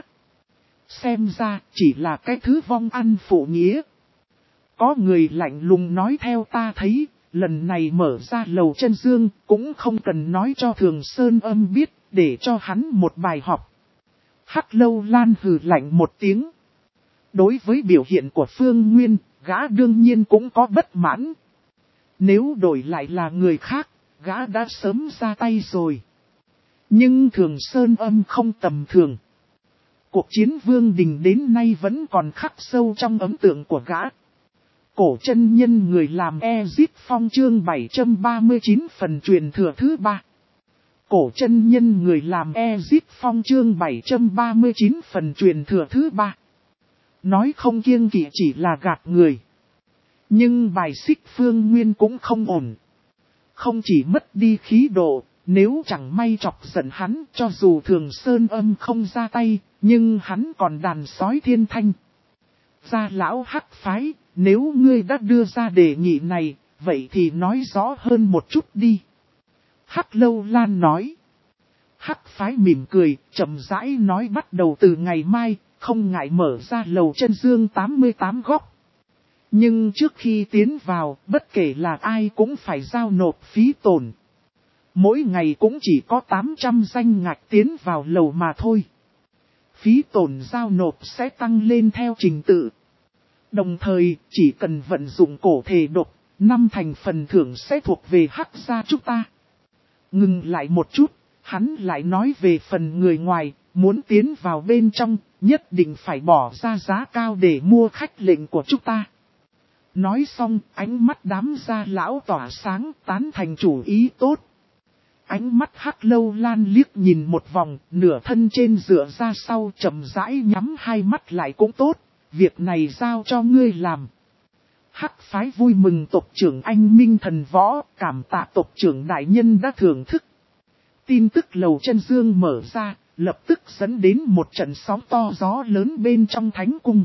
Xem ra chỉ là cái thứ vong ăn phụ nghĩa. Có người lạnh lùng nói theo ta thấy, lần này mở ra lầu chân dương cũng không cần nói cho Thường Sơn Âm biết, để cho hắn một bài học. Hắc Lâu Lan hừ lạnh một tiếng. Đối với biểu hiện của Phương Nguyên, gã đương nhiên cũng có bất mãn. Nếu đổi lại là người khác, gã đã sớm ra tay rồi. Nhưng Thường Sơn Âm không tầm thường. Cuộc chiến Vương Đình đến nay vẫn còn khắc sâu trong ấn tượng của gã. Cổ chân nhân người làm Ezip Phong chương bảy trăm ba mươi chín phần truyền thừa thứ ba. Cổ chân nhân người làm Ezip Phong chương bảy trăm ba mươi chín phần truyền thừa thứ ba. Nói không kiêng kỵ chỉ là gạt người. Nhưng bài xích Phương Nguyên cũng không ổn. Không chỉ mất đi khí độ, nếu chẳng may chọc giận hắn, cho dù Thường Sơn Âm không ra tay, nhưng hắn còn đàn sói thiên thanh. Gia lão Hắc phái, nếu ngươi đã đưa ra đề nghị này, vậy thì nói rõ hơn một chút đi. Hắc Lâu Lan nói. Hắc phái mỉm cười, chậm rãi nói bắt đầu từ ngày mai, không ngại mở ra lầu chân dương tám mươi tám góc. Nhưng trước khi tiến vào, bất kể là ai cũng phải giao nộp phí tổn. Mỗi ngày cũng chỉ có tám trăm danh ngạch tiến vào lầu mà thôi. Phí tổn giao nộp sẽ tăng lên theo trình tự. Đồng thời, chỉ cần vận dụng cổ thể độc, năm thành phần thưởng sẽ thuộc về Hắc gia chúng ta. Ngừng lại một chút, hắn lại nói về phần người ngoài, muốn tiến vào bên trong, nhất định phải bỏ ra giá cao để mua khách lệnh của chúng ta. Nói xong, ánh mắt đám gia lão tỏa sáng, tán thành chủ ý tốt. Ánh mắt Hắc Lâu Lan liếc nhìn một vòng, nửa thân trên dựa ra sau chậm rãi nhắm hai mắt lại cũng tốt, việc này giao cho ngươi làm. Hắc phái vui mừng tộc trưởng anh minh thần võ, cảm tạ tộc trưởng đại nhân đã thưởng thức. Tin tức Lầu Chân Dương mở ra, lập tức dẫn đến một trận sóng to gió lớn bên trong thánh cung.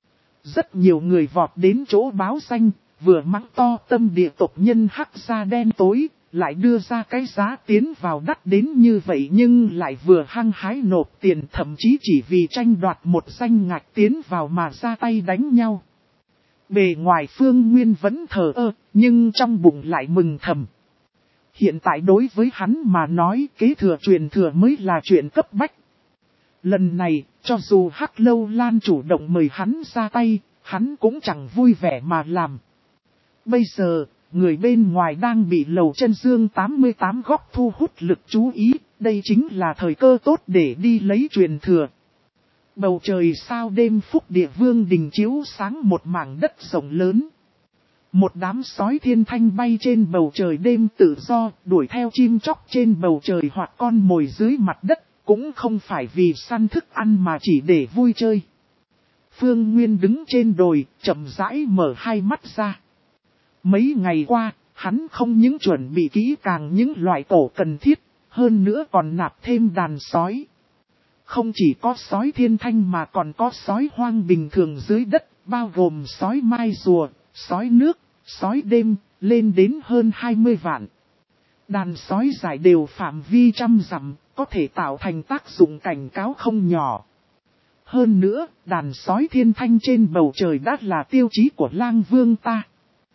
Rất nhiều người vọt đến chỗ báo danh, vừa mắng to tâm địa tộc nhân Hắc da đen tối, lại đưa ra cái giá tiến vào đắt đến như vậy nhưng lại vừa hăng hái nộp tiền, thậm chí chỉ vì tranh đoạt một danh ngạch tiến vào mà ra tay đánh nhau. Bề ngoài Phương Nguyên vẫn thờ ơ, nhưng trong bụng lại mừng thầm. Hiện tại đối với hắn mà nói kế thừa truyền thừa mới là chuyện cấp bách. Lần này, cho dù Hắc Lâu Lan chủ động mời hắn ra tay, hắn cũng chẳng vui vẻ mà làm. Bây giờ, người bên ngoài đang bị Lầu Chân Dương tám mươi tám góc thu hút lực chú ý, đây chính là thời cơ tốt để đi lấy truyền thừa. Bầu trời sao đêm phúc địa vương đình chiếu sáng một mảng đất rộng lớn. Một đám sói thiên thanh bay trên bầu trời đêm tự do, đuổi theo chim chóc trên bầu trời hoặc con mồi dưới mặt đất, cũng không phải vì săn thức ăn mà chỉ để vui chơi. Phương Nguyên đứng trên đồi, chậm rãi mở hai mắt ra. Mấy ngày qua, hắn không những chuẩn bị kỹ càng những loại cổ cần thiết, hơn nữa còn nạp thêm đàn sói. Không chỉ có sói thiên thanh mà còn có sói hoang bình thường dưới đất, bao gồm sói mai rùa, sói nước, sói đêm, lên đến hơn hai mươi vạn. Đàn sói dài đều phạm vi trăm dặm, có thể tạo thành tác dụng cảnh cáo không nhỏ. Hơn nữa, đàn sói thiên thanh trên bầu trời đã là tiêu chí của Lang Vương ta.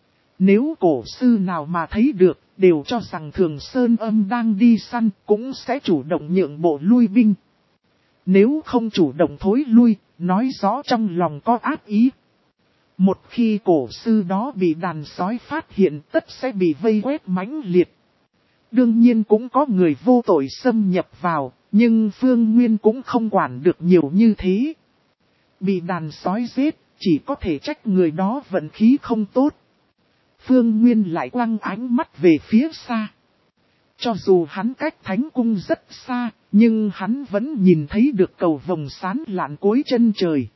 Nếu cổ sư nào mà thấy được, đều cho rằng Thường Sơn Âm đang đi săn, cũng sẽ chủ động nhượng bộ lui binh. Nếu không chủ động thối lui, nói rõ trong lòng có ác ý. Một khi cổ sư đó bị đàn sói phát hiện, tất sẽ bị vây quét mãnh liệt. Đương nhiên cũng có người vô tội xâm nhập vào, nhưng Phương Nguyên cũng không quản được nhiều như thế. Bị đàn sói giết, chỉ có thể trách người đó vận khí không tốt. Phương Nguyên lại quăng ánh mắt về phía xa. Cho dù hắn cách thánh cung rất xa, nhưng hắn vẫn nhìn thấy được cầu vồng sáng lạn cuối chân trời.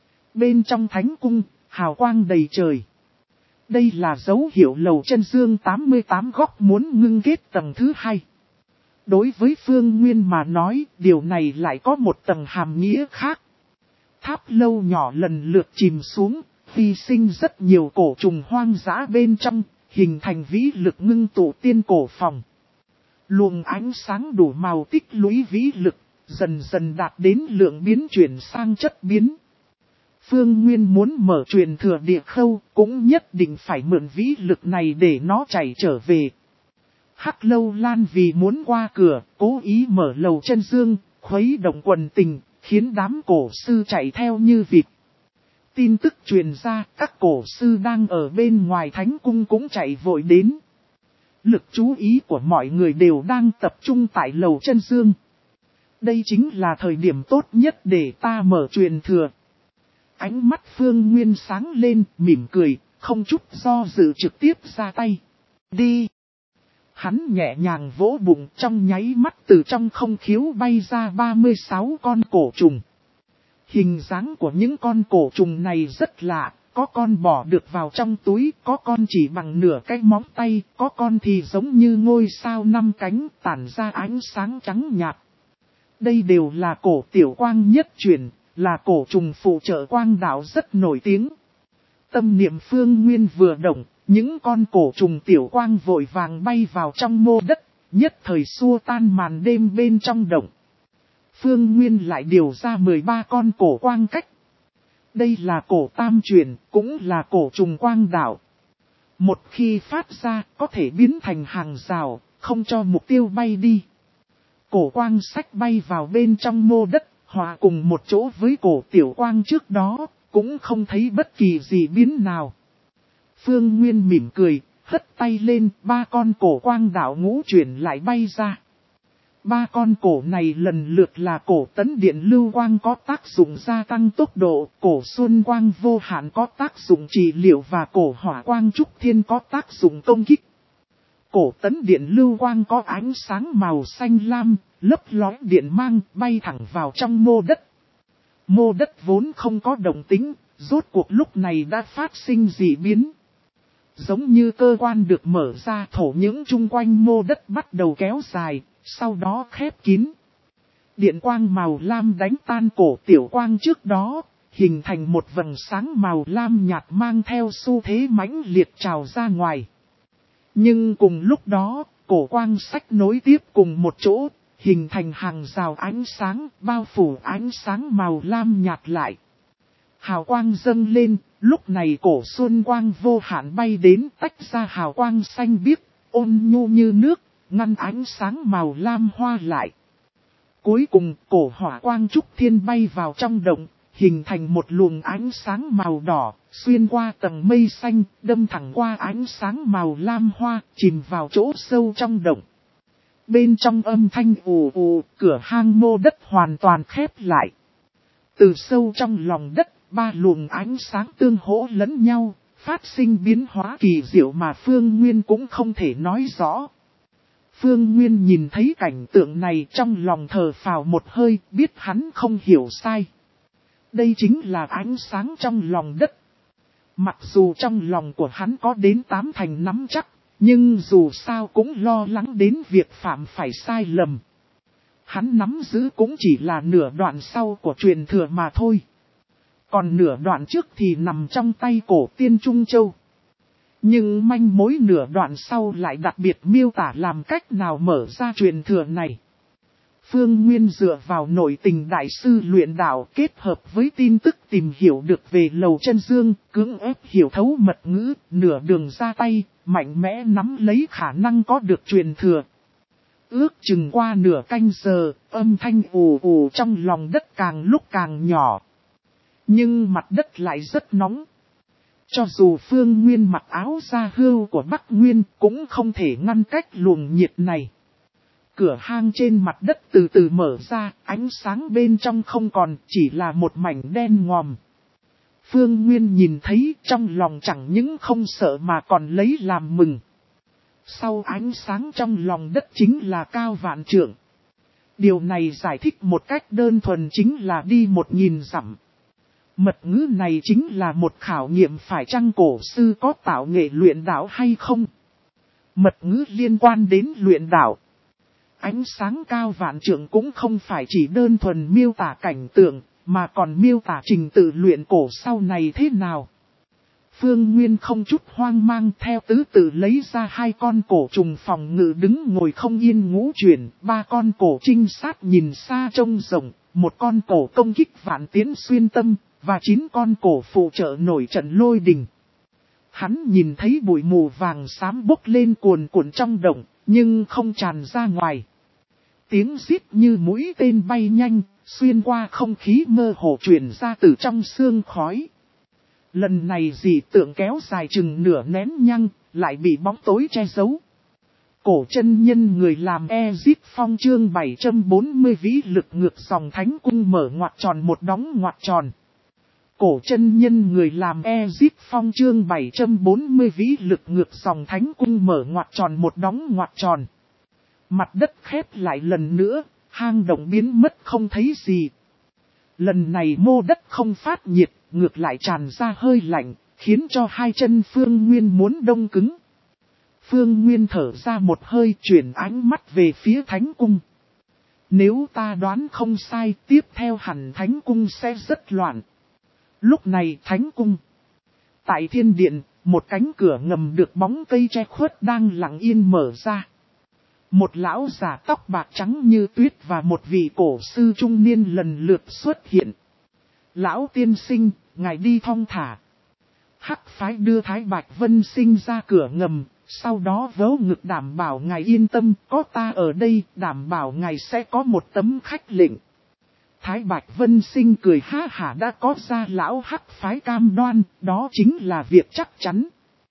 Bên trong thánh cung, hào quang đầy trời. Đây là dấu hiệu Lầu Chân Dương tám mươi tám góc muốn ngưng kết tầng thứ hai. Đối với Phương Nguyên mà nói, điều này lại có một tầng hàm nghĩa khác. Tháp lâu nhỏ lần lượt chìm xuống, hy sinh rất nhiều cổ trùng hoang dã bên trong, hình thành vĩ lực ngưng tụ tiên cổ phòng. Luồng ánh sáng đủ màu tích lũy vĩ lực, dần dần đạt đến lượng biến chuyển sang chất biến. Phương Nguyên muốn mở truyền thừa địa khâu, cũng nhất định phải mượn vĩ lực này để nó chảy trở về. Hắc Lâu Lan vì muốn qua cửa, cố ý mở Lầu Chân Dương, khuấy động quần tình, khiến đám cổ sư chạy theo như vịt. Tin tức truyền ra, các cổ sư đang ở bên ngoài thánh cung cũng chạy vội đến. Lực chú ý của mọi người đều đang tập trung tại Lầu Chân Dương. Đây chính là thời điểm tốt nhất để ta mở truyền thừa. Ánh mắt Phương Nguyên sáng lên, mỉm cười, không chút do dự trực tiếp ra tay. Đi! Hắn nhẹ nhàng vỗ bụng, trong nháy mắt từ trong không khiếu bay ra ba mươi sáu con cổ trùng. Hình dáng của những con cổ trùng này rất lạ, có con bỏ được vào trong túi, có con chỉ bằng nửa cái móng tay, có con thì giống như ngôi sao năm cánh, tản ra ánh sáng trắng nhạt. Đây đều là cổ tiểu quang nhất truyền, là cổ trùng phụ trợ quang đạo rất nổi tiếng. Tâm niệm Phương Nguyên vừa động, những con cổ trùng tiểu quang vội vàng bay vào trong mô đất, nhất thời xua tan màn đêm bên trong động. Phương Nguyên lại điều ra mười ba con cổ quang cách. Đây là cổ tam truyền, cũng là cổ trùng quang đạo. Một khi phát ra, có thể biến thành hàng rào, không cho mục tiêu bay đi. Cổ quang sách bay vào bên trong mô đất, hòa cùng một chỗ với cổ tiểu quang trước đó, cũng không thấy bất kỳ gì biến nào. Phương Nguyên mỉm cười, hất tay lên, ba con cổ quang đạo ngũ chuyển lại bay ra. Ba con cổ này lần lượt là cổ tấn điện lưu quang có tác dụng gia tăng tốc độ, cổ xuân quang vô hạn có tác dụng trị liệu và cổ hỏa quang trúc thiên có tác dụng công kích. Cổ tấn điện lưu quang có ánh sáng màu xanh lam, lấp lóe điện mang bay thẳng vào trong mô đất. Mô đất vốn không có động tĩnh, rốt cuộc lúc này đã phát sinh dị biến. Giống như cơ quan được mở ra, thổ những chung quanh mô đất bắt đầu kéo dài, sau đó khép kín. Điện quang màu lam đánh tan cổ tiểu quang trước đó, hình thành một vầng sáng màu lam nhạt mang theo xu thế mãnh liệt trào ra ngoài. Nhưng cùng lúc đó, cổ quang sách nối tiếp cùng một chỗ, hình thành hàng rào ánh sáng, bao phủ ánh sáng màu lam nhạt lại. Hào quang dâng lên, lúc này cổ xuân quang vô hạn bay đến, tách ra hào quang xanh biếc, ôn nhu như nước, ngăn ánh sáng màu lam hoa lại. Cuối cùng, cổ hỏa quang trúc thiên bay vào trong động, hình thành một luồng ánh sáng màu đỏ, xuyên qua tầng mây xanh, đâm thẳng qua ánh sáng màu lam hoa, chìm vào chỗ sâu trong động. Bên trong âm thanh ù ù, cửa hang mô đất hoàn toàn khép lại. Từ sâu trong lòng đất, ba luồng ánh sáng tương hỗ lẫn nhau, phát sinh biến hóa kỳ diệu mà Phương Nguyên cũng không thể nói rõ. Phương Nguyên nhìn thấy cảnh tượng này trong lòng thở phào một hơi, biết hắn không hiểu sai. Đây chính là ánh sáng trong lòng đất. Mặc dù trong lòng của hắn có đến tám thành nắm chắc, nhưng dù sao cũng lo lắng đến việc phạm phải sai lầm. Hắn nắm giữ cũng chỉ là nửa đoạn sau của truyền thừa mà thôi. Còn nửa đoạn trước thì nằm trong tay cổ tiên Trung Châu. Nhưng manh mối nửa đoạn sau lại đặc biệt miêu tả làm cách nào mở ra truyền thừa này. Phương Nguyên dựa vào nội tình đại sư luyện đạo kết hợp với tin tức tìm hiểu được về Lầu Chân Dương, cưỡng ép hiểu thấu mật ngữ, nửa đường ra tay, mạnh mẽ nắm lấy khả năng có được truyền thừa. Ước chừng qua nửa canh giờ, âm thanh ù ù trong lòng đất càng lúc càng nhỏ. Nhưng mặt đất lại rất nóng. Cho dù Phương Nguyên mặc áo da hươu của Bắc Nguyên cũng không thể ngăn cách luồng nhiệt này. Cửa hang trên mặt đất từ từ mở ra, ánh sáng bên trong không còn, chỉ là một mảnh đen ngòm. Phương Nguyên nhìn thấy trong lòng chẳng những không sợ mà còn lấy làm mừng. Sau ánh sáng trong lòng đất chính là cao vạn trượng. Điều này giải thích một cách đơn thuần chính là đi một nghìn dặm. Mật ngữ này chính là một khảo nghiệm phải chăng cổ sư có tạo nghệ luyện đạo hay không. Mật ngữ liên quan đến luyện đạo. Ánh sáng cao vạn trượng cũng không phải chỉ đơn thuần miêu tả cảnh tượng, mà còn miêu tả trình tự luyện cổ sau này thế nào. Phương Nguyên không chút hoang mang theo tứ tự lấy ra hai con cổ trùng phòng ngự đứng ngồi không yên ngũ chuyển, ba con cổ trinh sát nhìn xa trông rộng, một con cổ công kích vạn tiến xuyên tâm, và chín con cổ phụ trợ nổi trận lôi đình. Hắn nhìn thấy bụi mù vàng xám bốc lên cuồn cuộn trong động, nhưng không tràn ra ngoài. Tiếng rít như mũi tên bay nhanh, xuyên qua không khí mơ hồ truyền ra từ trong sương khói. Lần này dị tượng kéo dài chừng nửa nén nhăng, lại bị bóng tối che giấu. Cổ chân nhân người làm Ezip Phong chương bảy trăm bốn mươi vĩ lực ngược dòng thánh cung mở ngoặc tròn một đóng ngoặc tròn. Cổ chân nhân người làm Ezip Phong chương bảy trăm bốn mươi vĩ lực ngược dòng thánh cung mở ngoặc tròn một đóng ngoặc tròn. Mặt đất khép lại lần nữa, hang động biến mất không thấy gì. Lần này mô đất không phát nhiệt, ngược lại tràn ra hơi lạnh, khiến cho hai chân Phương Nguyên muốn đông cứng. Phương Nguyên thở ra một hơi chuyển ánh mắt về phía thánh cung. Nếu ta đoán không sai, tiếp theo hẳn thánh cung sẽ rất loạn. Lúc này thánh cung. Tại thiên điện, một cánh cửa ngầm được bóng cây che khuất đang lặng yên mở ra. Một lão già tóc bạc trắng như tuyết và một vị cổ sư trung niên lần lượt xuất hiện. Lão tiên sinh, ngài đi thong thả. Hắc phái đưa Thái Bạch Vân Sinh ra cửa ngầm, sau đó vớ ngực đảm bảo ngài yên tâm, có ta ở đây, đảm bảo ngài sẽ có một tấm khách lệnh. Thái Bạch Vân Sinh cười ha hả đã có ra lão hắc phái cam đoan, đó chính là việc chắc chắn.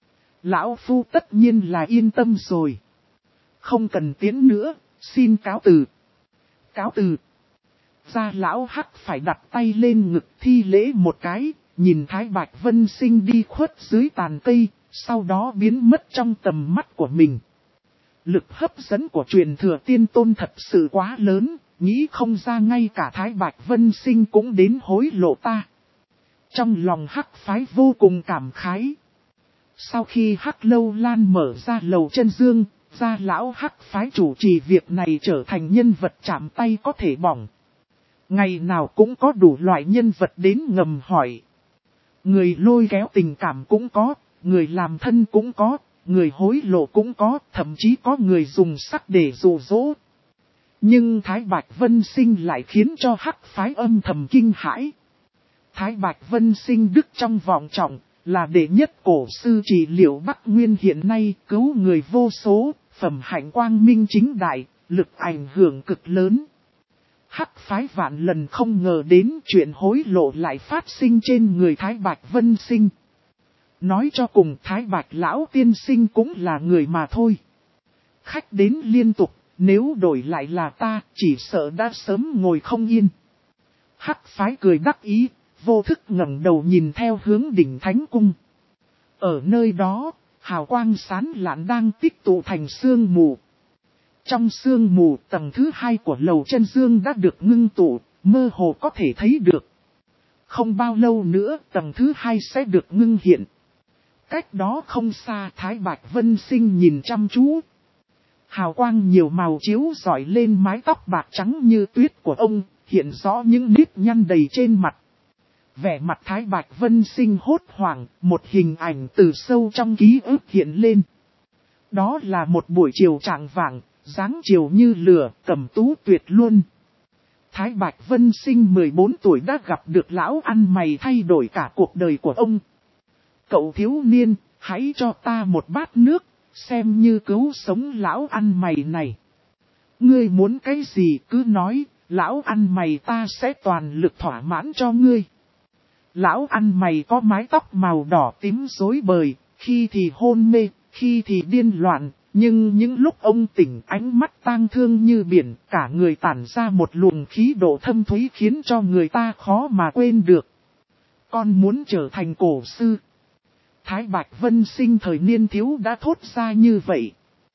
Lão phu tất nhiên là yên tâm rồi. Không cần tiến nữa, xin cáo từ. Cáo từ. Ra lão hắc phải đặt tay lên ngực thi lễ một cái, nhìn Thái Bạch Vân Sinh đi khuất dưới tàn cây, sau đó biến mất trong tầm mắt của mình. Lực hấp dẫn của truyền thừa tiên tôn thật sự quá lớn, nghĩ không ra ngay cả Thái Bạch Vân Sinh cũng đến hối lộ ta. Trong lòng Hắc phái vô cùng cảm khái. Sau khi Hắc Lâu Lan mở ra lầu chân dương, gia lão Hắc phái chủ trì việc này trở thành nhân vật chạm tay có thể bỏng. Ngày nào cũng có đủ loại nhân vật đến ngầm hỏi. Người lôi kéo tình cảm cũng có, người làm thân cũng có, người hối lộ cũng có, thậm chí có người dùng sắc để dụ dỗ. Nhưng Thái Bạch Vân Sinh lại khiến cho Hắc phái âm thầm kinh hãi. Thái Bạch Vân Sinh đức trong vọng trọng, là đệ nhất cổ sư trị liệu Bắc Nguyên hiện nay, cứu người vô số, phẩm hạnh quang minh chính đại, lực ảnh hưởng cực lớn. Hắc phái vạn lần không ngờ đến chuyện hối lộ lại phát sinh trên người Thái Bạch Vân Sinh. Nói cho cùng Thái Bạch Lão Tiên Sinh cũng là người mà thôi. Khách đến liên tục, nếu đổi lại là ta, chỉ sợ đã sớm ngồi không yên. Hắc phái cười đắc ý, vô thức ngẩng đầu nhìn theo hướng đỉnh Thánh Cung. Ở nơi đó, hào quang sáng lạn đang tích tụ thành sương mù. Trong sương mù tầng thứ hai của lầu chân dương đã được ngưng tụ, mơ hồ có thể thấy được. Không bao lâu nữa tầng thứ hai sẽ được ngưng hiện. Cách đó không xa Thái Bạch Vân Sinh nhìn chăm chú. Hào quang nhiều màu chiếu rọi lên mái tóc bạc trắng như tuyết của ông, hiện rõ những nếp nhăn đầy trên mặt. Vẻ mặt Thái Bạch Vân Sinh hốt hoảng, một hình ảnh từ sâu trong ký ức hiện lên. Đó là một buổi chiều trạng vạng, dáng chiều như lửa, cẩm tú tuyệt luôn. Thái Bạch Vân Sinh mười bốn tuổi đã gặp được lão ăn mày thay đổi cả cuộc đời của ông. Cậu thiếu niên, hãy cho ta một bát nước, xem như cứu sống lão ăn mày này. Ngươi muốn cái gì cứ nói, lão ăn mày ta sẽ toàn lực thỏa mãn cho ngươi. Lão ăn mày có mái tóc màu đỏ tím rối bời, khi thì hôn mê, khi thì điên loạn, nhưng những lúc ông tỉnh ánh mắt tang thương như biển, cả người tản ra một luồng khí độ thâm thúy khiến cho người ta khó mà quên được. Con muốn trở thành cổ sư. Thái Bạch Vân Sinh thời niên thiếu đã thốt ra như vậy.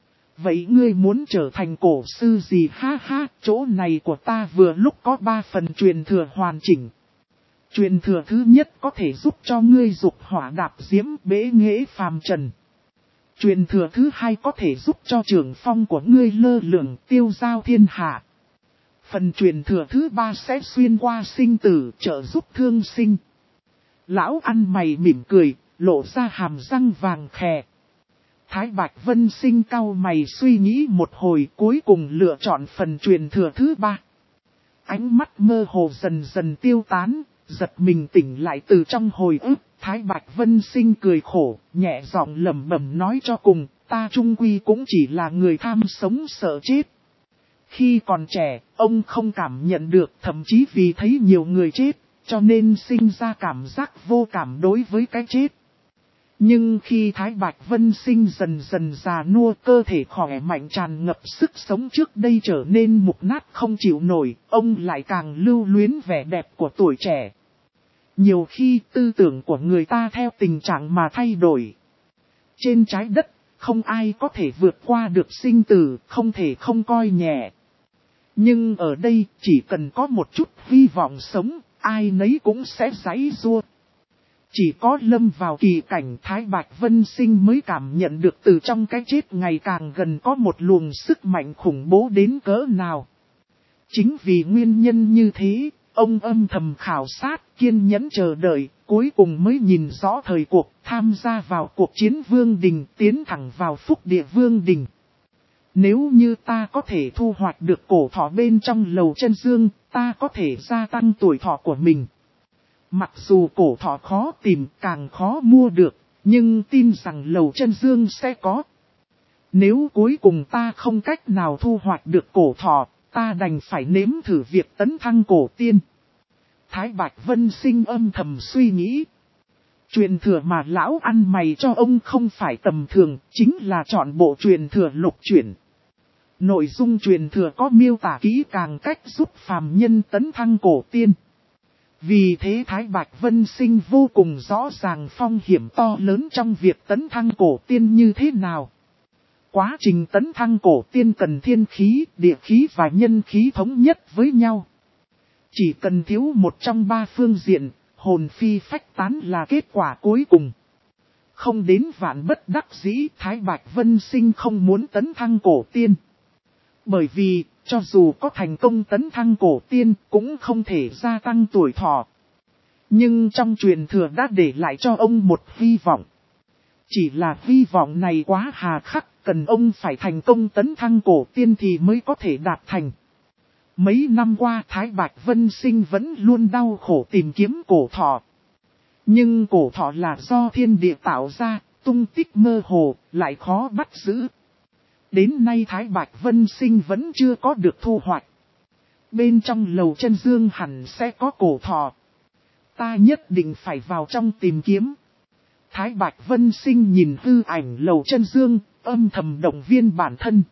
Vậy ngươi muốn trở thành cổ sư gì? Ha ha, chỗ này của ta vừa lúc có ba phần truyền thừa hoàn chỉnh. Truyền thừa thứ nhất có thể giúp cho ngươi dục hỏa đạp diễm bế nghệ phàm trần. Truyền thừa thứ hai có thể giúp cho trường phong của ngươi lơ lửng tiêu giao thiên hạ. Phần truyền thừa thứ ba sẽ xuyên qua sinh tử trợ giúp thương sinh. Lão ăn mày mỉm cười, lộ ra hàm răng vàng khè. Thái Bạch Vân Sinh cau mày suy nghĩ một hồi cuối cùng lựa chọn phần truyền thừa thứ ba. Ánh mắt mơ hồ dần dần tiêu tán, giật mình tỉnh lại từ trong hồi ức. Thái Bạch Vân Sinh cười khổ, nhẹ giọng lẩm bẩm nói cho cùng, ta chung quy cũng chỉ là người tham sống sợ chết. Khi còn trẻ, ông không cảm nhận được, thậm chí vì thấy nhiều người chết, cho nên sinh ra cảm giác vô cảm đối với cái chết. Nhưng khi Thái Bạch Vân Sinh dần dần già nua, cơ thể khỏe mạnh tràn ngập sức sống trước đây trở nên mục nát không chịu nổi, ông lại càng lưu luyến vẻ đẹp của tuổi trẻ. Nhiều khi tư tưởng của người ta theo tình trạng mà thay đổi. Trên trái đất, không ai có thể vượt qua được sinh tử, không thể không coi nhẹ. Nhưng ở đây, chỉ cần có một chút hy vọng sống, ai nấy cũng sẽ giãy giụa. Chỉ có lâm vào kỳ cảnh Thái Bạch Vân Sinh mới cảm nhận được từ trong cái chết ngày càng gần có một luồng sức mạnh khủng bố đến cỡ nào. Chính vì nguyên nhân như thế, ông âm thầm khảo sát, kiên nhẫn chờ đợi, cuối cùng mới nhìn rõ thời cuộc, tham gia vào cuộc chiến Vương Đình, tiến thẳng vào phúc địa Vương Đình. Nếu như ta có thể thu hoạch được cổ thỏ bên trong lầu chân dương, ta có thể gia tăng tuổi thọ của mình. Mặc dù cổ thỏ khó tìm, càng khó mua được, nhưng tin rằng lầu chân dương sẽ có. Nếu cuối cùng ta không cách nào thu hoạch được cổ thỏ, ta đành phải nếm thử việc tấn thăng cổ tiên. Thái Bạch Vân Sinh âm thầm suy nghĩ. Truyền thừa mà lão ăn mày cho ông không phải tầm thường, chính là chọn bộ truyền thừa lục chuyển. Nội dung truyền thừa có miêu tả kỹ càng cách giúp phàm nhân tấn thăng cổ tiên. Vì thế Thái Bạch Vân Sinh vô cùng rõ ràng phong hiểm to lớn trong việc tấn thăng cổ tiên như thế nào. Quá trình tấn thăng cổ tiên cần thiên khí, địa khí và nhân khí thống nhất với nhau. Chỉ cần thiếu một trong ba phương diện, hồn phi phách tán là kết quả cuối cùng. Không đến vạn bất đắc dĩ, Thái Bạch Vân Sinh không muốn tấn thăng cổ tiên. Bởi vì, cho dù có thành công tấn thăng cổ tiên, cũng không thể gia tăng tuổi thọ. Nhưng trong truyền thừa đã để lại cho ông một hy vọng. Chỉ là hy vọng này quá hà khắc, cần ông phải thành công tấn thăng cổ tiên thì mới có thể đạt thành. Mấy năm qua Thái Bạch Vân Sinh vẫn luôn đau khổ tìm kiếm cổ thọ. Nhưng cổ thọ là do thiên địa tạo ra, tung tích mơ hồ, lại khó bắt giữ. Đến nay Thái Bạch Vân Sinh vẫn chưa có được thu hoạch. Bên trong lầu chân dương hẳn sẽ có cổ thọ. Ta nhất định phải vào trong tìm kiếm. Thái Bạch Vân Sinh nhìn hư ảnh lầu chân dương, âm thầm động viên bản thân.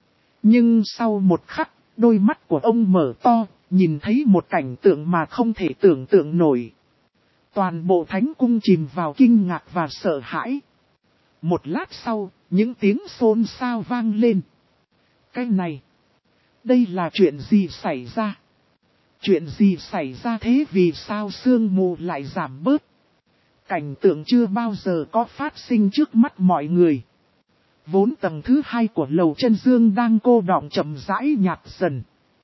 Nhưng sau một khắc, đôi mắt của ông mở to, nhìn thấy một cảnh tượng mà không thể tưởng tượng nổi. Toàn bộ thánh cung chìm vào kinh ngạc và sợ hãi. Một lát sau, những tiếng xôn xao vang lên. Cái này, đây là chuyện gì xảy ra? Chuyện gì xảy ra thế, vì sao sương mù lại giảm bớt? Cảnh tượng chưa bao giờ có phát sinh trước mắt mọi người. Vốn tầng thứ hai của lầu chân dương đang cô đọng chậm rãi nhạt dần.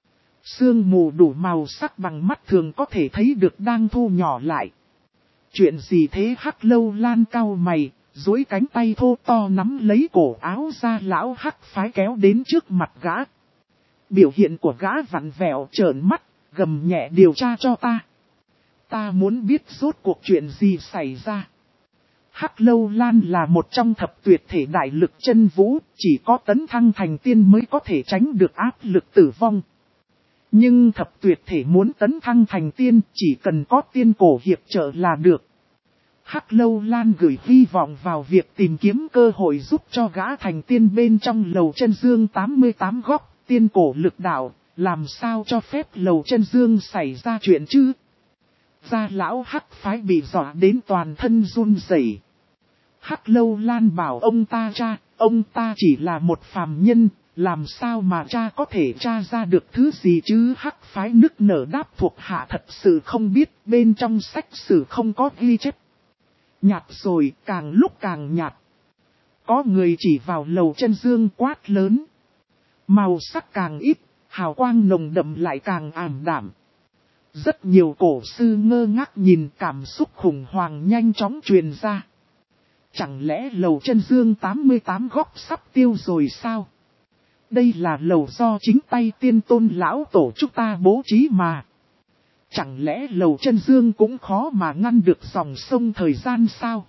Sương mù đủ màu sắc bằng mắt thường có thể thấy được đang thu nhỏ lại. Chuyện gì thế? Hắc Lâu Lan cau mày, duỗi cánh tay thô to nắm lấy cổ áo ra lão Hắc phái kéo đến trước mặt gã. Biểu hiện của gã vặn vẹo trợn mắt, gầm nhẹ, điều tra cho ta. Ta muốn biết rốt cuộc chuyện gì xảy ra. Hắc Lâu Lan là một trong thập tuyệt thể đại lực chân vũ, chỉ có tấn thăng thành tiên mới có thể tránh được áp lực tử vong. Nhưng thập tuyệt thể muốn tấn thăng thành tiên, chỉ cần có tiên cổ hiệp trợ là được. Hắc Lâu Lan gửi hy vọng vào việc tìm kiếm cơ hội giúp cho gã thành tiên bên trong lầu chân dương tám mươi tám góc, tiên cổ lực đạo, làm sao cho phép lầu chân dương xảy ra chuyện chứ? Gia lão Hắc phái bị dọa đến toàn thân run rẩy. Hắc Lâu Lan bảo ông ta cha, ông ta chỉ là một phàm nhân, làm sao mà cha có thể tra ra được thứ gì chứ? Hắc phái nức nở đáp, thuộc hạ thật sự không biết, bên trong sách sử không có ghi chép. Nhạt rồi, càng lúc càng nhạt. Có người chỉ vào lầu chân dương quát lớn. Màu sắc càng ít, hào quang nồng đậm lại càng ảm đạm. Rất nhiều cổ sư ngơ ngác nhìn, cảm xúc khủng hoảng nhanh chóng truyền ra. Chẳng lẽ lầu chân dương tám mươi tám góc sắp tiêu rồi sao? Đây là lầu do chính tay tiên tôn lão tổ chúng ta bố trí mà. Chẳng lẽ lầu chân dương cũng khó mà ngăn được dòng sông thời gian sao?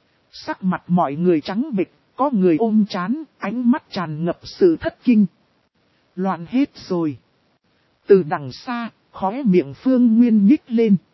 Sắc mặt mọi người trắng bệch, có người ôm chán, ánh mắt tràn ngập sự thất kinh. Loạn hết rồi. Từ đằng xa, khóe miệng Phương Nguyên nhích lên.